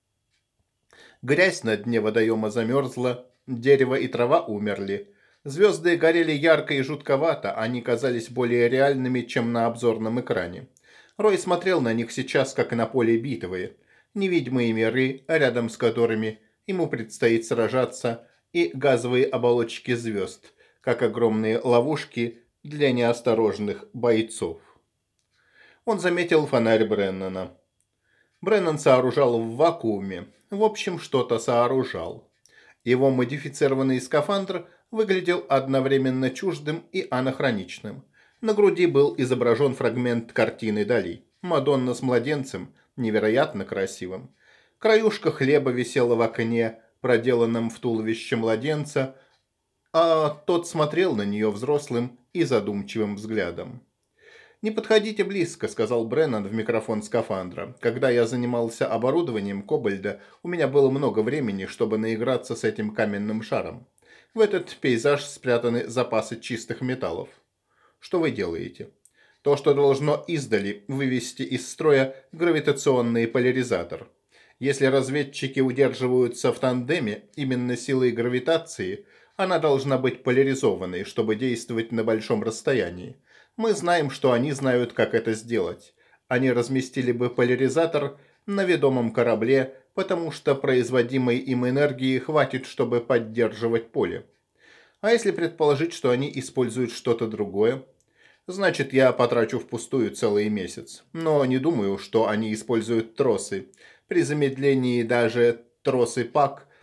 Грязь на дне водоема замерзла, дерево и трава умерли. Звезды горели ярко и жутковато, они казались более реальными, чем на обзорном экране. Рой смотрел на них сейчас, как и на поле битвы. Невидимые миры, рядом с которыми ему предстоит сражаться, и газовые оболочки звезд, как огромные ловушки для неосторожных бойцов. Он заметил фонарь Бреннана. Бреннан сооружал в вакууме. В общем, что-то сооружал. Его модифицированный скафандр выглядел одновременно чуждым и анахроничным. На груди был изображен фрагмент картины Дали. Мадонна с младенцем, невероятно красивым. Краюшка хлеба висела в окне, проделанном в туловище младенца, а тот смотрел на нее взрослым и задумчивым взглядом. «Не подходите близко», — сказал Бреннан в микрофон скафандра. «Когда я занимался оборудованием Кобальда, у меня было много времени, чтобы наиграться с этим каменным шаром. В этот пейзаж спрятаны запасы чистых металлов. Что вы делаете? То, что должно издали вывести из строя гравитационный поляризатор. Если разведчики удерживаются в тандеме именно силой гравитации, она должна быть поляризованной, чтобы действовать на большом расстоянии. Мы знаем, что они знают, как это сделать. Они разместили бы поляризатор на ведомом корабле, потому что производимой им энергии хватит, чтобы поддерживать поле. А если предположить, что они используют что-то другое? Значит, я потрачу впустую целый месяц. Но не думаю, что они используют тросы. При замедлении даже тросы ПАК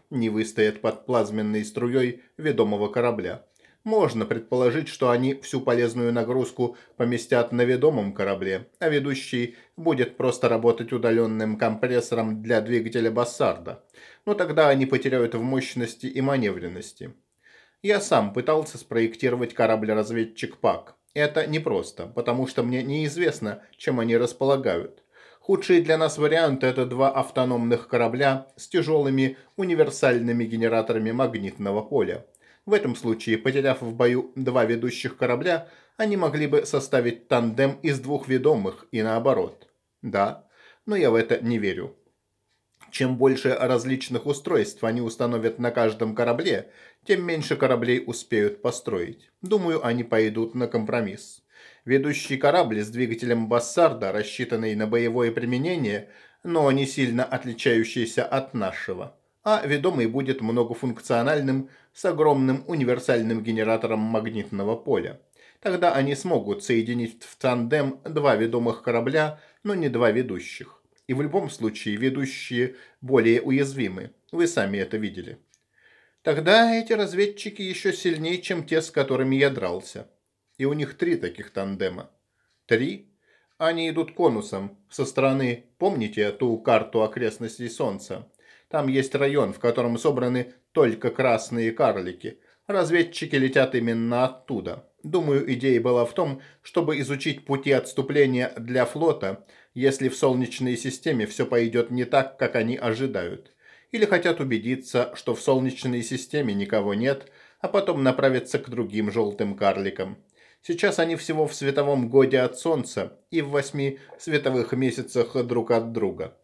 не выстоят под плазменной струей ведомого корабля. Можно предположить, что они всю полезную нагрузку поместят на ведомом корабле, а ведущий будет просто работать удаленным компрессором для двигателя Бассарда. Но тогда они потеряют в мощности и маневренности. Я сам пытался спроектировать корабль-разведчик ПАК. Это непросто, потому что мне неизвестно, чем они располагают. Худший для нас вариант – это два автономных корабля с тяжелыми универсальными генераторами магнитного поля. В этом случае, потеряв в бою два ведущих корабля, они могли бы составить тандем из двух ведомых и наоборот. Да, но я в это не верю. Чем больше различных устройств они установят на каждом корабле, тем меньше кораблей успеют построить. Думаю, они пойдут на компромисс. Ведущий корабль с двигателем Бассарда, рассчитанный на боевое применение, но не сильно отличающийся от нашего. А ведомый будет многофункциональным с огромным универсальным генератором магнитного поля. Тогда они смогут соединить в тандем два ведомых корабля, но не два ведущих. И в любом случае ведущие более уязвимы. Вы сами это видели. Тогда эти разведчики еще сильнее, чем те, с которыми я дрался. И у них 3 таких тандема. 3? Они идут конусом. Со стороны, помните ту карту окрестностей Солнца? Там есть район, в котором собраны только красные карлики. Разведчики летят именно оттуда. Думаю, идея была в том, чтобы изучить пути отступления для флота, если в Солнечной системе все пойдет не так, как они ожидают. Или хотят убедиться, что в Солнечной системе никого нет, а потом направиться к другим желтым карликам. Сейчас они всего в световом годе от Солнца и в 8 световых месяцах друг от друга.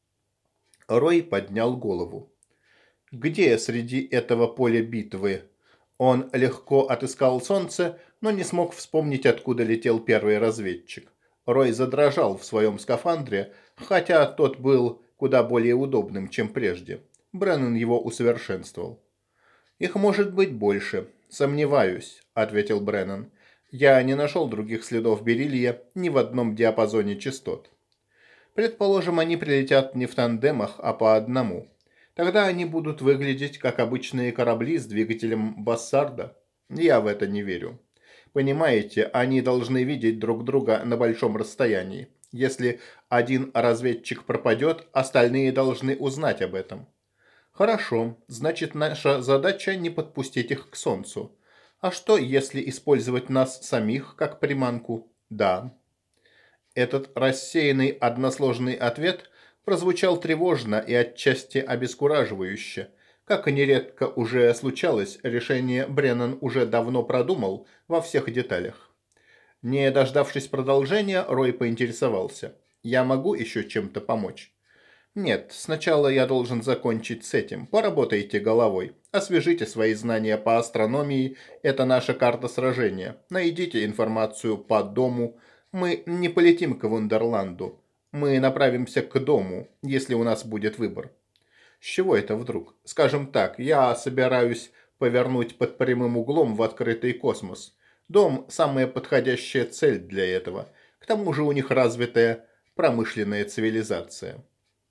Рой поднял голову. Где среди этого поля битвы? Он легко отыскал Солнце, но не смог вспомнить, откуда летел первый разведчик. Рой задрожал в своем скафандре, хотя тот был куда более удобным, чем прежде. Бреннан его усовершенствовал. «Их может быть больше. Сомневаюсь», — ответил Бреннан. «Я не нашел других следов бериллия ни в одном диапазоне частот. Предположим, они прилетят не в тандемах, а по одному. Тогда они будут выглядеть как обычные корабли с двигателем Бассарда. Я в это не верю. Понимаете, они должны видеть друг друга на большом расстоянии. Если один разведчик пропадет, остальные должны узнать об этом. Хорошо, значит, наша задача не подпустить их к Солнцу. А что, если использовать нас самих как приманку? Да. Этот рассеянный односложный ответ прозвучал тревожно и отчасти обескураживающе. Как и нередко уже случалось, решение Бреннан уже давно продумал во всех деталях. Не дождавшись продолжения, Рой поинтересовался. «Я могу еще чем-то помочь?» «Нет, сначала я должен закончить с этим. Поработайте головой. Освежите свои знания по астрономии. Это наша карта сражения. Найдите информацию по дому. Мы не полетим к Вундерланду. Мы направимся к дому, если у нас будет выбор». «С чего это вдруг? Скажем так, я собираюсь повернуть под прямым углом в открытый космос. Дом – самая подходящая цель для этого. К тому же у них развитая промышленная цивилизация».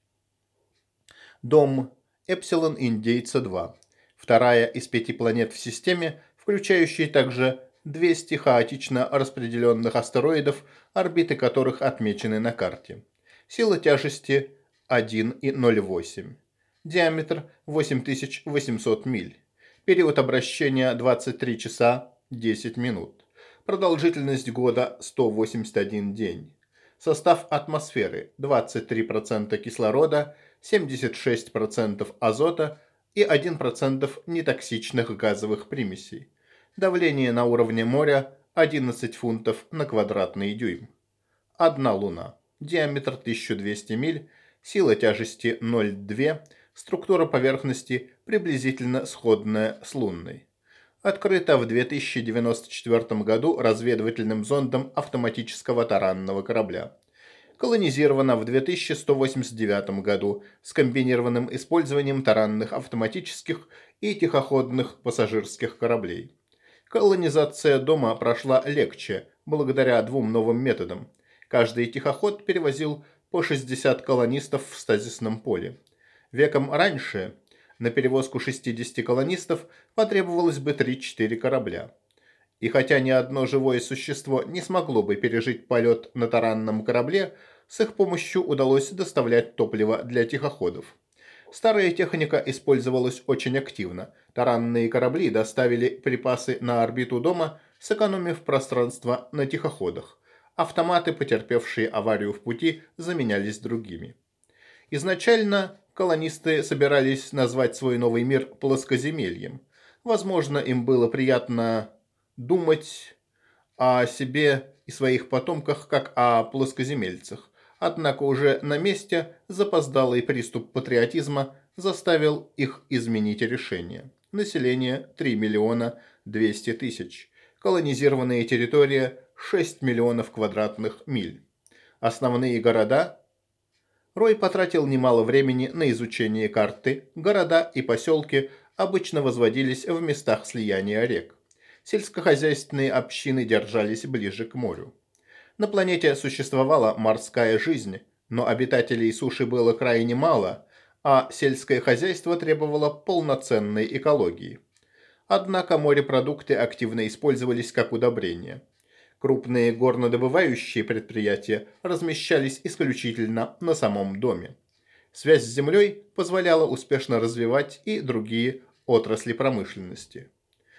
Дом Эпсилон Индейца-2. Вторая из 5 планет в системе, включающая также 200 хаотично распределенных астероидов, орбиты которых отмечены на карте. Сила тяжести 1,08. Диаметр 8800 миль. Период обращения 23 часа 10 минут. Продолжительность года 181 день. Состав атмосферы 23% кислорода, 76% азота и 1% нетоксичных газовых примесей. Давление на уровне моря 11 фунтов на квадратный дюйм. Одна Луна. Диаметр 1200 миль, сила тяжести 0,2, структура поверхности приблизительно сходная с лунной. Открыта в 2094 году разведывательным зондом автоматического таранного корабля. Колонизирована в 2189 году с комбинированным использованием таранных автоматических и тихоходных пассажирских кораблей. Колонизация дома прошла легче, благодаря 2 новым методам. Каждый тихоход перевозил по 60 колонистов в стазисном поле. Веком раньше На перевозку 60 колонистов потребовалось бы 3-4 корабля. И хотя ни одно живое существо не смогло бы пережить полет на таранном корабле, с их помощью удалось доставлять топливо для тихоходов. Старая техника использовалась очень активно. Таранные корабли доставили припасы на орбиту дома, сэкономив пространство на тихоходах. Автоматы, потерпевшие аварию в пути, заменялись другими. Изначально колонисты собирались назвать свой новый мир плоскоземельем. Возможно, им было приятно думать о себе и своих потомках как о плоскоземельцах. Однако уже на месте запоздалый приступ патриотизма заставил их изменить решение. Население 3 миллиона 200 тысяч. Колонизированная территория 6 миллионов квадратных миль. Основные города. Рой потратил немало времени на изучение карты. Города и поселки обычно возводились в местах слияния рек. Сельскохозяйственные общины держались ближе к морю. На планете существовала морская жизнь, но обитателей суши было крайне мало, а сельское хозяйство требовало полноценной экологии. Однако морепродукты активно использовались как удобрение. Крупные горнодобывающие предприятия размещались исключительно на самом доме. Связь с землей позволяла успешно развивать и другие отрасли промышленности.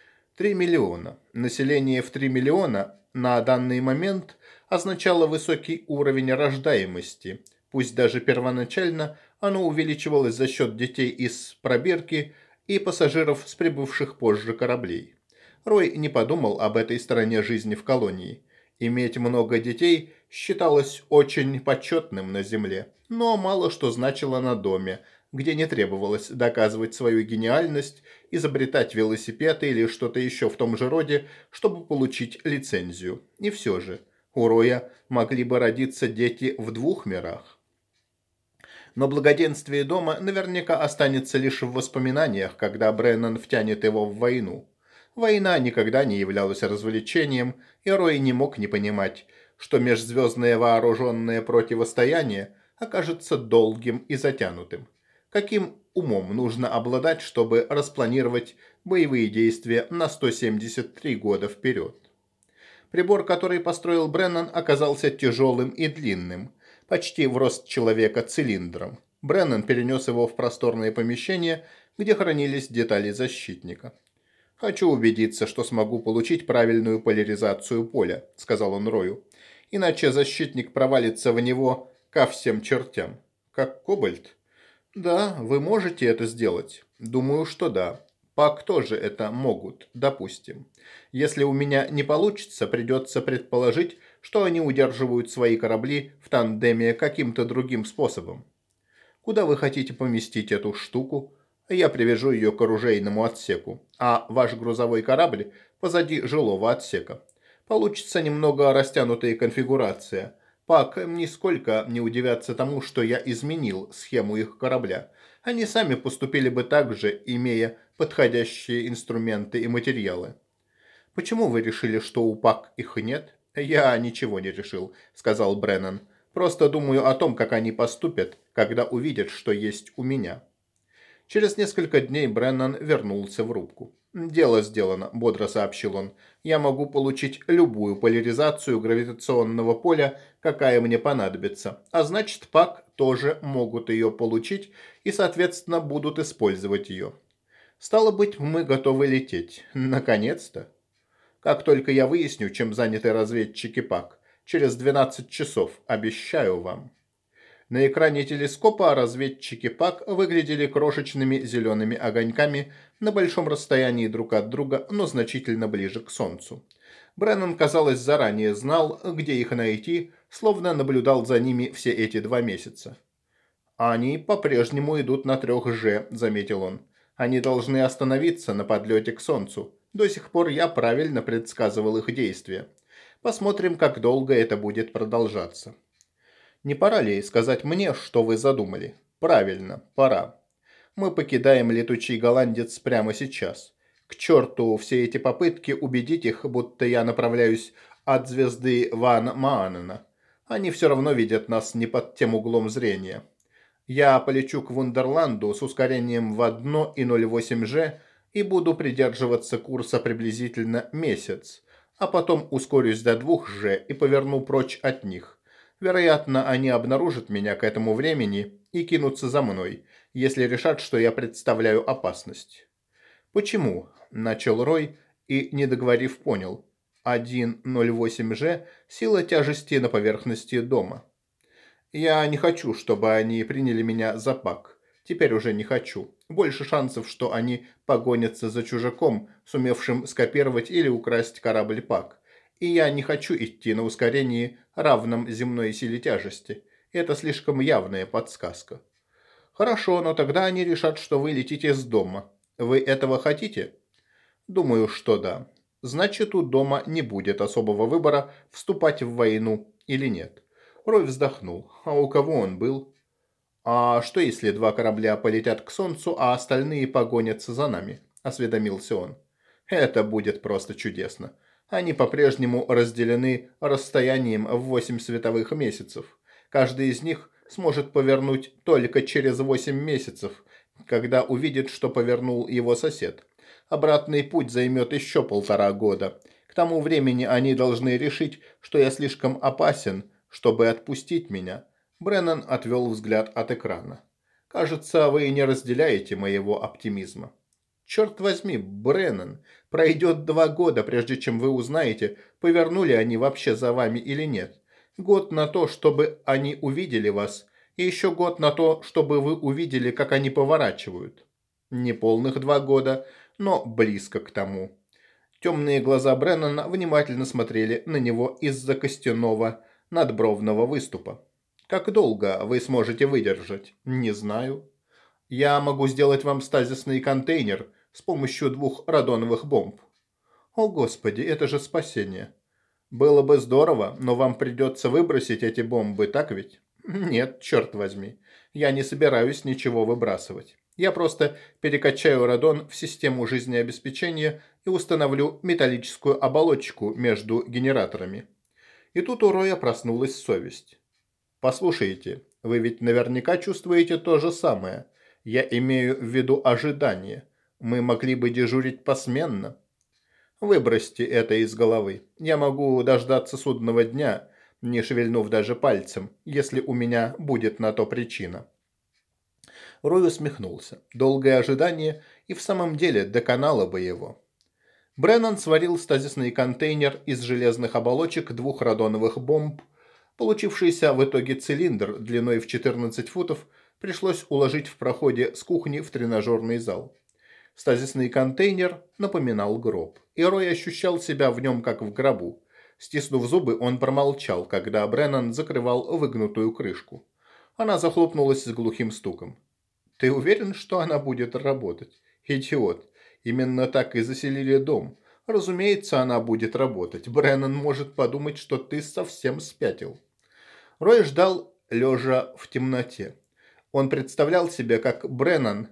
3 миллиона. Население в 3 миллиона на данный момент означало высокий уровень рождаемости. Пусть даже первоначально оно увеличивалось за счет детей из пробирки и пассажиров с прибывших позже кораблей. Рой не подумал об этой стороне жизни в колонии. Иметь много детей считалось очень почетным на Земле, но мало что значило на доме, где не требовалось доказывать свою гениальность, изобретать велосипед или что-то еще в том же роде, чтобы получить лицензию. И все же, у Роя могли бы родиться дети в 2 мирах. Но благоденствие дома наверняка останется лишь в воспоминаниях, когда Бреннан втянет его в войну. Война никогда не являлась развлечением, и Рой не мог не понимать, что межзвездное вооруженное противостояние окажется долгим и затянутым. Каким умом нужно обладать, чтобы распланировать боевые действия на 173 года вперед? Прибор, который построил Бреннан, оказался тяжелым и длинным, почти в рост человека цилиндром. Бреннан перенес его в просторное помещение, где хранились детали защитника. «Хочу убедиться, что смогу получить правильную поляризацию поля», — сказал он Рою. «Иначе защитник провалится в него ко всем чертям». «Как кобальт?» «Да, вы можете это сделать?» «Думаю, что да. Пак тоже это могут, допустим. Если у меня не получится, придется предположить, что они удерживают свои корабли в тандеме каким-то другим способом. Куда вы хотите поместить эту штуку? Я привяжу ее к оружейному отсеку, а ваш грузовой корабль позади жилого отсека. Получится немного растянутая конфигурация. Пак нисколько не удивятся тому, что я изменил схему их корабля. Они сами поступили бы так же, имея подходящие инструменты и материалы. Почему вы решили, что у Пак их нет? Я ничего не решил, сказал Бреннан. Просто думаю о том, как они поступят, когда увидят, что есть у меня. Через несколько дней Бреннан вернулся в рубку. «Дело сделано», – бодро сообщил он. «Я могу получить любую поляризацию гравитационного поля, какая мне понадобится. А значит, Пак тоже могут ее получить и, соответственно, будут использовать ее. Стало быть, мы готовы лететь. Наконец-то. Как только я выясню, чем заняты разведчики Пак. Через 12 часов, обещаю вам». На экране телескопа разведчики Пак выглядели крошечными зелеными огоньками на большом расстоянии друг от друга, но значительно ближе к Солнцу. Бреннан, казалось, заранее знал, где их найти, словно наблюдал за ними все эти 2 месяца. «Они по-прежнему идут на 3G», — заметил он. «Они должны остановиться на подлете к Солнцу. До сих пор я правильно предсказывал их действия. Посмотрим, как долго это будет продолжаться». «Не пора ли сказать мне, что вы задумали?» «Правильно, пора. Мы покидаем летучий голландец прямо сейчас. К черту все эти попытки убедить их, будто я направляюсь от звезды Ван Маанена. Они все равно видят нас не под тем углом зрения. Я полечу к Вундерланду с ускорением в 1,08 g и буду придерживаться курса приблизительно месяц, а потом ускорюсь до 2 g и поверну прочь от них. Вероятно, они обнаружат меня к этому времени и кинутся за мной, если решат, что я представляю опасность. «Почему?» – начал Рой и, не договорив, понял. 1,08 g – сила тяжести на поверхности дома. Я не хочу, чтобы они приняли меня за Пак. Теперь уже не хочу. Больше шансов, что они погонятся за чужаком, сумевшим скопировать или украсть корабль Пак. И я не хочу идти на ускорении, равном земной силе тяжести. Это слишком явная подсказка. Хорошо, но тогда они решат, что вы летите с дома. Вы этого хотите? Думаю, что да. Значит, у дома не будет особого выбора, вступать в войну или нет. Рой вздохнул. А у кого он был? А что, если два корабля полетят к Солнцу, а остальные погонятся за нами? Осведомился он. Это будет просто чудесно. Они по-прежнему разделены расстоянием в 8 световых месяцев. Каждый из них сможет повернуть только через 8 месяцев, когда увидит, что повернул его сосед. Обратный путь займет еще 1,5 года. К тому времени они должны решить, что я слишком опасен, чтобы отпустить меня. Бреннан отвел взгляд от экрана. Кажется, вы не разделяете моего оптимизма. Черт возьми, Бреннан, пройдет 2 года, прежде чем вы узнаете, повернули они вообще за вами или нет. Год на то, чтобы они увидели вас, и еще год на то, чтобы вы увидели, как они поворачивают. Не полных 2 года, но близко к тому. Темные глаза Бреннана внимательно смотрели на него из-за костяного надбровного выступа. «Как долго вы сможете выдержать?» «Не знаю. Я могу сделать вам стазисный контейнер с помощью 2 радоновых бомб». «О, Господи, это же спасение!» «Было бы здорово, но вам придется выбросить эти бомбы, так ведь?» «Нет, черт возьми. Я не собираюсь ничего выбрасывать. Я просто перекачаю радон в систему жизнеобеспечения и установлю металлическую оболочку между генераторами». И тут у Роя проснулась совесть. «Послушайте, вы ведь наверняка чувствуете то же самое. Я имею в виду ожидание. Мы могли бы дежурить посменно». «Выбросьте это из головы. Я могу дождаться судного дня, не шевельнув даже пальцем, если у меня будет на то причина». Рой усмехнулся. Долгое ожидание и в самом деле доконало бы его. Бреннан сварил стазисный контейнер из железных оболочек 2 радоновых бомб. Получившийся в итоге цилиндр длиной в 14 футов пришлось уложить в проходе с кухни в тренажерный зал. Стазисный контейнер напоминал гроб, и Рой ощущал себя в нем как в гробу. Стиснув зубы, он промолчал, когда Бреннан закрывал выгнутую крышку. Она захлопнулась с глухим стуком. «Ты уверен, что она будет работать? Идиот. Именно так и заселили дом. Разумеется, она будет работать. Бреннан может подумать, что ты совсем спятил». Рой ждал, лежа в темноте. Он представлял себе, как Бреннан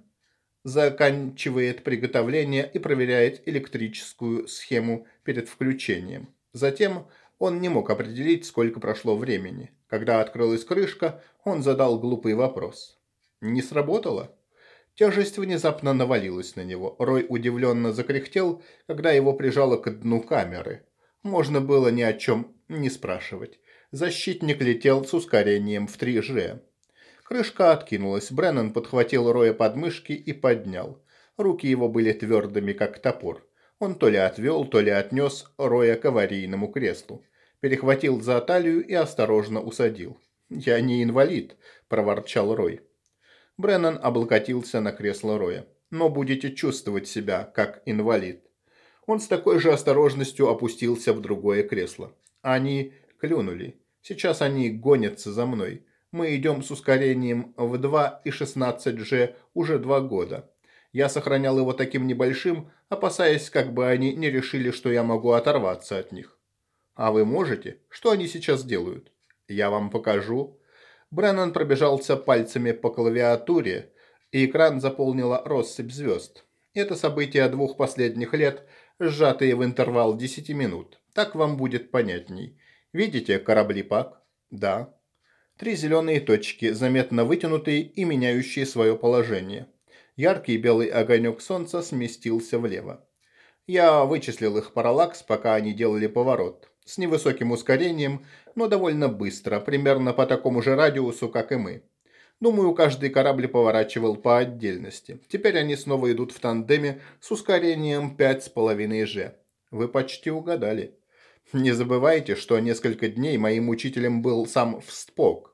заканчивает приготовление и проверяет электрическую схему перед включением. Затем он не мог определить, сколько прошло времени. Когда открылась крышка, он задал глупый вопрос. «Не сработало?» Тяжесть внезапно навалилась на него. Рой удивленно закряхтел, когда его прижало к дну камеры. Можно было ни о чем не спрашивать. Защитник летел с ускорением в 3G. Крышка откинулась. Бреннан подхватил Роя под мышки и поднял. Руки его были твердыми, как топор. Он то ли отвел, то ли отнес Роя к аварийному креслу. Перехватил за талию и осторожно усадил. «Я не инвалид», – проворчал Рой. Бреннан облокотился на кресло Роя. «Но будете чувствовать себя, как инвалид». Он с такой же осторожностью опустился в другое кресло. Они клюнули. Сейчас они гонятся за мной. Мы идем с ускорением в 2,16 g уже 2 года. Я сохранял его таким небольшим, опасаясь, как бы они не решили, что я могу оторваться от них. А вы можете? Что они сейчас делают? Я вам покажу. Бреннан пробежался пальцами по клавиатуре, и экран заполнила россыпь звезд. Это события 2 последних лет, сжатые в интервал 10 минут. Так вам будет понятней. Видите корабли Пак? Да. Три зеленые точки, заметно вытянутые и меняющие свое положение. Яркий белый огонек солнца сместился влево. Я вычислил их параллакс, пока они делали поворот. С невысоким ускорением, но довольно быстро, примерно по такому же радиусу, как и мы. Думаю, каждый корабль поворачивал по отдельности. Теперь они снова идут в тандеме с ускорением 5,5G. Вы почти угадали. Не забывайте, что несколько дней моим учителем был сам Вспок.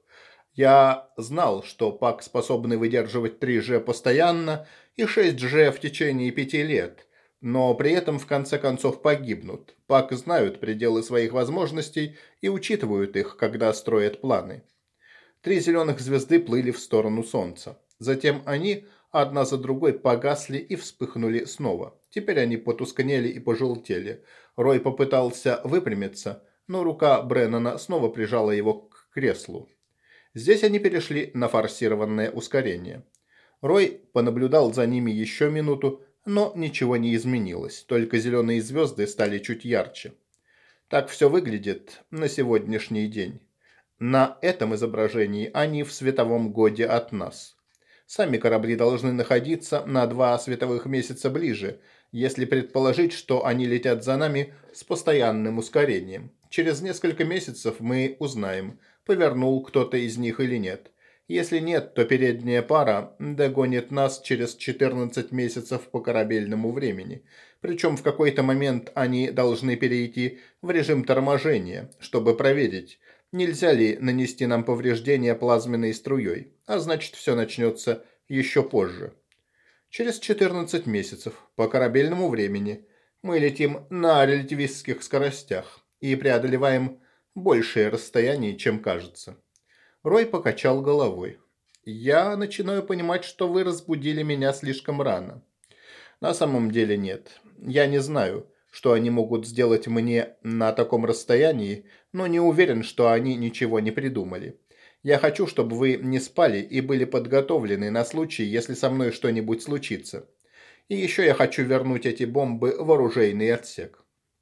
Я знал, что ПАК способны выдерживать 3G постоянно и 6G в течение 5 лет, но при этом в конце концов погибнут. ПАК знают пределы своих возможностей и учитывают их, когда строят планы. Три зеленых звезды плыли в сторону Солнца. Затем они одна за другой погасли и вспыхнули снова. Теперь они потускнели и пожелтели. Рой попытался выпрямиться, но рука Бреннана снова прижала его к креслу. Здесь они перешли на форсированное ускорение. Рой понаблюдал за ними еще минуту, но ничего не изменилось, только зеленые звезды стали чуть ярче. Так все выглядит на сегодняшний день. На этом изображении они в световом годе от нас. Сами корабли должны находиться на 2 световых месяца ближе, если предположить, что они летят за нами с постоянным ускорением. Через несколько месяцев мы узнаем, повернул кто-то из них или нет. Если нет, то передняя пара догонит нас через 14 месяцев по корабельному времени. Причем в какой-то момент они должны перейти в режим торможения, чтобы проверить, нельзя ли нанести нам повреждения плазменной струей, а значит все начнется еще позже. Через 14 месяцев по корабельному времени мы летим на релятивистских скоростях и преодолеваем большее расстояние, чем кажется. Рой покачал головой. Я начинаю понимать, что вы разбудили меня слишком рано. На самом деле нет. Я не знаю, что они могут сделать мне на таком расстоянии, но не уверен, что они ничего не придумали. Я хочу, чтобы вы не спали и были подготовлены на случай, если со мной что-нибудь случится. И еще я хочу вернуть эти бомбы в оружейный отсек.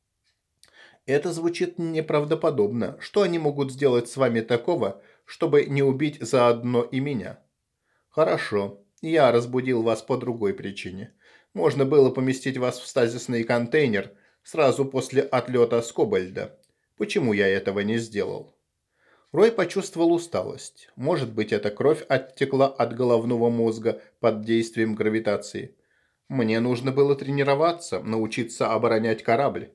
Это звучит неправдоподобно. Что они могут сделать с вами такого, чтобы не убить заодно и меня? Хорошо, я разбудил вас по другой причине. Можно было поместить вас в стазисный контейнер сразу после отлета с Кобальда. Почему я этого не сделал? Рой почувствовал усталость. Может быть, эта кровь оттекла от головного мозга под действием гравитации. Мне нужно было тренироваться, научиться оборонять корабль.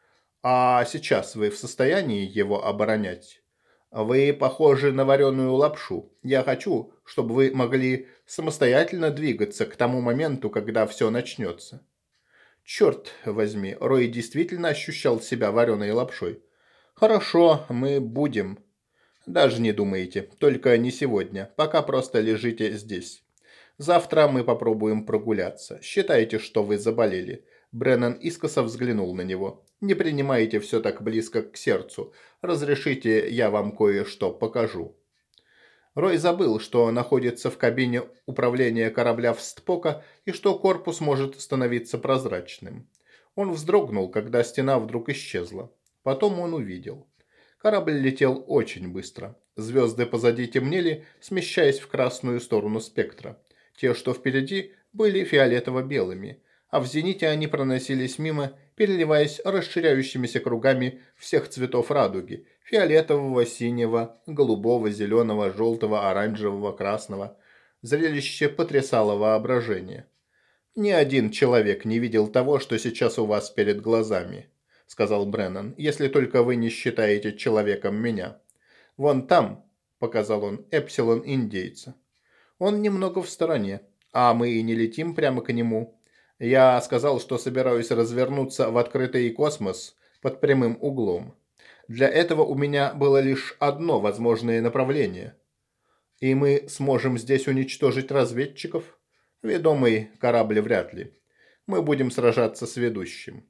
А сейчас вы в состоянии его оборонять? Вы похожи на вареную лапшу. Я хочу, чтобы вы могли самостоятельно двигаться к тому моменту, когда все начнется. Черт возьми, Рой действительно ощущал себя вареной лапшой. Хорошо, мы будем. Даже не думайте, только не сегодня, пока просто лежите здесь. Завтра мы попробуем прогуляться. Считайте, что вы заболели. Бреннан искоса взглянул на него. Не принимайте все так близко к сердцу. Разрешите, я вам кое-что покажу. Рой забыл, что находится в кабине управления корабля Встпока и что корпус может становиться прозрачным. Он вздрогнул, когда стена вдруг исчезла. Потом он увидел. Корабль летел очень быстро. Звезды позади темнели, смещаясь в красную сторону спектра. Те, что впереди, были фиолетово-белыми, а в зените они проносились мимо, переливаясь расширяющимися кругами всех цветов радуги – фиолетового, синего, голубого, зеленого, желтого, оранжевого, красного. Зрелище потрясало воображение. «Ни один человек не видел того, что сейчас у вас перед глазами», – сказал Бреннан, – «если только вы не считаете человеком меня. Вон там», – показал он, – «эпсилон индейца. Он немного в стороне, а мы и не летим прямо к нему. Я сказал, что собираюсь развернуться в открытый космос под прямым углом. Для этого у меня было лишь одно возможное направление. И мы сможем здесь уничтожить разведчиков? Ведомый корабль вряд ли. Мы будем сражаться с ведущим».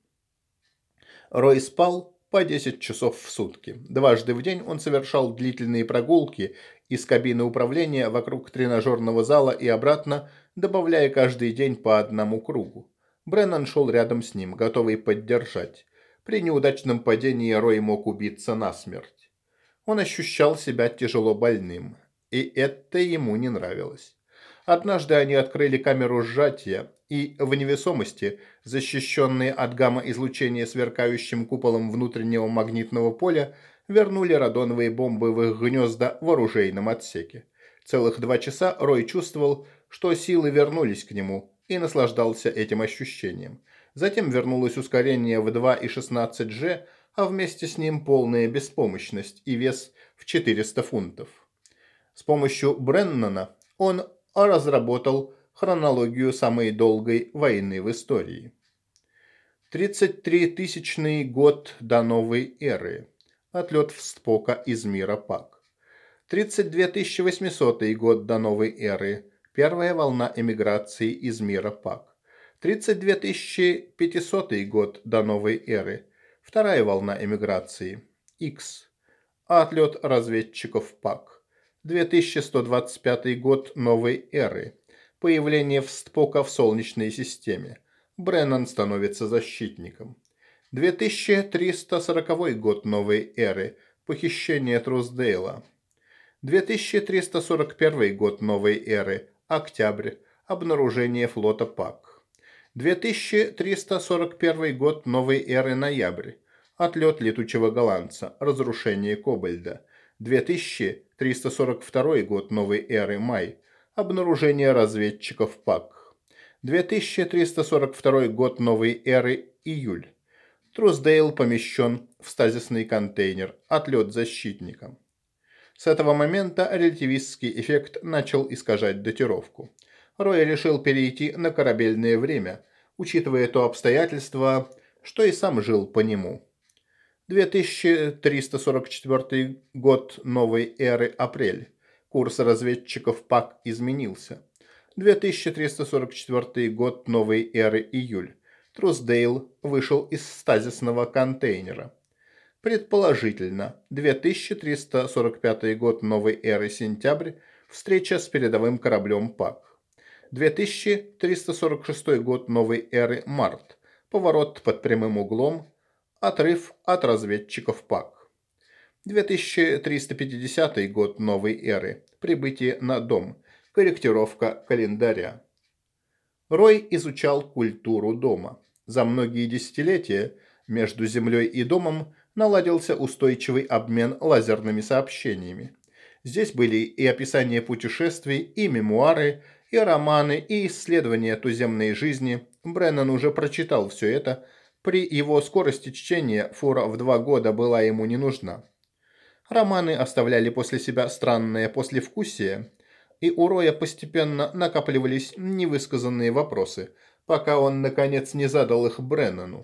Рой спал по 10 часов в сутки. Дважды в день он совершал длительные прогулки из кабины управления вокруг тренажерного зала и обратно, добавляя каждый день по одному кругу. Бреннан шел рядом с ним, готовый поддержать. При неудачном падении Рой мог убиться насмерть. Он ощущал себя тяжело больным, и это ему не нравилось. Однажды они открыли камеру сжатия, и в невесомости, защищенные от гамма-излучения сверкающим куполом внутреннего магнитного поля, вернули радоновые бомбы в их гнезда в оружейном отсеке. Целых 2 часа Рой чувствовал, что силы вернулись к нему, и наслаждался этим ощущением. Затем вернулось ускорение в 2,16G, а вместе с ним полная беспомощность и вес в 400 фунтов. С помощью Бреннана он разработал хронологию самой долгой войны в истории. 33-тысячный год до новой эры. Отлет Встпока из мира Пак. 32 800 год до новой эры. Первая волна эмиграции из мира Пак. 32 500 год до новой эры. Вторая волна эмиграции. X. Отлет разведчиков Пак. 2125 год новой эры. Появление Встпока в Солнечной системе. Бреннан становится защитником. 2340 год новой эры. Похищение Трусдейла. 2341 год новой эры. Октябрь. Обнаружение флота Пак. 2341 год новой эры. Ноябрь. Отлет летучего голландца. Разрушение Кобальда. 2342 год новой эры. Май. Обнаружение разведчиков Пак. 2342 год новой эры. Июль. Трусдейл помещен в стазисный контейнер. Отлет защитником. С этого момента релятивистский эффект начал искажать датировку. Рой решил перейти на корабельное время, учитывая то обстоятельство, что и сам жил по нему. 2344 год новой эры. Апрель. Курс разведчиков Пак изменился. 2344 год новой эры. Июль. Трусдейл вышел из стазисного контейнера. Предположительно, 2345 год новой эры. Сентябрь. Встреча с передовым кораблем Пак. 2346 год новой эры. Март. Поворот под прямым углом. Отрыв от разведчиков Пак. 2350 год новой эры. Прибытие на дом. Корректировка календаря. Рой изучал культуру дома. За многие десятилетия между Землей и домом наладился устойчивый обмен лазерными сообщениями. Здесь были и описания путешествий, и мемуары, и романы, и исследования туземной жизни. Бреннан уже прочитал все это. При его скорости чтения фора в 2 года была ему не нужна. Романы оставляли после себя странное послевкусие, и у Роя постепенно накапливались невысказанные вопросы, пока он, наконец, не задал их Бреннану.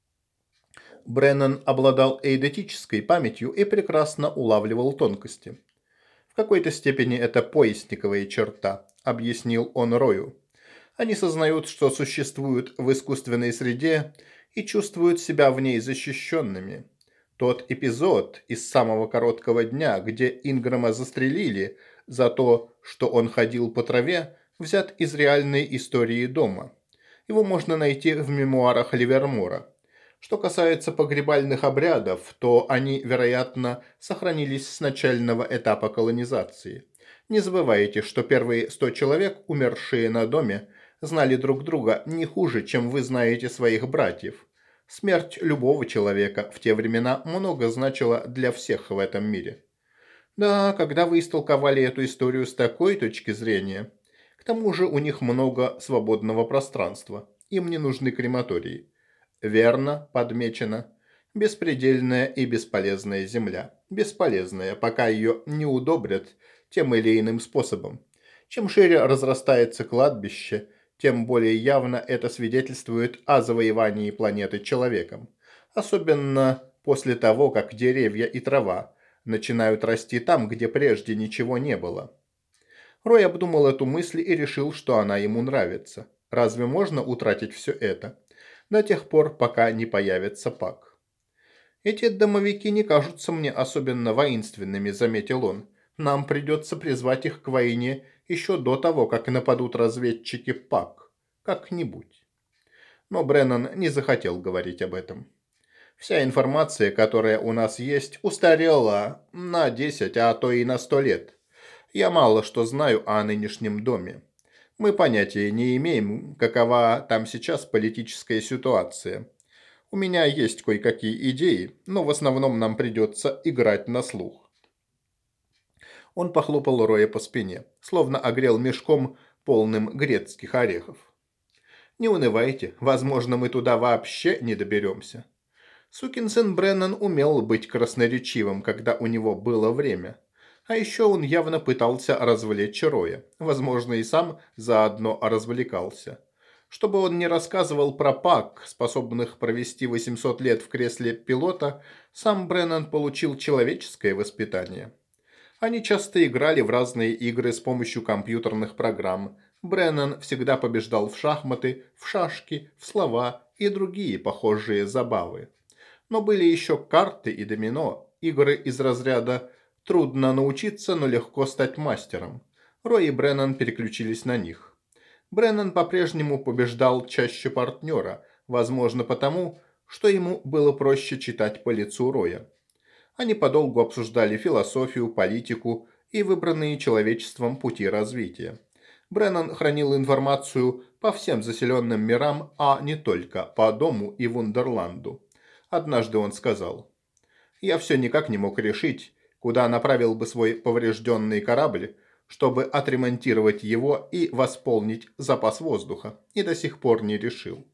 Бреннан обладал эйдетической памятью и прекрасно улавливал тонкости. В какой-то степени это поясниковая черта, объяснил он Рою. Они сознают, что существуют в искусственной среде и чувствуют себя в ней защищенными. Тот эпизод из самого короткого дня, где Инграма застрелили за то, что он ходил по траве, взят из реальной истории дома. Его можно найти в мемуарах Ливермора. Что касается погребальных обрядов, то они, вероятно, сохранились с начального этапа колонизации. Не забывайте, что первые 100 человек, умершие на доме, знали друг друга не хуже, чем вы знаете своих братьев. Смерть любого человека в те времена много значила для всех в этом мире. Да, когда вы истолковали эту историю с такой точки зрения, к тому же у них много свободного пространства, им не нужны крематории. Верно подмечено. Беспредельная и бесполезная земля. Бесполезная, пока ее не удобрят тем или иным способом. Чем шире разрастается кладбище, тем более явно это свидетельствует о завоевании планеты человеком. Особенно после того, как деревья и трава начинают расти там, где прежде ничего не было. Рой обдумал эту мысль и решил, что она ему нравится. Разве можно утратить все это? До тех пор, пока не появится Пак. «Эти домовики не кажутся мне особенно воинственными», — заметил он. «Нам придется призвать их к войне еще до того, как нападут разведчики Пак. Как-нибудь». Но Бреннан не захотел говорить об этом. Вся информация, которая у нас есть, устарела на 10, а то и на 100 лет. Я мало что знаю о нынешнем доме. Мы понятия не имеем, какова там сейчас политическая ситуация. У меня есть кое-какие идеи, но в основном нам придется играть на слух. Он похлопал Роя по спине, словно огрел мешком, полным грецких орехов. Не унывайте, возможно, мы туда вообще не доберемся. Сукин сын Бреннан умел быть красноречивым, когда у него было время. А еще он явно пытался развлечь Роя. Возможно, и сам заодно развлекался. Чтобы он не рассказывал про ПАК, способных провести 800 лет в кресле пилота, сам Бреннан получил человеческое воспитание. Они часто играли в разные игры с помощью компьютерных программ. Бреннан всегда побеждал в шахматы, в шашки, в слова и другие похожие забавы. Но были еще карты и домино, игры из разряда «трудно научиться, но легко стать мастером». Рой и Бреннан переключились на них. Бреннан по-прежнему побеждал чаще партнера, возможно потому, что ему было проще читать по лицу Роя. Они подолгу обсуждали философию, политику и выбранные человечеством пути развития. Бреннан хранил информацию по всем заселенным мирам, а не только по Дому и Вундерланду. Однажды он сказал: «Я все никак не мог решить, куда направил бы свой поврежденный корабль, чтобы отремонтировать его и восполнить запас воздуха, и до сих пор не решил».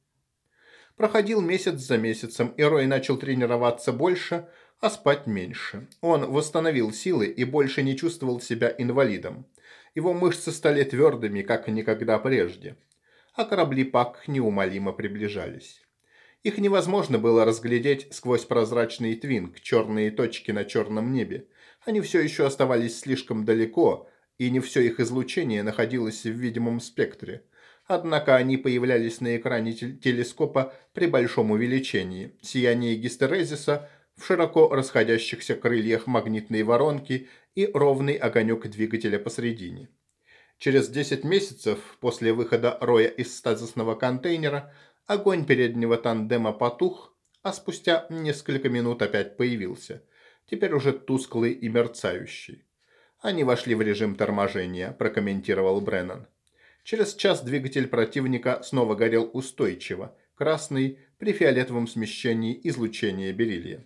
Проходил месяц за месяцем, и Рой начал тренироваться больше, а спать меньше. Он восстановил силы и больше не чувствовал себя инвалидом. Его мышцы стали твердыми, как никогда прежде. А корабли ПАК неумолимо приближались. Их невозможно было разглядеть сквозь прозрачный твинг, черные точки на черном небе. Они все еще оставались слишком далеко, и не все их излучение находилось в видимом спектре. Однако они появлялись на экране телескопа при большом увеличении. Сияние гистерезиса в широко расходящихся крыльях магнитной воронки и ровный огонек двигателя посредине. Через 10 месяцев после выхода Роя из стазисного контейнера огонь переднего тандема потух, а спустя несколько минут опять появился, теперь уже тусклый и мерцающий. «Они вошли в режим торможения», – прокомментировал Бреннан. Через час двигатель противника снова горел устойчиво, красный, при фиолетовом смещении излучения бериллия.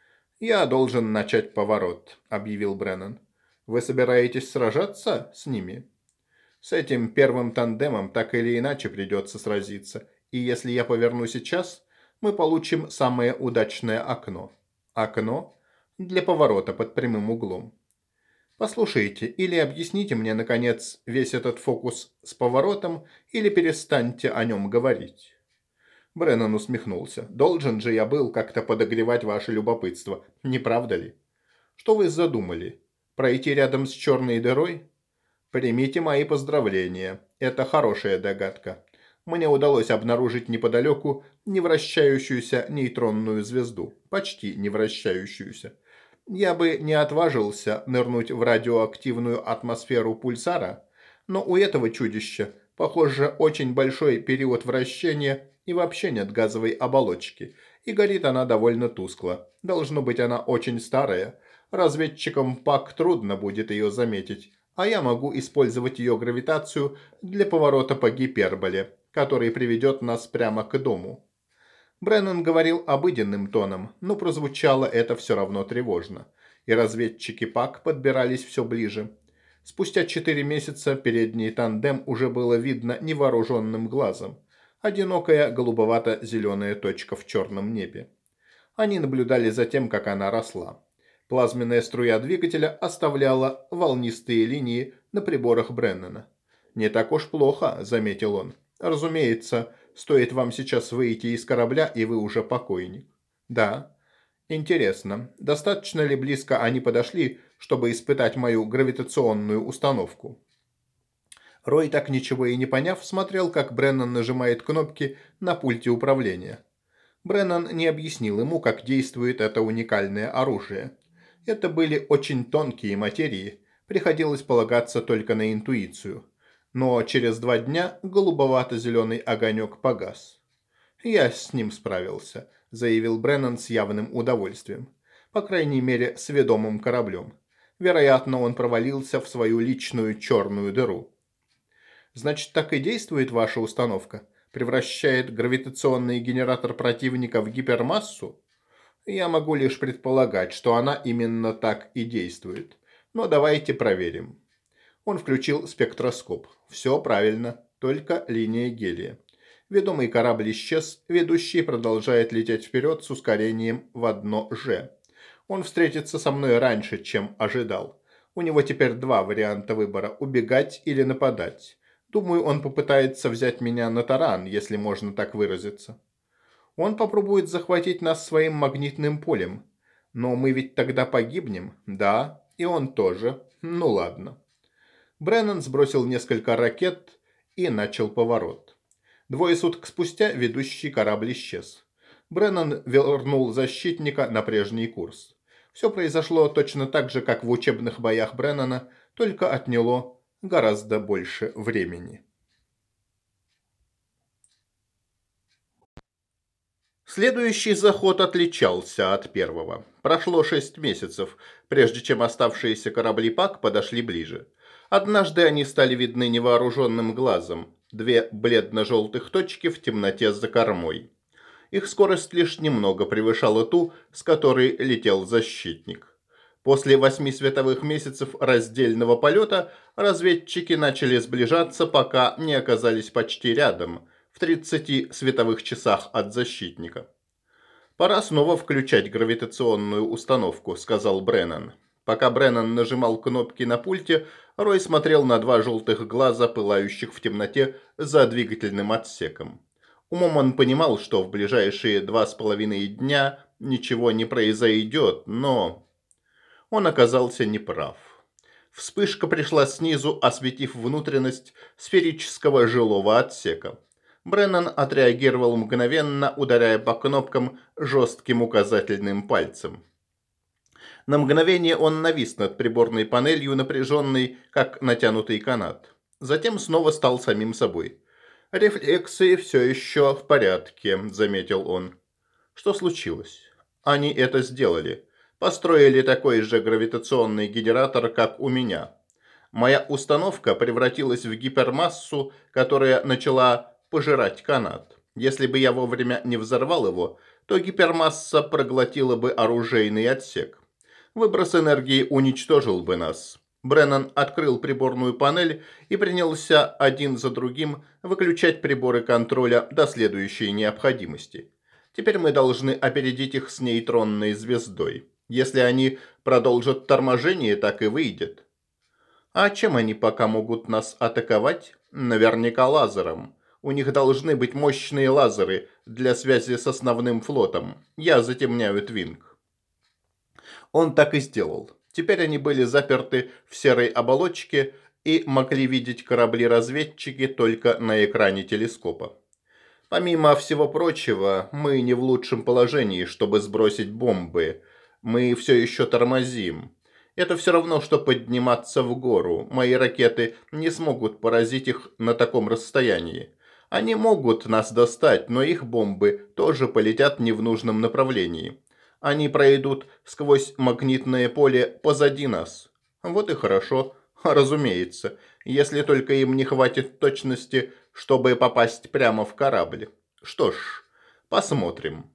«Я должен начать поворот», – объявил Бреннан. «Вы собираетесь сражаться с ними?» «С этим первым тандемом так или иначе придется сразиться, и если я поверну сейчас, мы получим самое удачное окно. Окно для поворота под прямым углом. Послушайте, или объясните мне, наконец, весь этот фокус с поворотом, или перестаньте о нем говорить». Бреннан усмехнулся. «Должен же я был как-то подогревать ваше любопытство, не правда ли? Что вы задумали? Пройти рядом с черной дырой? Примите мои поздравления. Это хорошая догадка. Мне удалось обнаружить неподалеку невращающуюся нейтронную звезду. Почти невращающуюся. Я бы не отважился нырнуть в радиоактивную атмосферу пульсара, но у этого чудища, похоже, очень большой период вращения и вообще нет газовой оболочки, и горит она довольно тускло. Должно быть, она очень старая. Разведчикам ПАК трудно будет ее заметить, а я могу использовать ее гравитацию для поворота по гиперболе, который приведет нас прямо к дому». Бреннан говорил обыденным тоном, но прозвучало это все равно тревожно, и разведчики ПАК подбирались все ближе. Спустя 4 месяца передний тандем уже было видно невооруженным глазом. Одинокая голубовато-зеленая точка в черном небе. Они наблюдали за тем, как она росла. Плазменная струя двигателя оставляла волнистые линии на приборах Бреннана. «Не так уж плохо», — заметил он. «Разумеется, стоит вам сейчас выйти из корабля, и вы уже покойник». «Да». «Интересно, достаточно ли близко они подошли, чтобы испытать мою гравитационную установку?» Рой, так ничего и не поняв, смотрел, как Бреннан нажимает кнопки на пульте управления. Бреннан не объяснил ему, как действует это уникальное оружие. Это были очень тонкие материи, приходилось полагаться только на интуицию. Но через 2 дня голубовато-зеленый огонек погас. «Я с ним справился», заявил Бреннан с явным удовольствием. По крайней мере, с ведомым кораблем. Вероятно, он провалился в свою личную черную дыру. Значит, так и действует ваша установка? Превращает гравитационный генератор противника в гипермассу? Я могу лишь предполагать, что она именно так и действует. Но давайте проверим. Он включил спектроскоп. Все правильно, только линия гелия. Ведомый корабль исчез, ведущий продолжает лететь вперед с ускорением в 1G. Он встретится со мной раньше, чем ожидал. У него теперь два варианта выбора – убегать или нападать. Думаю, он попытается взять меня на таран, если можно так выразиться. Он попробует захватить нас своим магнитным полем. Но мы ведь тогда погибнем. Да, и он тоже. Ну ладно. Бреннан сбросил несколько ракет и начал поворот. 2 суток спустя ведущий корабль исчез. Бреннан вернул защитника на прежний курс. Все произошло точно так же, как в учебных боях Бреннана, только отняло гораздо больше времени. Следующий заход отличался от первого. Прошло 6 месяцев, прежде чем оставшиеся корабли ПАК подошли ближе. Однажды они стали видны невооруженным глазом. 2 бледно-желтых точки в темноте за кормой. Их скорость лишь немного превышала ту, с которой летел защитник. После 8 световых месяцев раздельного полета разведчики начали сближаться, пока не оказались почти рядом, в 30 световых часах от защитника. «Пора снова включать гравитационную установку», – сказал Бреннан. Пока Бреннан нажимал кнопки на пульте, Рой смотрел на 2 желтых глаза, пылающих в темноте за двигательным отсеком. Умом он понимал, что в ближайшие 2,5 дня ничего не произойдет, но он оказался неправ. Вспышка пришла снизу, осветив внутренность сферического жилого отсека. Бреннан отреагировал мгновенно, ударяя по кнопкам жестким указательным пальцем. На мгновение он навис над приборной панелью, напряженный, как натянутый канат. Затем снова стал самим собой. «Рефлексы все еще в порядке», – заметил он. Что случилось? Они это сделали. Построили такой же гравитационный генератор, как у меня. Моя установка превратилась в гипермассу, которая начала пожирать канат. Если бы я вовремя не взорвал его, то гипермасса проглотила бы оружейный отсек. Выброс энергии уничтожил бы нас. Бреннан открыл приборную панель и принялся один за другим выключать приборы контроля до следующей необходимости. Теперь мы должны опередить их с нейтронной звездой. Если они продолжат торможение, так и выйдет. А чем они пока могут нас атаковать? Наверняка лазером. У них должны быть мощные лазеры для связи с основным флотом. Я затемняю Твинг. Он так и сделал. Теперь они были заперты в серой оболочке и могли видеть корабли-разведчики только на экране телескопа. Помимо всего прочего, мы не в лучшем положении, чтобы сбросить бомбы. Мы все еще тормозим. Это все равно, что подниматься в гору. Мои ракеты не смогут поразить их на таком расстоянии. Они могут нас достать, но их бомбы тоже полетят не в нужном направлении. Они пройдут сквозь магнитное поле позади нас. Вот и хорошо, разумеется, если только им не хватит точности, чтобы попасть прямо в корабль. Что ж, посмотрим.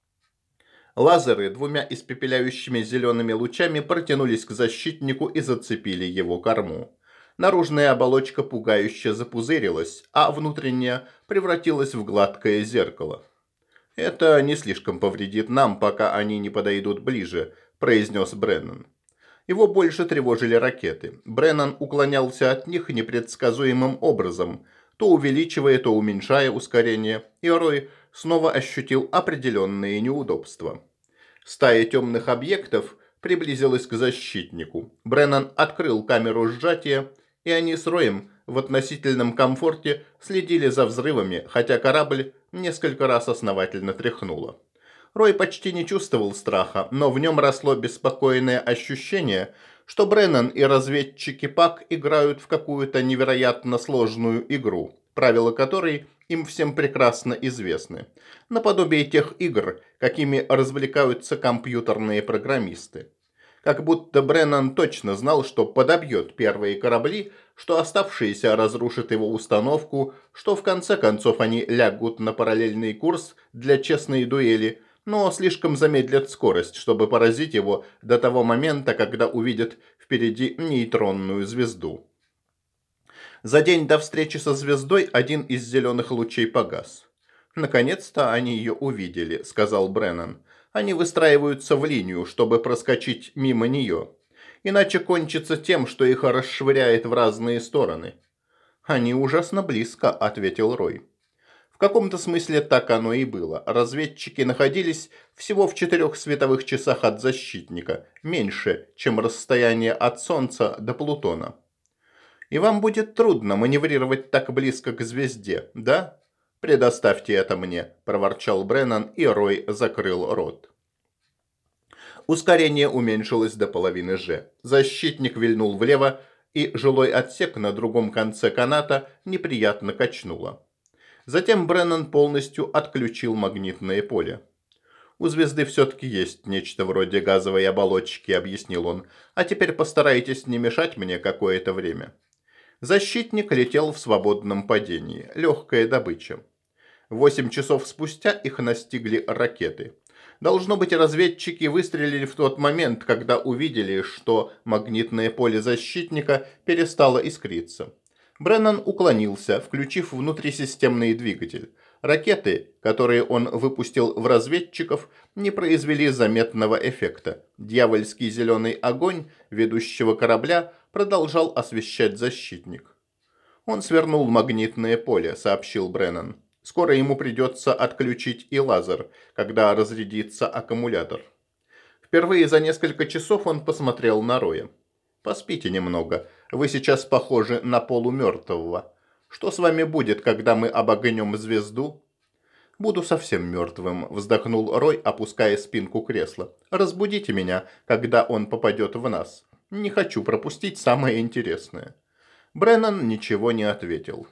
Лазеры 2 испепеляющими зелеными лучами протянулись к защитнику и зацепили его корму. Наружная оболочка пугающе запузырилась, а внутренняя превратилась в гладкое зеркало. «Это не слишком повредит нам, пока они не подойдут ближе», – произнес Бреннан. Его больше тревожили ракеты. Бреннан уклонялся от них непредсказуемым образом, то увеличивая, то уменьшая ускорение, и Рой снова ощутил определенные неудобства. Стая темных объектов приблизилась к защитнику. Бреннан открыл камеру сжатия, и они с Роем в относительном комфорте следили за взрывами, хотя корабль несколько раз основательно тряхнуло. Рой почти не чувствовал страха, но в нем росло беспокойное ощущение, что Бреннан и разведчики ПАК играют в какую-то невероятно сложную игру, правила которой им всем прекрасно известны, наподобие тех игр, какими развлекаются компьютерные программисты. Как будто Бреннан точно знал, что подобьет первые корабли, что оставшиеся разрушат его установку, что в конце концов они лягут на параллельный курс для честной дуэли, но слишком замедлят скорость, чтобы поразить его до того момента, когда увидят впереди нейтронную звезду. За день до встречи со звездой один из зеленых лучей погас. «Наконец-то они ее увидели», — сказал Бреннан. «Они выстраиваются в линию, чтобы проскочить мимо нее. Иначе кончится тем, что их расшвыряет в разные стороны». «Они ужасно близко», — ответил Рой. В каком-то смысле так оно и было. Разведчики находились всего в 4 световых часах от защитника, меньше, чем расстояние от Солнца до Плутона. «И вам будет трудно маневрировать так близко к звезде, да?» «Предоставьте это мне», – проворчал Бреннан, и Рой закрыл рот. Ускорение уменьшилось до половины G. Защитник вильнул влево, и жилой отсек на другом конце каната неприятно качнуло. Затем Бреннан полностью отключил магнитное поле. «У звезды все-таки есть нечто вроде газовой оболочки», – объяснил он. «А теперь постарайтесь не мешать мне какое-то время». Защитник летел в свободном падении. Легкая добыча. 8 часов спустя их настигли ракеты. Должно быть, разведчики выстрелили в тот момент, когда увидели, что магнитное поле защитника перестало искриться. Бреннан уклонился, включив внутрисистемный двигатель. Ракеты, которые он выпустил в разведчиков, не произвели заметного эффекта. Дьявольский зеленый огонь ведущего корабля продолжал освещать защитник. «Он свернул магнитное поле», — сообщил Бреннан. «Скоро ему придется отключить и лазер, когда разрядится аккумулятор». Впервые за несколько часов он посмотрел на Роя. «Поспите немного. Вы сейчас похожи на полумертвого. Что с вами будет, когда мы обогнем звезду?» «Буду совсем мертвым», – вздохнул Рой, опуская спинку кресла. «Разбудите меня, когда он попадет в нас. Не хочу пропустить самое интересное». Бреннан ничего не ответил.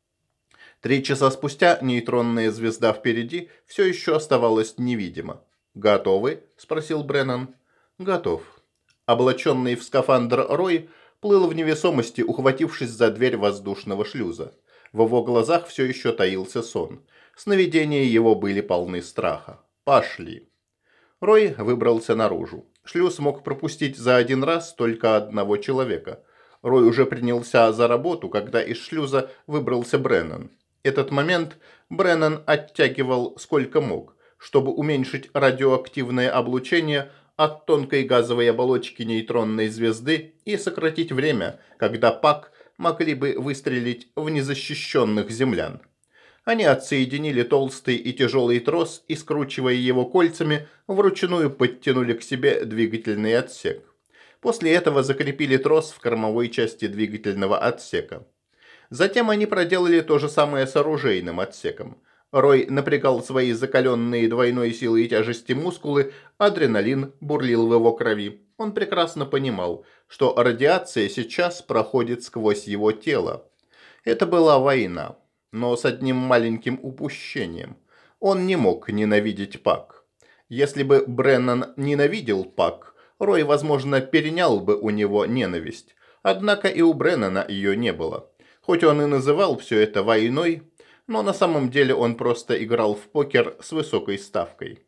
3 часа спустя нейтронная звезда впереди все еще оставалась невидима. «Готовы?» – спросил Бреннан. «Готов». Облаченный в скафандр Рой плыл в невесомости, ухватившись за дверь воздушного шлюза. В его глазах все еще таился сон. Сновидения его были полны страха. «Пошли». Рой выбрался наружу. Шлюз мог пропустить за один раз только одного человека. Рой уже принялся за работу, когда из шлюза выбрался Бреннан. Этот момент Бреннан оттягивал сколько мог, чтобы уменьшить радиоактивное облучение от тонкой газовой оболочки нейтронной звезды и сократить время, когда ПАК могли бы выстрелить в незащищенных землян. Они отсоединили толстый и тяжелый трос и, скручивая его кольцами, вручную подтянули к себе двигательный отсек. После этого закрепили трос в кормовой части двигательного отсека. Затем они проделали то же самое с оружейным отсеком. Рой напрягал свои закаленные двойной силой и тяжести мускулы, адреналин бурлил в его крови. Он прекрасно понимал, что радиация сейчас проходит сквозь его тело. Это была война, но с одним маленьким упущением. Он не мог ненавидеть ПАК. Если бы Бреннан ненавидел ПАК, Рой, возможно, перенял бы у него ненависть. Однако и у Бреннана ее не было. Хоть он и называл все это войной, но на самом деле он просто играл в покер с высокой ставкой.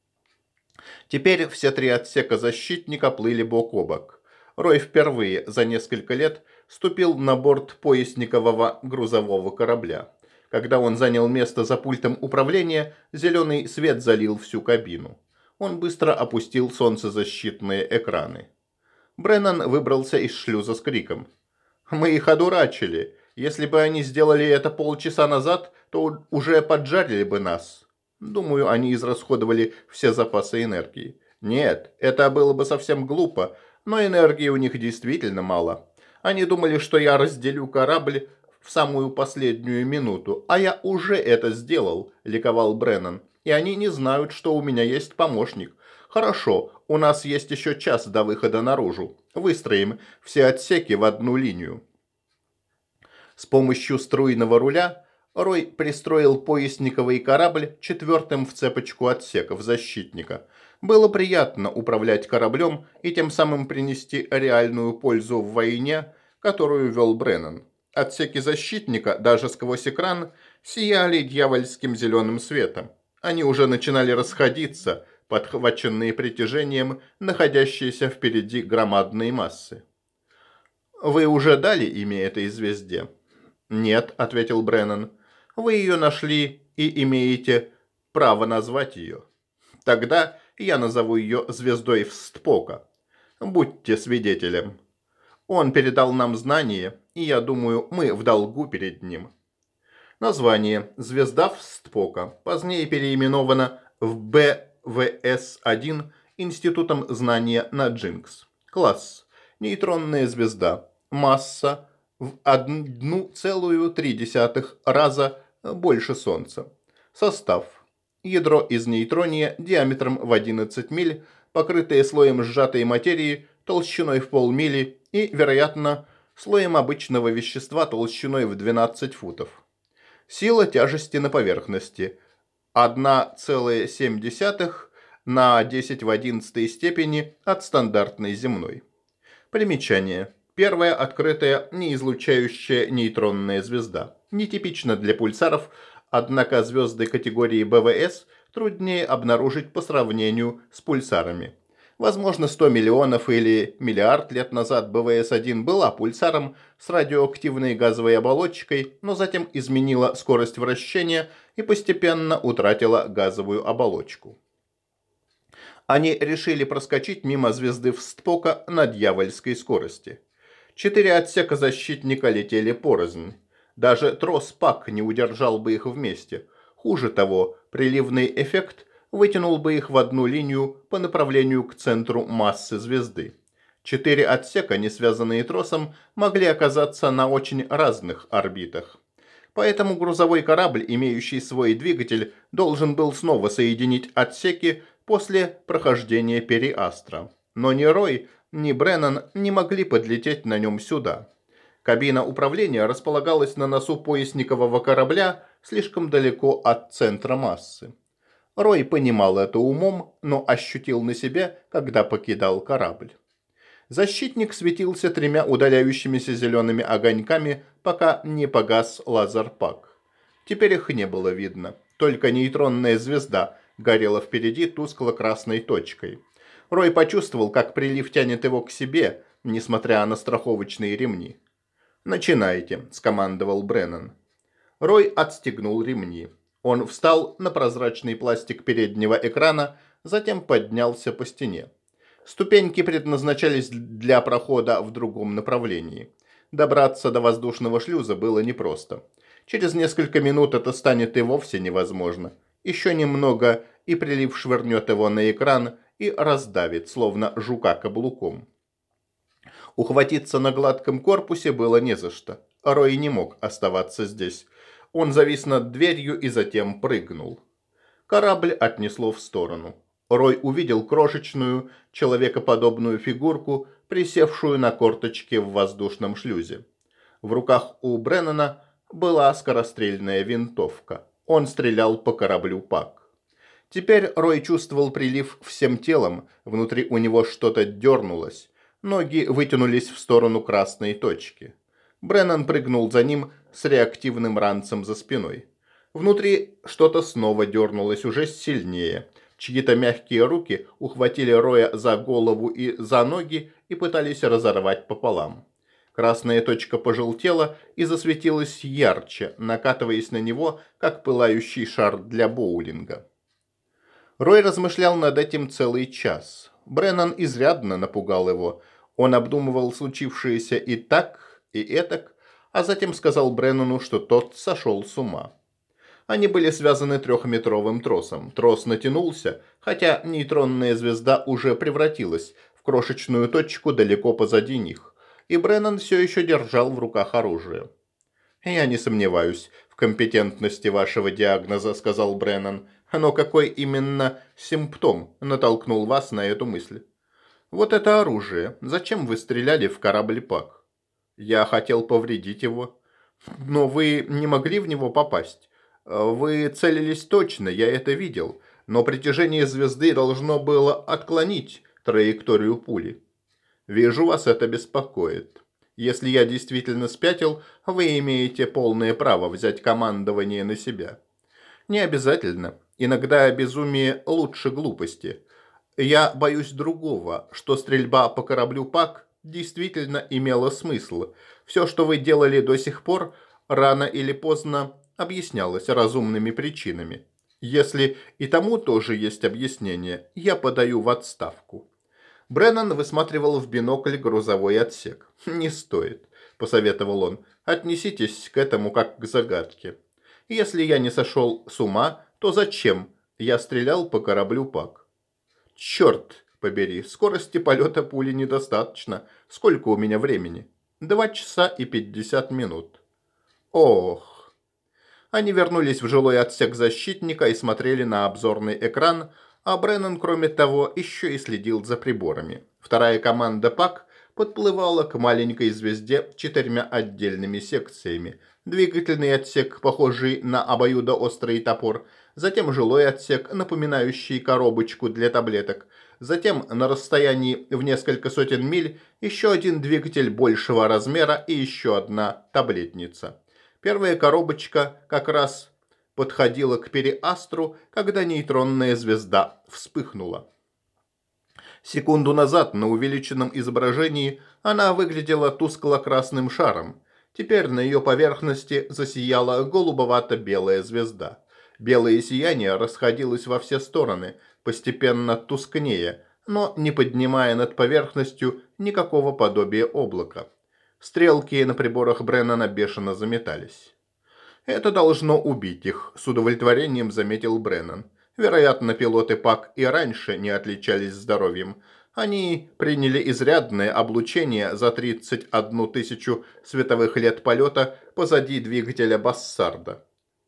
Теперь все 3 отсека защитника плыли бок о бок. Рой впервые за несколько лет ступил на борт поясникового грузового корабля. Когда он занял место за пультом управления, зеленый свет залил всю кабину. Он быстро опустил солнцезащитные экраны. Бреннан выбрался из шлюза с криком: «Мы их одурачили! Если бы они сделали это полчаса назад, то уже поджарили бы нас». Думаю, они израсходовали все запасы энергии. Нет, это было бы совсем глупо, но энергии у них действительно мало. Они думали, что я разделю корабль в самую последнюю минуту, а я уже это сделал, ликовал Бреннан. И они не знают, что у меня есть помощник. Хорошо, у нас есть еще час до выхода наружу. Выстроим все отсеки в одну линию. С помощью струйного руля Рой пристроил поясниковый корабль четвертым в цепочку отсеков защитника. Было приятно управлять кораблем и тем самым принести реальную пользу в войне, которую вел Бреннан. Отсеки защитника, даже сквозь экран, сияли дьявольским зеленым светом. Они уже начинали расходиться, подхваченные притяжением находящиеся впереди громадной массы. «Вы уже дали имя этой звезде?» «Нет», — ответил Бреннан. «Вы ее нашли и имеете право назвать ее. Тогда я назову ее звездой Встпока. Будьте свидетелем. Он передал нам знания, и я думаю, мы в долгу перед ним». Название «Звезда Встпока» позднее переименовано в БВС-1 Институтом знания на Джинкс. Класс. Нейтронная звезда. Масса в 1,3 раза больше Солнца. Состав. Ядро из нейтрония диаметром в 11 миль, покрытое слоем сжатой материи толщиной в полмили и, вероятно, слоем обычного вещества толщиной в 12 футов. Сила тяжести на поверхности 1,7 на 10 в 11 степени от стандартной земной. Примечание. Первая открытая неизлучающая нейтронная звезда. Нетипично для пульсаров, однако звезды категории БВС труднее обнаружить по сравнению с пульсарами. Возможно, 100 миллионов или миллиард лет назад БВС-1 была пульсаром с радиоактивной газовой оболочкой, но затем изменила скорость вращения и постепенно утратила газовую оболочку. Они решили проскочить мимо звезды Встпока на дьявольской скорости. 4 отсека защитника летели порознь. Даже трос ПАК не удержал бы их вместе. Хуже того, приливный эффект вытянул бы их в одну линию по направлению к центру массы звезды. 4 отсека, не связанные тросом, могли оказаться на очень разных орбитах. Поэтому грузовой корабль, имеющий свой двигатель, должен был снова соединить отсеки после прохождения периастра. Но ни Рой, ни Бреннан не могли подлететь на нем сюда. Кабина управления располагалась на носу поясникового корабля слишком далеко от центра массы. Рой понимал это умом, но ощутил на себе, когда покидал корабль. Защитник светился 3 удаляющимися зелеными огоньками, пока не погас лазер-пак. Теперь их не было видно, только нейтронная звезда горела впереди тускло-красной точкой. Рой почувствовал, как прилив тянет его к себе, несмотря на страховочные ремни. «Начинайте», – скомандовал Бреннан. Рой отстегнул ремни. Он встал на прозрачный пластик переднего экрана, затем поднялся по стене. Ступеньки предназначались для прохода в другом направлении. Добраться до воздушного шлюза было непросто. Через несколько минут это станет и вовсе невозможно. Еще немного, и прилив швырнет его на экран и раздавит, словно жука каблуком. Ухватиться на гладком корпусе было не за что. Рой не мог оставаться здесь. Он завис над дверью и затем прыгнул. Корабль отнесло в сторону. Рой увидел крошечную, человекоподобную фигурку, присевшую на корточки в воздушном шлюзе. В руках у Бреннана была скорострельная винтовка. Он стрелял по кораблю ПАК. Теперь Рой чувствовал прилив всем телом, внутри у него что-то дернулось. Ноги вытянулись в сторону красной точки. Бреннан прыгнул за ним с реактивным ранцем за спиной. Внутри что-то снова дернулось уже сильнее. Чьи-то мягкие руки ухватили Роя за голову и за ноги и пытались разорвать пополам. Красная точка пожелтела и засветилась ярче, накатываясь на него, как пылающий шар для боулинга. Рой размышлял над этим целый час. Бреннан изрядно напугал его. Он обдумывал случившееся и так, и этак, а затем сказал Бреннану, что тот сошел с ума. Они были связаны 3-метровым тросом. Трос натянулся, хотя нейтронная звезда уже превратилась в крошечную точку далеко позади них, и Бреннан все еще держал в руках оружие. «Я не сомневаюсь в компетентности вашего диагноза», — сказал Бреннан. Но какой именно симптом натолкнул вас на эту мысль? Вот это оружие. Зачем вы стреляли в корабль Пак? Я хотел повредить его. Но вы не могли в него попасть. Вы целились точно, я это видел. Но притяжение звезды должно было отклонить траекторию пули. Вижу, вас это беспокоит. Если я действительно спятил, вы имеете полное право взять командование на себя. Не обязательно. Иногда безумие лучше глупости. Я боюсь другого, что стрельба по кораблю Пак действительно имела смысл. Все, что вы делали до сих пор, рано или поздно объяснялось разумными причинами. Если и тому тоже есть объяснение, я подаю в отставку. Бреннан высматривал в бинокль грузовой отсек. «Не стоит», – посоветовал он. «Отнеситесь к этому как к загадке. Если я не сошел с ума, то зачем я стрелял по кораблю Пак? Черт побери, скорости полета пули недостаточно. Сколько у меня времени? 2 часа и 50 минут. Ох. Они вернулись в жилой отсек защитника и смотрели на обзорный экран, а Бреннан, кроме того, еще и следил за приборами. Вторая команда ПАК подплывала к маленькой звезде 4 отдельными секциями. Двигательный отсек, похожий на обоюдоострый топор, затем жилой отсек, напоминающий коробочку для таблеток, затем на расстоянии в несколько сотен миль еще один двигатель большего размера и еще одна таблетница. Первая коробочка как раз подходила к Периастру, когда нейтронная звезда вспыхнула. Секунду назад на увеличенном изображении она выглядела тускло-красным шаром. Теперь на ее поверхности засияла голубовато-белая звезда. Белое сияние расходилось во все стороны, постепенно тускнея, но не поднимая над поверхностью никакого подобия облака. Стрелки на приборах Бреннана бешено заметались. «Это должно убить их», – с удовлетворением заметил Бреннан. Вероятно, пилоты ПАК и раньше не отличались здоровьем. Они приняли изрядное облучение за 31 тысячу световых лет полета позади двигателя Бассарда.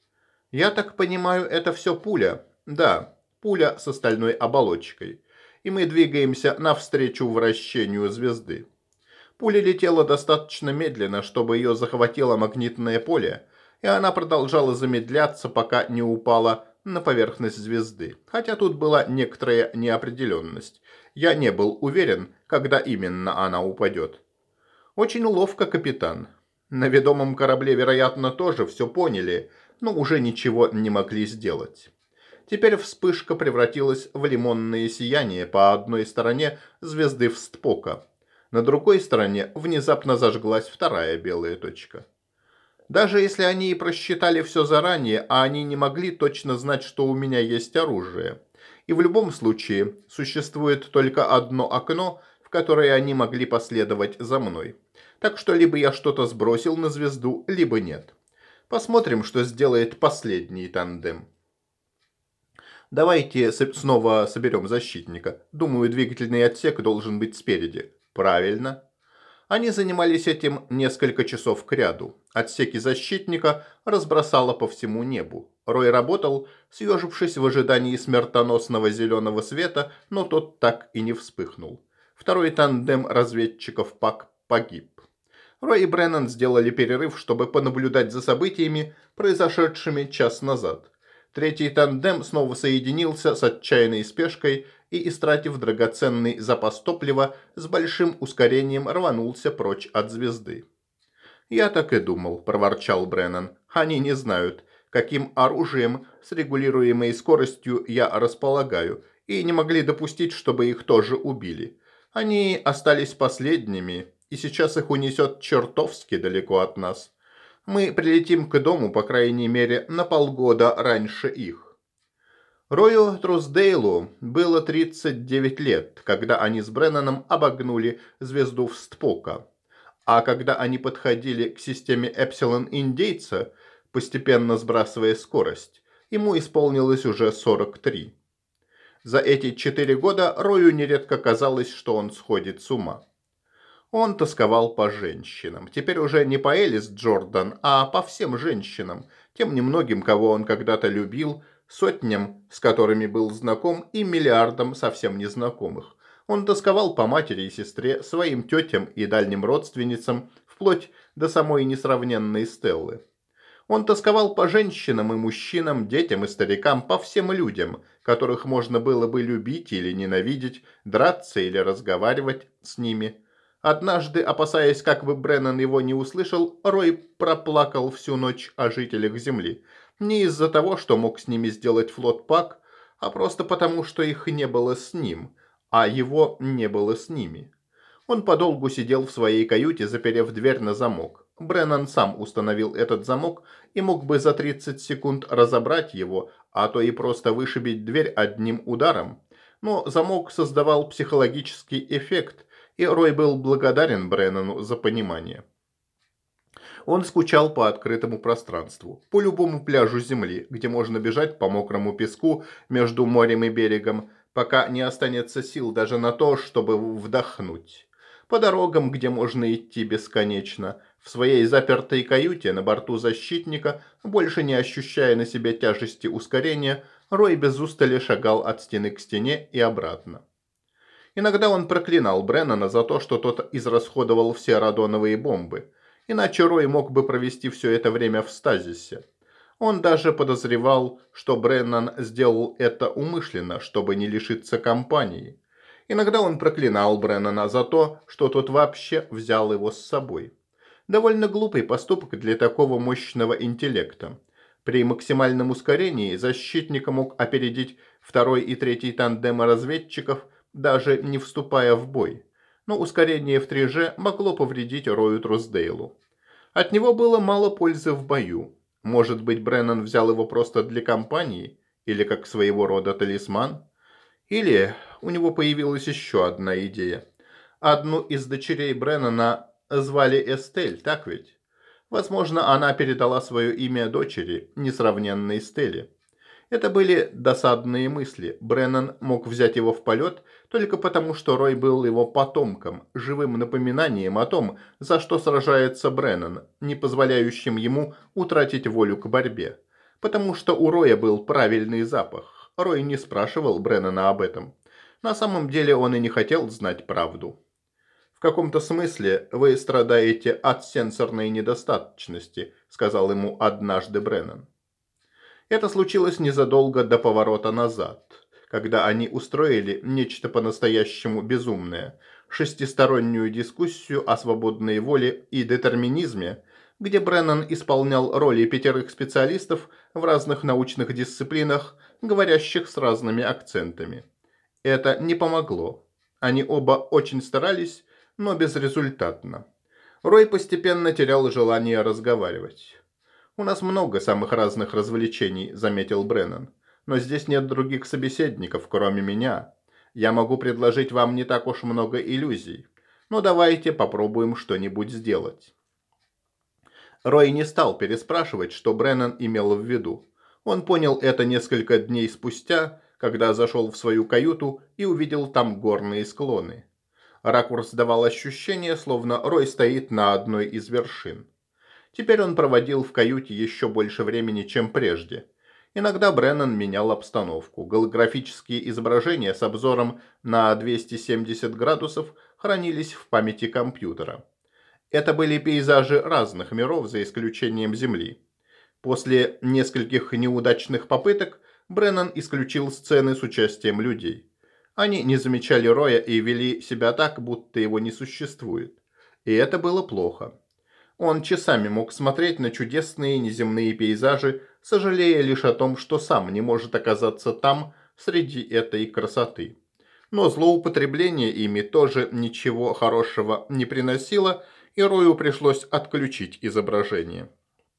«Я так понимаю, это все пуля?» «Да, пуля с остальной оболочкой. И мы двигаемся навстречу вращению звезды». Пуля летела достаточно медленно, чтобы ее захватило магнитное поле, и она продолжала замедляться, пока не упала на поверхность звезды. Хотя тут была некоторая неопределенность. Я не был уверен, когда именно она упадет. Очень ловко, капитан. На ведомом корабле, вероятно, тоже все поняли, но уже ничего не могли сделать. Теперь вспышка превратилась в лимонное сияние по одной стороне звезды Встпока. На другой стороне внезапно зажглась вторая белая точка. Даже если они и просчитали все заранее, а они не могли точно знать, что у меня есть оружие. И в любом случае существует только одно окно, в которое они могли последовать за мной. Так что либо я что-то сбросил на звезду, либо нет. Посмотрим, что сделает последний тандем. Давайте снова соберем защитника. Думаю, двигательный отсек должен быть спереди. Правильно. Они занимались этим несколько часов кряду. Отсеки защитника разбросало по всему небу. Рой работал, съежившись в ожидании смертоносного зеленого света, но тот так и не вспыхнул. Второй тандем разведчиков ПАК погиб. Рой и Бреннан сделали перерыв, чтобы понаблюдать за событиями, произошедшими час назад. Третий тандем снова соединился с отчаянной спешкой и, истратив драгоценный запас топлива, с большим ускорением рванулся прочь от звезды. «Я так и думал», – проворчал Бреннан. «Они не знают, каким оружием с регулируемой скоростью я располагаю, и не могли допустить, чтобы их тоже убили. Они остались последними, и сейчас их унесет чертовски далеко от нас. Мы прилетим к дому, по крайней мере, на полгода раньше их». Рою Трусдейлу было 39 лет, когда они с Бреннаном обогнули звезду Встпока. А когда они подходили к системе Эпсилон-Индейца, постепенно сбрасывая скорость, ему исполнилось уже 43. За эти 4 года Рою нередко казалось, что он сходит с ума. Он тосковал по женщинам. Теперь уже не по Элис Джордан, а по всем женщинам. Тем немногим, кого он когда-то любил, сотням, с которыми был знаком, и миллиардам совсем незнакомых. Он тосковал по матери и сестре, своим тетям и дальним родственницам, вплоть до самой несравненной Стеллы. Он тосковал по женщинам и мужчинам, детям и старикам, по всем людям, которых можно было бы любить или ненавидеть, драться или разговаривать с ними. Однажды, опасаясь, как бы Бреннан его не услышал, Рой проплакал всю ночь о жителях Земли. Не из-за того, что мог с ними сделать флот Пак, а просто потому, что их не было с ним, а его не было с ними. Он подолгу сидел в своей каюте, заперев дверь на замок. Бреннан сам установил этот замок и мог бы за 30 секунд разобрать его, а то и просто вышибить дверь одним ударом. Но замок создавал психологический эффект, и Рой был благодарен Бреннану за понимание. Он скучал по открытому пространству, по любому пляжу земли, где можно бежать по мокрому песку между морем и берегом, пока не останется сил даже на то, чтобы вдохнуть. По дорогам, где можно идти бесконечно, в своей запертой каюте на борту защитника, больше не ощущая на себе тяжести ускорения, Рой без устали шагал от стены к стене и обратно. Иногда он проклинал Бреннана за то, что тот израсходовал все радоновые бомбы. Иначе Рой мог бы провести все это время в стазисе. Он даже подозревал, что Бреннан сделал это умышленно, чтобы не лишиться компании. Иногда он проклинал Бреннана за то, что тот вообще взял его с собой. Довольно глупый поступок для такого мощного интеллекта. При максимальном ускорении защитник мог опередить второй и третий тандемы разведчиков, даже не вступая в бой. Но ускорение в 3G могло повредить Рою Трусдейлу. От него было мало пользы в бою. Может быть, Бреннан взял его просто для компании, или как своего рода талисман? Или у него появилась еще одна идея. Одну из дочерей Бреннана звали Эстель, так ведь? Возможно, она передала свое имя дочери, несравненной Стелле. Это были досадные мысли. Бреннан мог взять его в полет только потому, что Рой был его потомком, живым напоминанием о том, за что сражается Бреннан, не позволяющим ему утратить волю к борьбе. Потому что у Роя был правильный запах. Рой не спрашивал Бреннана об этом. На самом деле он и не хотел знать правду. «В каком-то смысле вы страдаете от сенсорной недостаточности», сказал ему однажды Бреннан. Это случилось незадолго до поворота назад, когда они устроили нечто по-настоящему безумное – шестистороннюю дискуссию о свободной воле и детерминизме, где Бреннан исполнял роли 5 специалистов в разных научных дисциплинах, говорящих с разными акцентами. Это не помогло. Они оба очень старались, но безрезультатно. Рой постепенно терял желание разговаривать. «У нас много самых разных развлечений», – заметил Бреннан. «Но здесь нет других собеседников, кроме меня. Я могу предложить вам не так уж много иллюзий. Но давайте попробуем что-нибудь сделать». Рой не стал переспрашивать, что Бреннан имел в виду. Он понял это несколько дней спустя, когда зашел в свою каюту и увидел там горные склоны. Ракурс давал ощущение, словно Рой стоит на одной из вершин. Теперь он проводил в каюте еще больше времени, чем прежде. Иногда Бреннан менял обстановку. Голографические изображения с обзором на 270 градусов хранились в памяти компьютера. Это были пейзажи разных миров, за исключением Земли. После нескольких неудачных попыток Бреннан исключил сцены с участием людей. Они не замечали Роя и вели себя так, будто его не существует. И это было плохо. Он часами мог смотреть на чудесные неземные пейзажи, сожалея лишь о том, что сам не может оказаться там, среди этой красоты. Но злоупотребление ими тоже ничего хорошего не приносило, и Рою пришлось отключить изображение.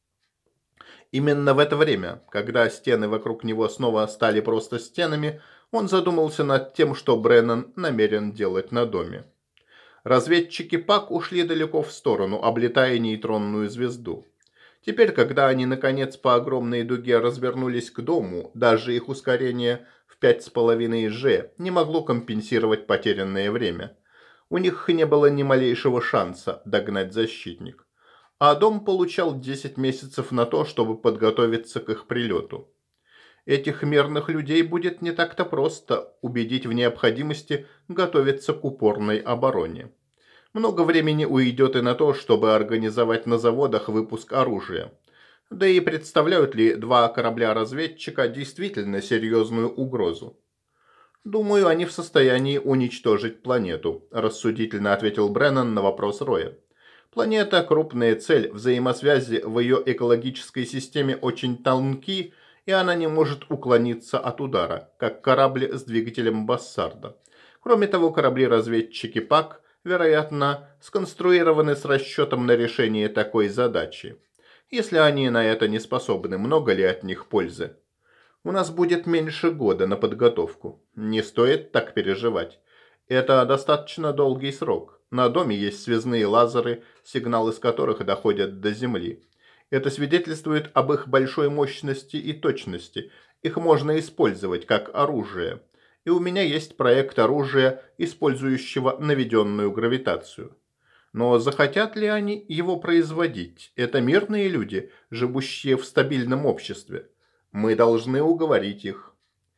Именно в это время, когда стены вокруг него снова стали просто стенами, он задумался над тем, что Бреннан намерен делать на доме. Разведчики Пак ушли далеко в сторону, облетая нейтронную звезду. Теперь, когда они наконец по огромной дуге развернулись к дому, даже их ускорение в 5,5G не могло компенсировать потерянное время. У них не было ни малейшего шанса догнать защитник. А дом получал 10 месяцев на то, чтобы подготовиться к их прилету. Этих мирных людей будет не так-то просто убедить в необходимости готовиться к упорной обороне. Много времени уйдет и на то, чтобы организовать на заводах выпуск оружия. Да и представляют ли два корабля-разведчика действительно серьезную угрозу? «Думаю, они в состоянии уничтожить планету», – рассудительно ответил Бреннан на вопрос Роя. «Планета – крупная цель, взаимосвязи в ее экологической системе очень тонки, и она не может уклониться от удара, как корабль с двигателем Бассарда. Кроме того, корабли-разведчики ПАК, вероятно, сконструированы с расчетом на решение такой задачи. Если они на это не способны, много ли от них пользы? У нас будет меньше года на подготовку. Не стоит так переживать. Это достаточно долгий срок. На доме есть связные лазеры, сигналы из которых доходят до Земли. Это свидетельствует об их большой мощности и точности. Их можно использовать как оружие. И у меня есть проект оружия, использующего наведенную гравитацию. Но захотят ли они его производить? Это мирные люди, живущие в стабильном обществе. Мы должны уговорить их.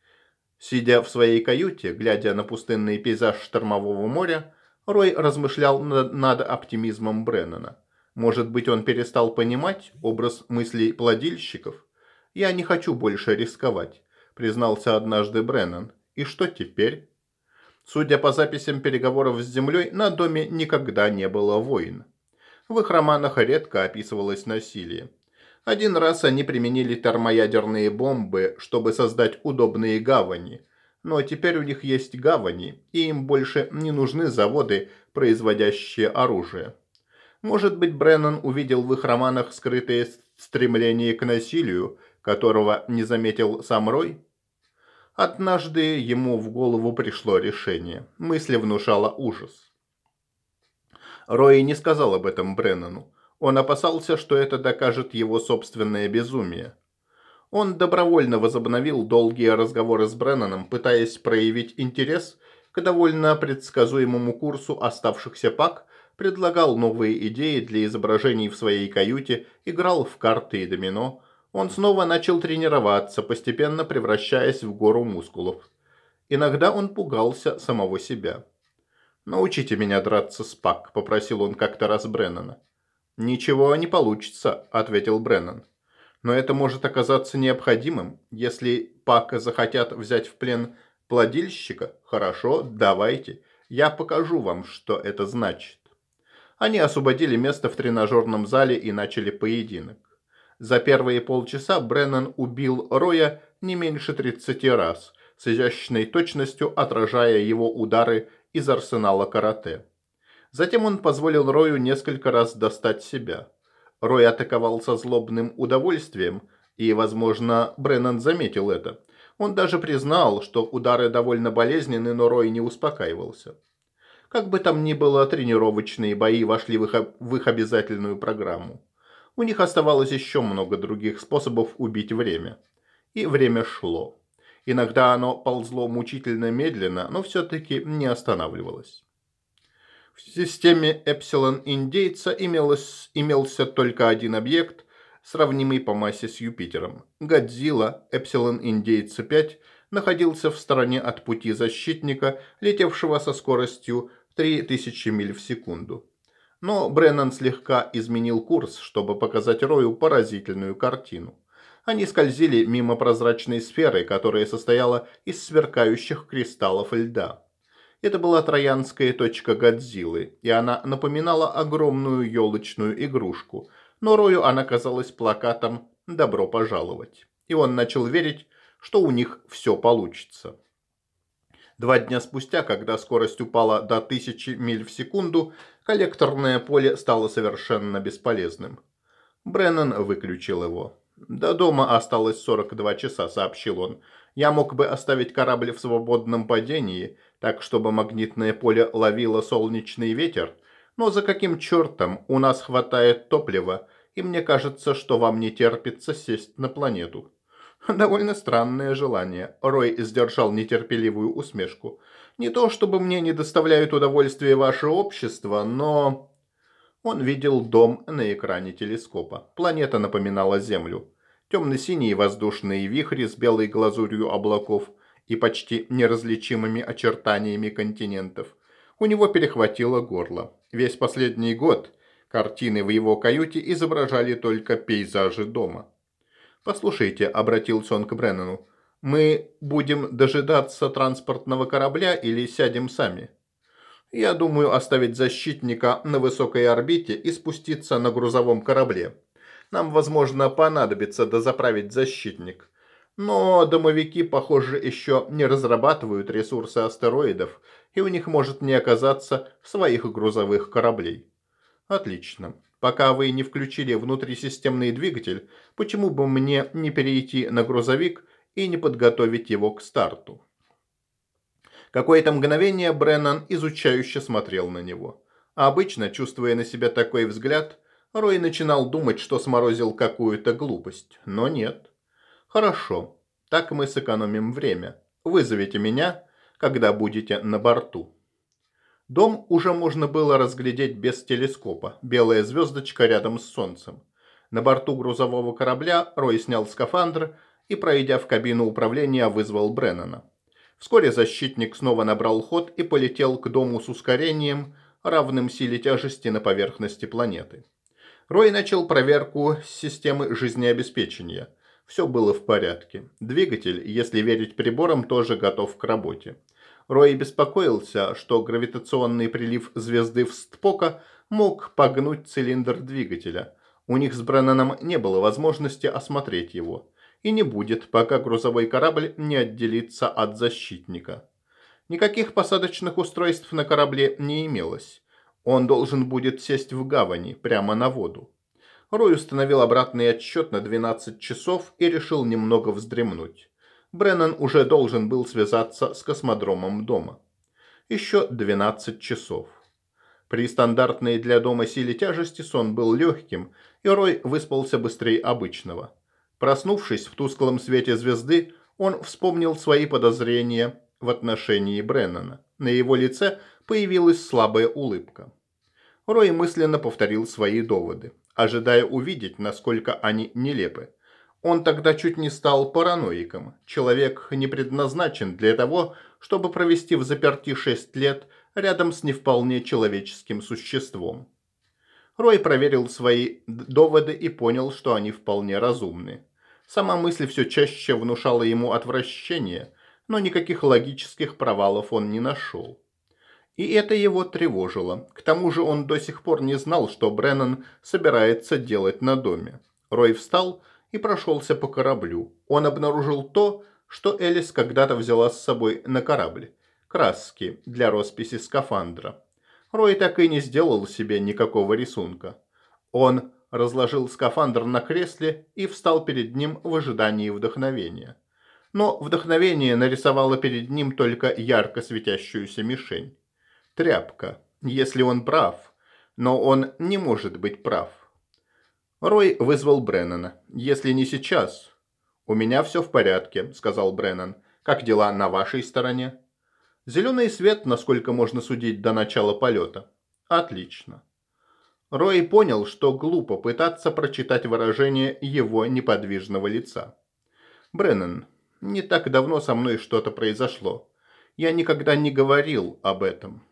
Сидя в своей каюте, глядя на пустынный пейзаж штормового моря, Рой размышлял над оптимизмом Бреннана. Может быть, он перестал понимать образ мыслей плодильщиков? «Я не хочу больше рисковать», – признался однажды Бреннан. «И что теперь?» Судя по записям переговоров с Землей, на доме никогда не было войн. В их романах редко описывалось насилие. Один раз они применили термоядерные бомбы, чтобы создать удобные гавани. Но теперь у них есть гавани, и им больше не нужны заводы, производящие оружие. Может быть, Бреннан увидел в их романах скрытое стремление к насилию, которого не заметил сам Рой? Однажды ему в голову пришло решение. Мысль внушала ужас. Рой не сказал об этом Бреннану. Он опасался, что это докажет его собственное безумие. Он добровольно возобновил долгие разговоры с Бреннаном, пытаясь проявить интерес к довольно предсказуемому курсу оставшихся ПАК, предлагал новые идеи для изображений в своей каюте, играл в карты и домино. Он снова начал тренироваться, постепенно превращаясь в гору мускулов. Иногда он пугался самого себя. «Научите меня драться с ПАК», – попросил он как-то раз Бреннана. «Ничего не получится», – ответил Бреннан. «Но это может оказаться необходимым. Если ПАК захотят взять в плен плодильщика, хорошо, давайте. Я покажу вам, что это значит». Они освободили место в тренажерном зале и начали поединок. За первые полчаса Бреннан убил Роя не меньше 30 раз, с изящной точностью отражая его удары из арсенала карате. Затем он позволил Рою несколько раз достать себя. Рой атаковал со злобным удовольствием, и, возможно, Бреннан заметил это. Он даже признал, что удары довольно болезненны, но Рой не успокаивался. Как бы там ни было, тренировочные бои вошли в их обязательную программу. У них оставалось еще много других способов убить время. И время шло. Иногда оно ползло мучительно медленно, но все-таки не останавливалось. В системе Эпсилон-Индейца имелся только один объект, сравнимый по массе с Юпитером. Годзилла Эпсилон-Индейца-5 находился в стороне от пути защитника, летевшего со скоростью 3000 миль в секунду. Но Бреннан слегка изменил курс, чтобы показать Рою поразительную картину. Они скользили мимо прозрачной сферы, которая состояла из сверкающих кристаллов льда. Это была троянская точка Годзиллы, и она напоминала огромную елочную игрушку, но Рою она казалась плакатом «Добро пожаловать». И он начал верить, что у них все получится. 2 дня спустя, когда скорость упала до 1000 миль в секунду, коллекторное поле стало совершенно бесполезным. Бреннан выключил его. «До дома осталось 42 часа», — сообщил он. «Я мог бы оставить корабль в свободном падении, так чтобы магнитное поле ловило солнечный ветер, но за каким чертом у нас хватает топлива, и мне кажется, что вам не терпится сесть на планету». «Довольно странное желание», — Рой сдержал нетерпеливую усмешку. «Не то чтобы мне не доставляют удовольствия ваше общество, но...» Он видел дом на экране телескопа. Планета напоминала Землю. Темно-синие воздушные вихри с белой глазурью облаков и почти неразличимыми очертаниями континентов. У него перехватило горло. Весь последний год картины в его каюте изображали только пейзажи дома. «Послушайте», — обратился он к Бреннану, — «мы будем дожидаться транспортного корабля или сядем сами?» «Я думаю оставить защитника на высокой орбите и спуститься на грузовом корабле. Нам, возможно, понадобится дозаправить защитник. Но домовики, похоже, еще не разрабатывают ресурсы астероидов, и у них может не оказаться своих грузовых кораблей». «Отлично. Пока вы не включили внутрисистемный двигатель, почему бы мне не перейти на грузовик и не подготовить его к старту?» Какое-то мгновение Бреннан изучающе смотрел на него. А обычно, чувствуя на себя такой взгляд, Рой начинал думать, что сморозил какую-то глупость. Но нет. «Хорошо. Так мы сэкономим время. Вызовите меня, когда будете на борту». Дом уже можно было разглядеть без телескопа. Белая звездочка рядом с солнцем. На борту грузового корабля Рой снял скафандр и, пройдя в кабину управления, вызвал Бреннана. Вскоре защитник снова набрал ход и полетел к дому с ускорением, равным силе тяжести на поверхности планеты. Рой начал проверку системы жизнеобеспечения. Все было в порядке. Двигатель, если верить приборам, тоже готов к работе. Рой беспокоился, что гравитационный прилив звезды Встпока мог погнуть цилиндр двигателя. У них с Бреннаном не было возможности осмотреть его. И не будет, пока грузовой корабль не отделится от защитника. Никаких посадочных устройств на корабле не имелось. Он должен будет сесть в гавани, прямо на воду. Рой установил обратный отсчет на 12 часов и решил немного вздремнуть. Бреннан уже должен был связаться с космодромом дома. Еще 12 часов. При стандартной для дома силе тяжести сон был легким, и Рой выспался быстрее обычного. Проснувшись в тусклом свете звезды, он вспомнил свои подозрения в отношении Бреннана. На его лице появилась слабая улыбка. Рой мысленно повторил свои доводы, ожидая увидеть, насколько они нелепы. Он тогда чуть не стал параноиком. Человек не предназначен для того, чтобы провести в заперти 6 лет рядом с не вполне человеческим существом. Рой проверил свои доводы и понял, что они вполне разумны. Сама мысль все чаще внушала ему отвращение, но никаких логических провалов он не нашел. И это его тревожило. К тому же он до сих пор не знал, что Бреннан собирается делать на доме. Рой встал и прошелся по кораблю. Он обнаружил то, что Элис когда-то взяла с собой на корабль. Краски для росписи скафандра. Рой так и не сделал себе никакого рисунка. Он разложил скафандр на кресле и встал перед ним в ожидании вдохновения. Но вдохновение нарисовало перед ним только ярко светящуюся мишень. Тряпка, если он прав, но он не может быть прав. Рой вызвал Бреннана. «Если не сейчас...» «У меня все в порядке», — сказал Бреннан. «Как дела на вашей стороне?» «Зеленый свет, насколько можно судить, до начала полета». «Отлично». Рой понял, что глупо пытаться прочитать выражение его неподвижного лица. «Бреннан, не так давно со мной что-то произошло. Я никогда не говорил об этом.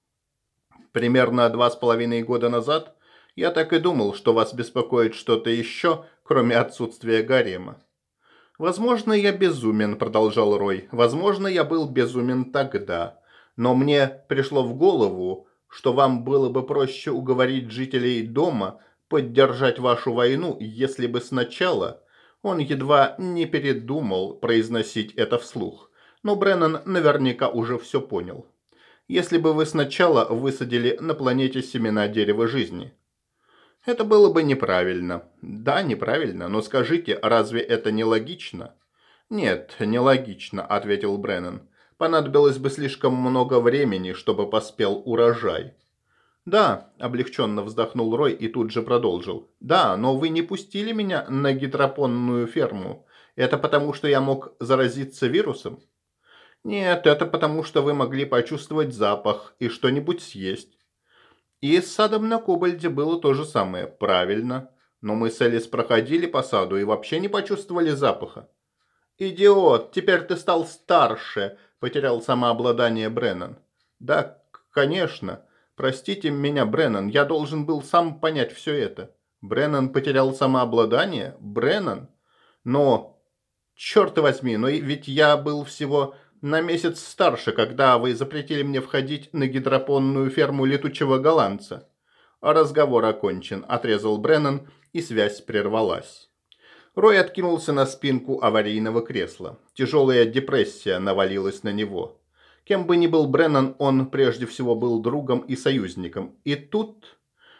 Примерно 2,5 года назад я так и думал, что вас беспокоит что-то еще, кроме отсутствия гарема. «Возможно, я безумен», – продолжал Рой. «Возможно, я был безумен тогда. Но мне пришло в голову, что вам было бы проще уговорить жителей дома поддержать вашу войну, если бы сначала...» Он едва не передумал произносить это вслух. Но Бреннан наверняка уже все понял. «Если бы вы сначала высадили на планете семена дерева жизни». «Это было бы неправильно». «Да, неправильно, но скажите, разве это не логично?» «Нет, не логично», – ответил Бреннан. «Понадобилось бы слишком много времени, чтобы поспел урожай». «Да», – облегченно вздохнул Рой и тут же продолжил. «Да, но вы не пустили меня на гидропонную ферму. Это потому, что я мог заразиться вирусом?» «Нет, это потому, что вы могли почувствовать запах и что-нибудь съесть». «И с садом на Кобальде было то же самое. Правильно. Но мы с Элис проходили по саду и вообще не почувствовали запаха. «Идиот, теперь ты стал старше», – потерял самообладание Бреннан. «Да, конечно. Простите меня, Бреннан, я должен был сам понять все это». Бреннан потерял самообладание? Бреннан? Но, черт возьми, но ведь я был всего на месяц старше, когда вы запретили мне входить на гидропонную ферму летучего голландца. Разговор окончен, отрезал Бреннан, и связь прервалась. Рой откинулся на спинку аварийного кресла. Тяжелая депрессия навалилась на него. Кем бы ни был Бреннан, он прежде всего был другом и союзником. И тут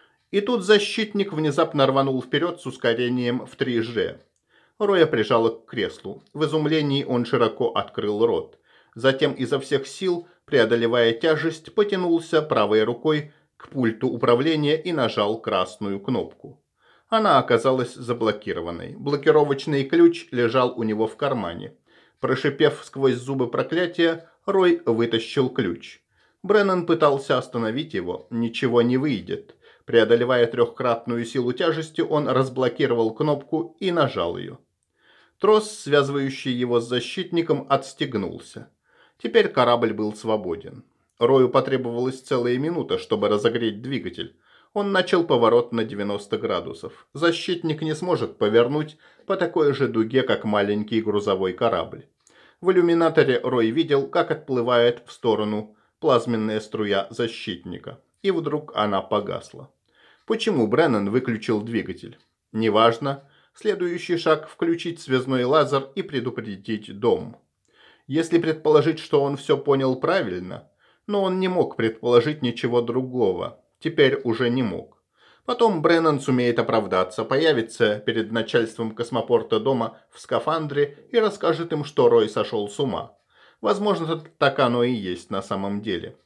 защитник внезапно рванул вперед с ускорением в 3G. Роя прижало к креслу. В изумлении он широко открыл рот. Затем изо всех сил, преодолевая тяжесть, потянулся правой рукой к пульту управления и нажал красную кнопку. Она оказалась заблокированной. Блокировочный ключ лежал у него в кармане. Прошипев сквозь зубы проклятия, Рой вытащил ключ. Бреннан пытался остановить его. Ничего не выйдет. Преодолевая трехкратную силу тяжести, он разблокировал кнопку и нажал ее. Трос, связывающий его с защитником, отстегнулся. Теперь корабль был свободен. Рою потребовалась целая минута, чтобы разогреть двигатель. Он начал поворот на 90 градусов. Защитник не сможет повернуть по такой же дуге, как маленький грузовой корабль. В иллюминаторе Рой видел, как отплывает в сторону плазменная струя защитника. И вдруг она погасла. Почему Бреннан выключил двигатель? Неважно. Следующий шаг – включить связной лазер и предупредить дом. Если предположить, что он все понял правильно, но он не мог предположить ничего другого. Теперь уже не мог. Потом Бреннан сумеет оправдаться, появится перед начальством космопорта дома в скафандре и расскажет им, что Рой сошел с ума. Возможно, так оно и есть на самом деле.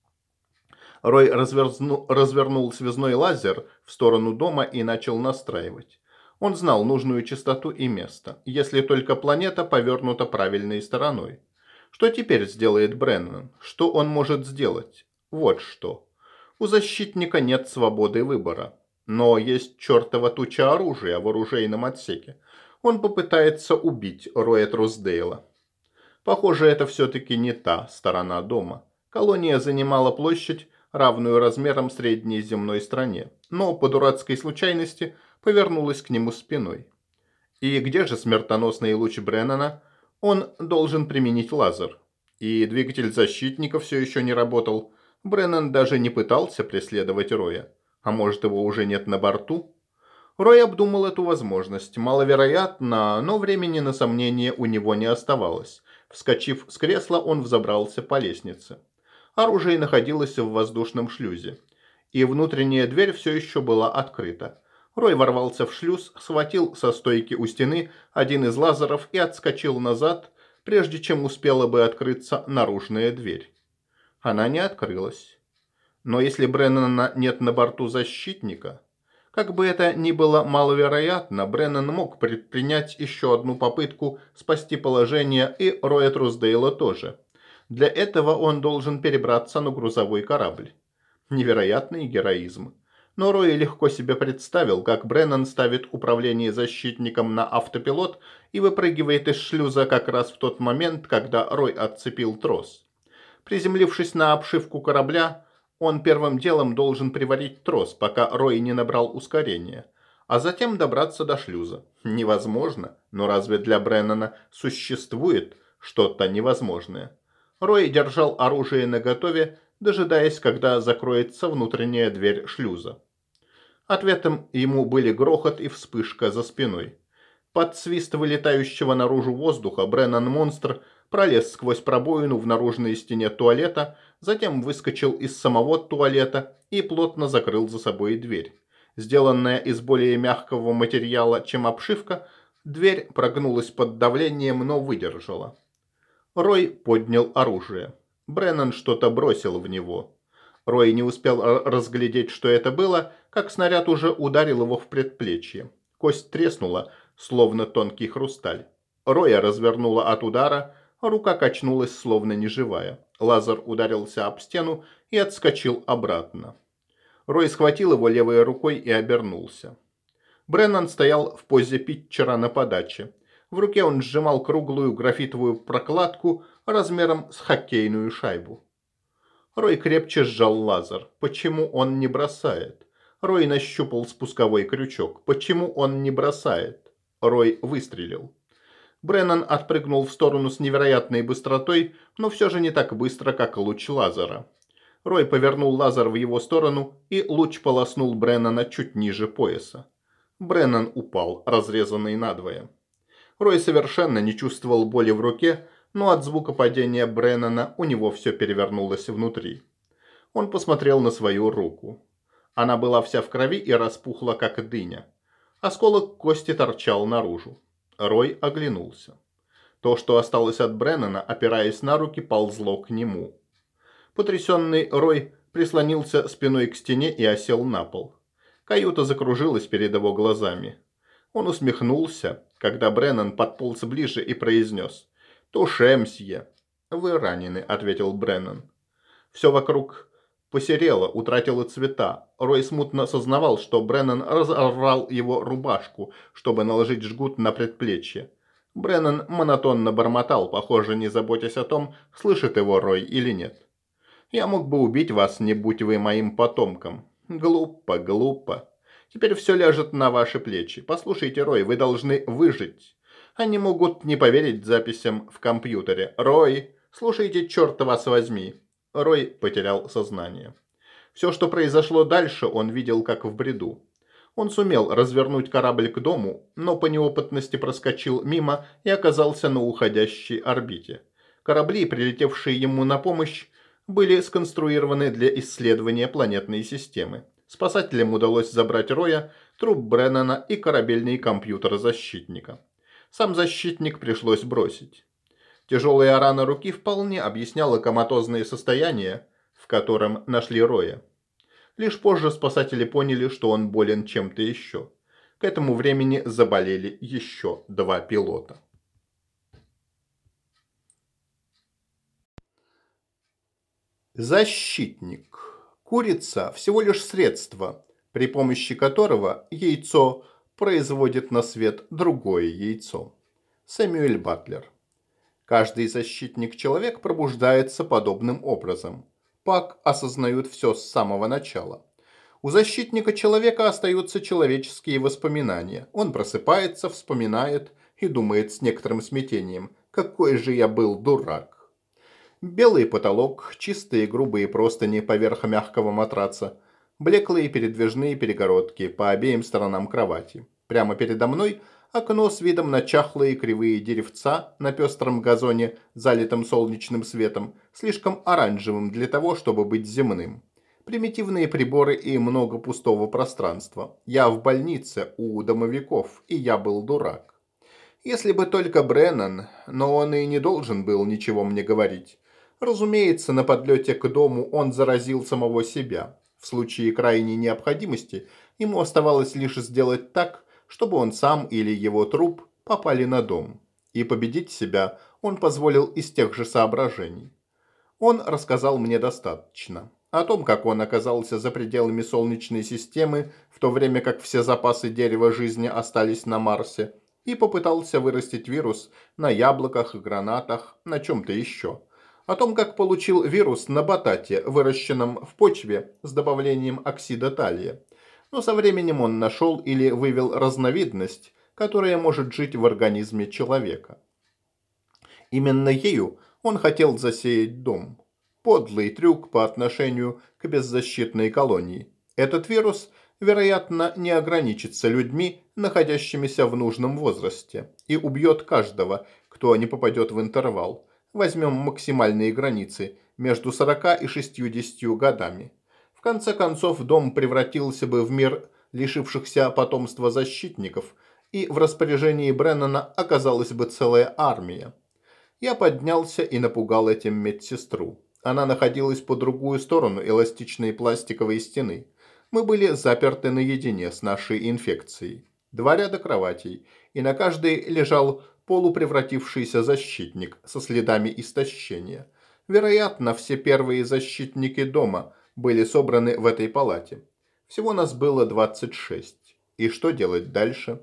Рой развернул связной лазер в сторону дома и начал настраивать. Он знал нужную частоту и место, если только планета повернута правильной стороной. Что теперь сделает Бреннан? Что он может сделать? Вот что. У защитника нет свободы выбора. Но есть чертова туча оружия в оружейном отсеке. Он попытается убить Роя Трусдейла. Похоже, это все-таки не та сторона дома. Колония занимала площадь, равную размерам средней земной стране, но по дурацкой случайности повернулась к нему спиной. И где же смертоносный луч Бреннана? Он должен применить лазер. И двигатель защитника все еще не работал. Бреннан даже не пытался преследовать Роя. А может, его уже нет на борту? Рой обдумал эту возможность. Маловероятно, но времени на сомнение у него не оставалось. Вскочив с кресла, он взобрался по лестнице. Оружие находилось в воздушном шлюзе. И внутренняя дверь все еще была открыта. Рой ворвался в шлюз, схватил со стойки у стены один из лазеров и отскочил назад, прежде чем успела бы открыться наружная дверь. Она не открылась. Но если Бреннана нет на борту защитника, как бы это ни было маловероятно, Бреннан мог предпринять еще одну попытку спасти положение и Роя Трусдейла тоже. Для этого он должен перебраться на грузовой корабль. Невероятный героизм. Но Рой легко себе представил, как Бреннан ставит управление защитником на автопилот и выпрыгивает из шлюза как раз в тот момент, когда Рой отцепил трос. Приземлившись на обшивку корабля, он первым делом должен приварить трос, пока Рой не набрал ускорения, а затем добраться до шлюза. Невозможно, но разве для Бреннана существует что-то невозможное? Рой держал оружие наготове, дожидаясь, когда закроется внутренняя дверь шлюза. Ответом ему были грохот и вспышка за спиной. Под свист вылетающего наружу воздуха Бреннан-монстр пролез сквозь пробоину в наружной стене туалета, затем выскочил из самого туалета и плотно закрыл за собой дверь. Сделанная из более мягкого материала, чем обшивка, дверь прогнулась под давлением, но выдержала. Рой поднял оружие. Бреннан что-то бросил в него. Рой не успел разглядеть, что это было, как снаряд уже ударил его в предплечье. Кость треснула, словно тонкий хрусталь. Роя развернула от удара, рука качнулась, словно неживая. Лазер ударился об стену и отскочил обратно. Рой схватил его левой рукой и обернулся. Бреннан стоял в позе питчера на подаче. В руке он сжимал круглую графитовую прокладку размером с хоккейную шайбу. Рой крепче сжал лазер. Почему он не бросает? Рой нащупал спусковой крючок. Почему он не бросает? Рой выстрелил. Бреннан отпрыгнул в сторону с невероятной быстротой, но все же не так быстро, как луч лазера. Рой повернул лазер в его сторону, и луч полоснул Бреннана чуть ниже пояса. Бреннан упал, разрезанный надвое. Рой совершенно не чувствовал боли в руке, но от звука падения Бреннана у него все перевернулось внутри. Он посмотрел на свою руку. Она была вся в крови и распухла, как дыня. Осколок кости торчал наружу. Рой оглянулся. То, что осталось от Бреннана, опираясь на руки, ползло к нему. Потрясенный Рой прислонился спиной к стене и осел на пол. Каюта закружилась перед его глазами. Он усмехнулся, когда Бреннан подполз ближе и произнес: «Туше, мсье». «Вы ранены», — ответил Бреннан. Все вокруг посерело, утратило цвета. Рой смутно сознавал, что Бреннан разорвал его рубашку, чтобы наложить жгут на предплечье. Бреннан монотонно бормотал, похоже, не заботясь о том, слышит его Рой или нет. «Я мог бы убить вас, не будь вы моим потомком». «Глупо, глупо. Теперь все ляжет на ваши плечи. Послушайте, Рой, вы должны выжить. Они могут не поверить записям в компьютере. Рой, слушайте, черт вас возьми». Рой потерял сознание. Все, что произошло дальше, он видел как в бреду. Он сумел развернуть корабль к дому, но по неопытности проскочил мимо и оказался на уходящей орбите. Корабли, прилетевшие ему на помощь, были сконструированы для исследования планетной системы. Спасателям удалось забрать Роя, труп Бреннана и корабельный компьютер защитника. Сам защитник пришлось бросить. Тяжелая рана руки вполне объясняла коматозное состояние, в котором нашли Роя. Лишь позже спасатели поняли, что он болен чем-то еще. К этому времени заболели еще 2 пилота. Защитник. Курица – всего лишь средство, при помощи которого яйцо производит на свет другое яйцо. Сэмюэль Батлер. Каждый защитник-человек пробуждается подобным образом. Пак осознают все с самого начала. У защитника-человека остаются человеческие воспоминания. Он просыпается, вспоминает и думает с некоторым смятением: «Какой же я был дурак!» Белый потолок, чистые грубые простыни поверх мягкого матраца, блеклые передвижные перегородки по обеим сторонам кровати. Прямо передо мной окно с видом на чахлые кривые деревца на пестром газоне, залитом солнечным светом, слишком оранжевым для того, чтобы быть земным. Примитивные приборы и много пустого пространства. Я в больнице у домовиков, и я был дурак. Если бы только Бреннан, но он и не должен был ничего мне говорить. Разумеется, на подлете к дому он заразил самого себя. В случае крайней необходимости ему оставалось лишь сделать так, чтобы он сам или его труп попали на дом. И победить себя он позволил из тех же соображений. Он рассказал мне достаточно. О том, как он оказался за пределами Солнечной системы, в то время как все запасы дерева жизни остались на Марсе, и попытался вырастить вирус на яблоках, гранатах, на чем-то еще. О том, как получил вирус на батате, выращенном в почве с добавлением оксида талия. Но со временем он нашел или вывел разновидность, которая может жить в организме человека. Именно ею он хотел засеять дом. Подлый трюк по отношению к беззащитной колонии. Этот вирус, вероятно, не ограничится людьми, находящимися в нужном возрасте, и убьет каждого, кто не попадет в интервал. Возьмем максимальные границы между 40 и 60 годами. В конце концов, дом превратился бы в мир лишившихся потомства защитников, и в распоряжении Бреннана оказалась бы целая армия. Я поднялся и напугал этим медсестру. Она находилась по другую сторону эластичной пластиковой стены. Мы были заперты наедине с нашей инфекцией. 2 ряда кроватей, и на каждой лежал полупревратившийся защитник со следами истощения. Вероятно, все первые защитники дома были собраны в этой палате. Всего нас было 26. И что делать дальше?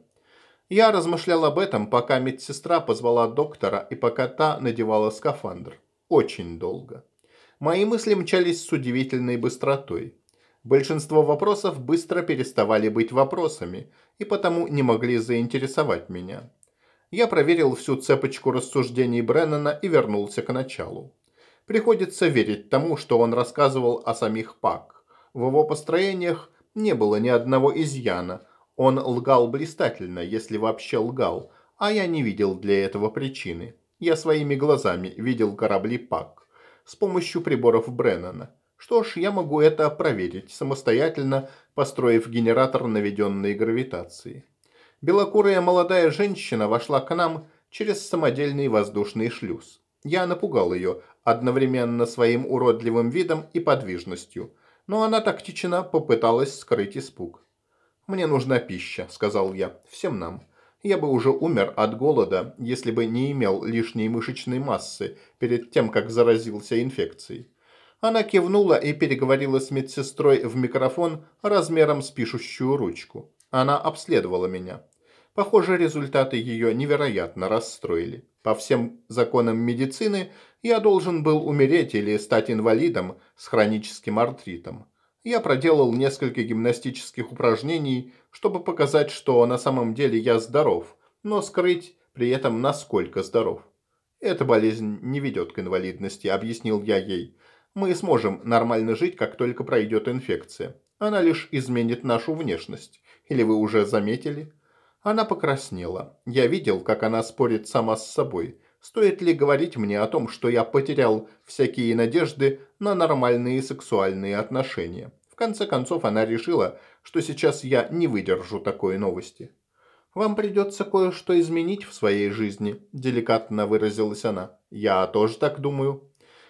Я размышлял об этом, пока медсестра позвала доктора и пока та надевала скафандр. Очень долго. Мои мысли мчались с удивительной быстротой. Большинство вопросов быстро переставали быть вопросами и потому не могли заинтересовать меня. Я проверил всю цепочку рассуждений Бреннана и вернулся к началу. Приходится верить тому, что он рассказывал о самих Пак. В его построениях не было ни одного изъяна. Он лгал блистательно, если вообще лгал, а я не видел для этого причины. Я своими глазами видел корабли Пак с помощью приборов Бреннана. Что ж, я могу это проверить, самостоятельно построив генератор наведенной гравитации. Белокурая молодая женщина вошла к нам через самодельный воздушный шлюз. Я напугал ее одновременно своим уродливым видом и подвижностью, но она тактично попыталась скрыть испуг. «Мне нужна пища», – сказал я, – «всем нам. Я бы уже умер от голода, если бы не имел лишней мышечной массы перед тем, как заразился инфекцией». Она кивнула и переговорила с медсестрой в микрофон размером с пишущую ручку. Она обследовала меня. Похоже, результаты ее невероятно расстроили. По всем законам медицины я должен был умереть или стать инвалидом с хроническим артритом. Я проделал несколько гимнастических упражнений, чтобы показать, что на самом деле я здоров, но скрыть при этом, насколько здоров. «Эта болезнь не ведет к инвалидности», – объяснил я ей. «Мы сможем нормально жить, как только пройдет инфекция. Она лишь изменит нашу внешность. Или вы уже заметили?» Она покраснела. Я видел, как она спорит сама с собой. Стоит ли говорить мне о том, что я потерял всякие надежды на нормальные сексуальные отношения? В конце концов, она решила, что сейчас я не выдержу такой новости. «Вам придется кое-что изменить в своей жизни», – деликатно выразилась она. «Я тоже так думаю».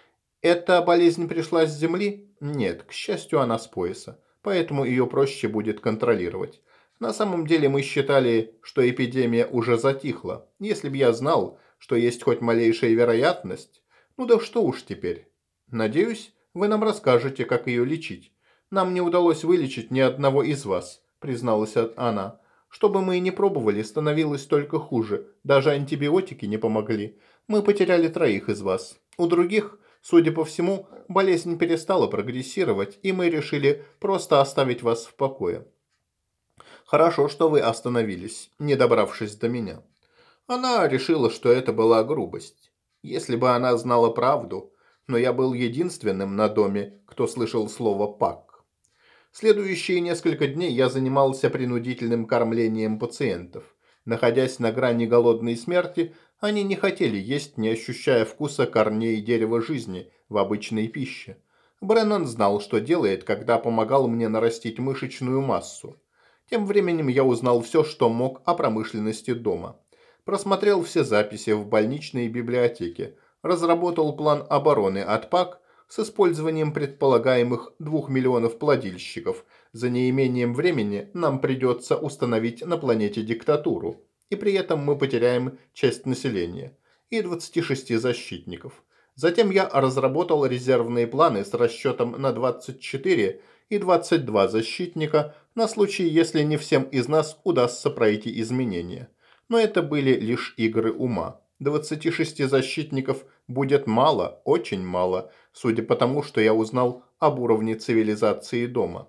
«Эта болезнь пришла с земли?» «Нет, к счастью, она с пояса, поэтому ее проще будет контролировать. На самом деле мы считали, что эпидемия уже затихла. Если бы я знал, что есть хоть малейшая вероятность... Ну да что уж теперь. Надеюсь, вы нам расскажете, как ее лечить. Нам не удалось вылечить ни одного из вас», – призналась она. «Что бы мы ни пробовали, становилось только хуже. Даже антибиотики не помогли. Мы потеряли 3 из вас. У других, судя по всему, болезнь перестала прогрессировать, и мы решили просто оставить вас в покое. Хорошо, что вы остановились, не добравшись до меня». Она решила, что это была грубость. Если бы она знала правду, но я был единственным на доме, кто слышал слово «пак». Следующие несколько дней я занимался принудительным кормлением пациентов. Находясь на грани голодной смерти, они не хотели есть, не ощущая вкуса корней дерева жизни в обычной пище. Бреннан знал, что делает, когда помогал мне нарастить мышечную массу. Тем временем я узнал все, что мог о промышленности дома. Просмотрел все записи в больничной библиотеке, разработал план обороны от ПАК с использованием предполагаемых 2 миллионов плодильщиков. За неимением времени нам придется установить на планете диктатуру, и при этом мы потеряем часть населения и 26 защитников. Затем я разработал резервные планы с расчетом на 24 и 22 защитника на случай, если не всем из нас удастся пройти изменения. Но это были лишь игры ума. 26 защитников будет мало, очень мало, судя по тому, что я узнал об уровне цивилизации дома.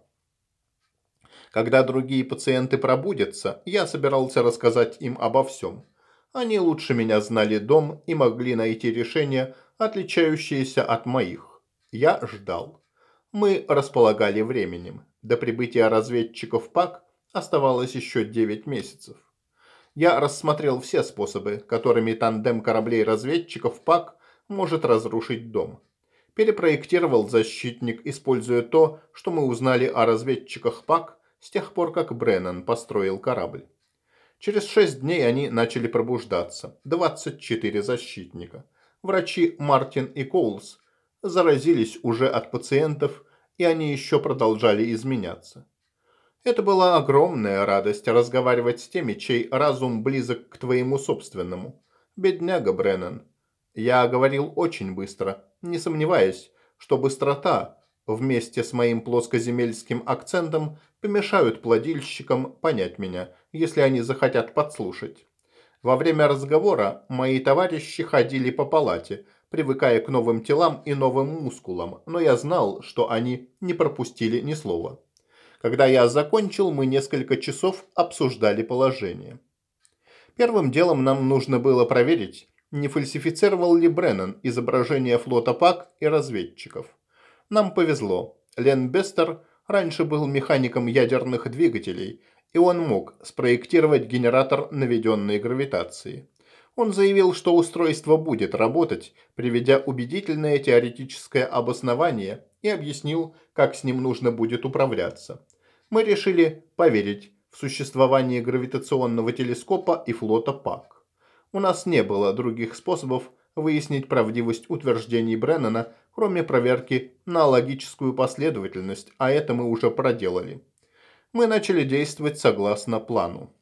Когда другие пациенты пробудятся, я собирался рассказать им обо всем. Они лучше меня знали дом и могли найти решения, отличающиеся от моих. Я ждал. Мы располагали временем. До прибытия разведчиков ПАК оставалось еще 9 месяцев. Я рассмотрел все способы, которыми тандем кораблей-разведчиков ПАК может разрушить дом. Перепроектировал защитник, используя то, что мы узнали о разведчиках ПАК с тех пор, как Бреннан построил корабль. Через 6 дней они начали пробуждаться. 24 защитника. Врачи Мартин и Коулс заразились уже от пациентов, и они еще продолжали изменяться. Это была огромная радость разговаривать с теми, чей разум близок к твоему собственному. Бедняга Бреннан. Я говорил очень быстро, не сомневаясь, что быстрота вместе с моим плоскоземельским акцентом помешают плодильщикам понять меня, если они захотят подслушать. Во время разговора мои товарищи ходили по палате, привыкая к новым телам и новым мускулам, но я знал, что они не пропустили ни слова. Когда я закончил, мы несколько часов обсуждали положение. Первым делом нам нужно было проверить, не фальсифицировал ли Бреннан изображение флота ПАК и разведчиков. Нам повезло. Лен Бестер раньше был механиком ядерных двигателей, и он мог спроектировать генератор наведенной гравитации. Он заявил, что устройство будет работать, приведя убедительное теоретическое обоснование, и объяснил, как с ним нужно будет управляться. Мы решили поверить в существование гравитационного телескопа и флота ПАК. У нас не было других способов выяснить правдивость утверждений Бреннана, кроме проверки на логическую последовательность, а это мы уже проделали. Мы начали действовать согласно плану.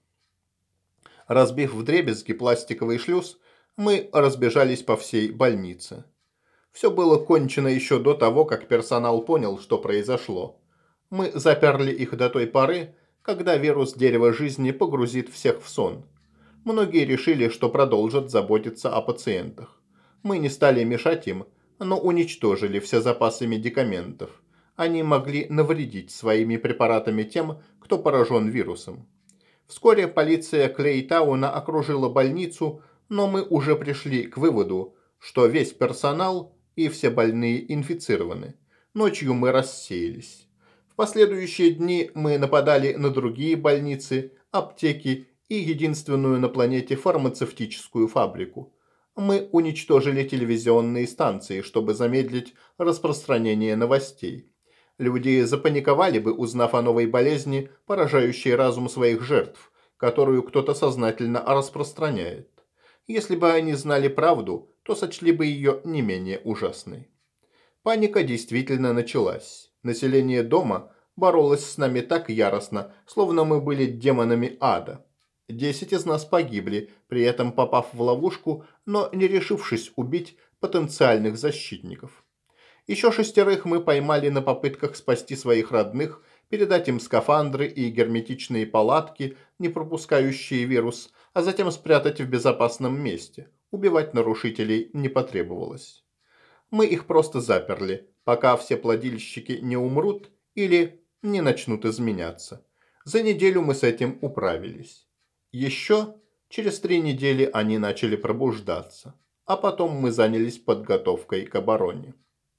Разбив вдребезги пластиковый шлюз, мы разбежались по всей больнице. Все было кончено еще до того, как персонал понял, что произошло. Мы заперли их до той поры, когда вирус дерева жизни погрузит всех в сон. Многие решили, что продолжат заботиться о пациентах. Мы не стали мешать им, но уничтожили все запасы медикаментов. Они могли навредить своими препаратами тем, кто поражен вирусом. Вскоре полиция Клейтауна окружила больницу, но мы уже пришли к выводу, что весь персонал и все больные инфицированы. Ночью мы рассеялись. В последующие дни мы нападали на другие больницы, аптеки и единственную на планете фармацевтическую фабрику. Мы уничтожили телевизионные станции, чтобы замедлить распространение новостей. Люди запаниковали бы, узнав о новой болезни, поражающей разум своих жертв, которую кто-то сознательно распространяет. Если бы они знали правду, то сочли бы ее не менее ужасной. Паника действительно началась. Население дома боролось с нами так яростно, словно мы были демонами ада. 10 из нас погибли, при этом попав в ловушку, но не решившись убить потенциальных защитников. Еще 6 мы поймали на попытках спасти своих родных, передать им скафандры и герметичные палатки, не пропускающие вирус, а затем спрятать в безопасном месте. Убивать нарушителей не потребовалось. Мы их просто заперли, пока все плодильщики не умрут или не начнут изменяться. За неделю мы с этим управились. Еще через 3 недели они начали пробуждаться, а потом мы занялись подготовкой к обороне.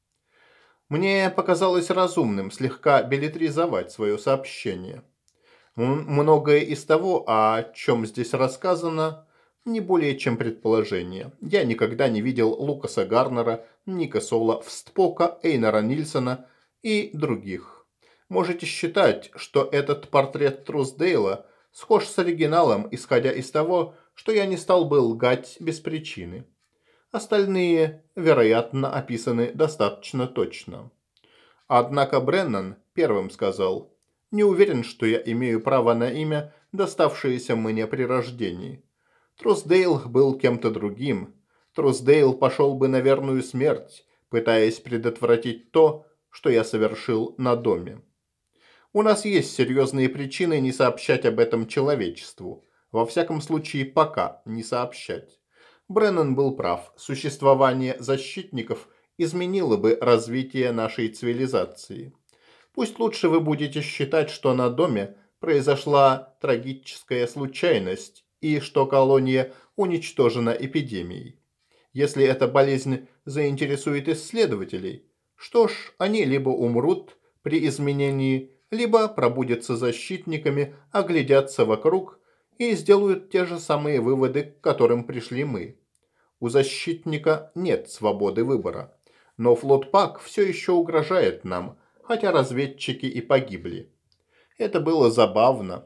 Мне показалось разумным слегка беллетризовать свое сообщение. Многое из того, о чем здесь рассказано, не более чем предположение. Я никогда не видел Лукаса Гарнера, Ника Сола, Встпока, Эйнара Нильсона и других. Можете считать, что этот портрет Трусдейла схож с оригиналом, исходя из того, что я не стал бы лгать без причины. Остальные, вероятно, описаны достаточно точно. Однако Бреннан первым сказал: «Не уверен, что я имею право на имя, доставшееся мне при рождении. Трусдейл был кем-то другим. Трусдейл пошел бы на верную смерть, пытаясь предотвратить то, что я совершил на доме. У нас есть серьезные причины не сообщать об этом человечеству. Во всяком случае, пока не сообщать. Бреннан был прав. Существование защитников изменило бы развитие нашей цивилизации. Пусть лучше вы будете считать, что на доме произошла трагическая случайность и что колония уничтожена эпидемией. Если эта болезнь заинтересует исследователей, что ж, они либо умрут при изменении, либо пробудятся защитниками, оглядятся вокруг и сделают те же самые выводы, к которым пришли мы. У защитника нет свободы выбора. Но флот ПАК все еще угрожает нам, хотя разведчики и погибли. Это было забавно.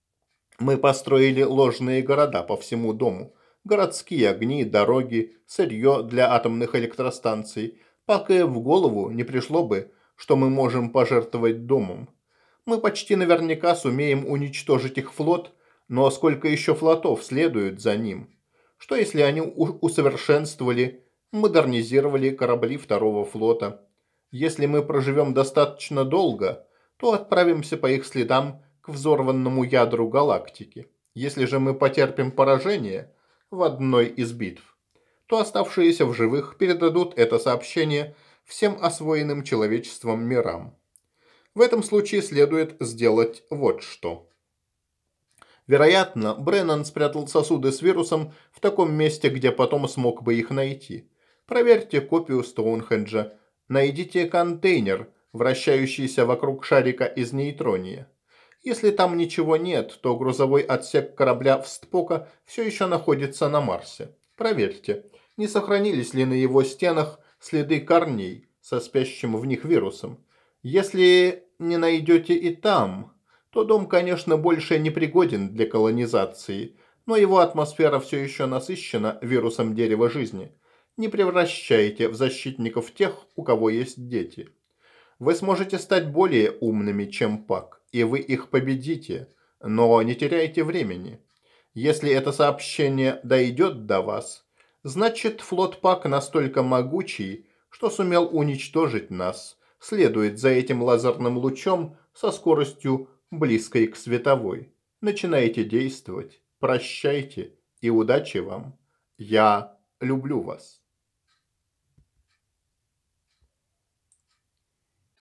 Мы построили ложные города по всему дому. Городские огни, дороги, сырье для атомных электростанций. Пока в голову не пришло бы, что мы можем пожертвовать домом. Мы почти наверняка сумеем уничтожить их флот, но сколько еще флотов следует за ним? Что если они усовершенствовали, модернизировали корабли второго флота? Если мы проживем достаточно долго, то отправимся по их следам к взорванному ядру галактики. Если же мы потерпим поражение в одной из битв, то оставшиеся в живых передадут это сообщение всем освоенным человечеством мирам. В этом случае следует сделать вот что. Вероятно, Бреннан спрятал сосуды с вирусом в таком месте, где потом смог бы их найти. Проверьте копию Стоунхенджа. Найдите контейнер, вращающийся вокруг шарика из нейтрония. Если там ничего нет, то грузовой отсек корабля Встпока все еще находится на Марсе. Проверьте, не сохранились ли на его стенах следы корней со спящим в них вирусом. Если не найдете и там, то дом, конечно, больше не пригоден для колонизации, но его атмосфера все еще насыщена вирусом дерева жизни. Не превращайте в защитников тех, у кого есть дети. Вы сможете стать более умными, чем Пак, и вы их победите, но не теряйте времени. Если это сообщение дойдет до вас, значит флот Пак настолько могучий, что сумел уничтожить нас, следует за этим лазерным лучом со скоростью близкой к световой. Начинайте действовать, прощайте и удачи вам. Я люблю вас.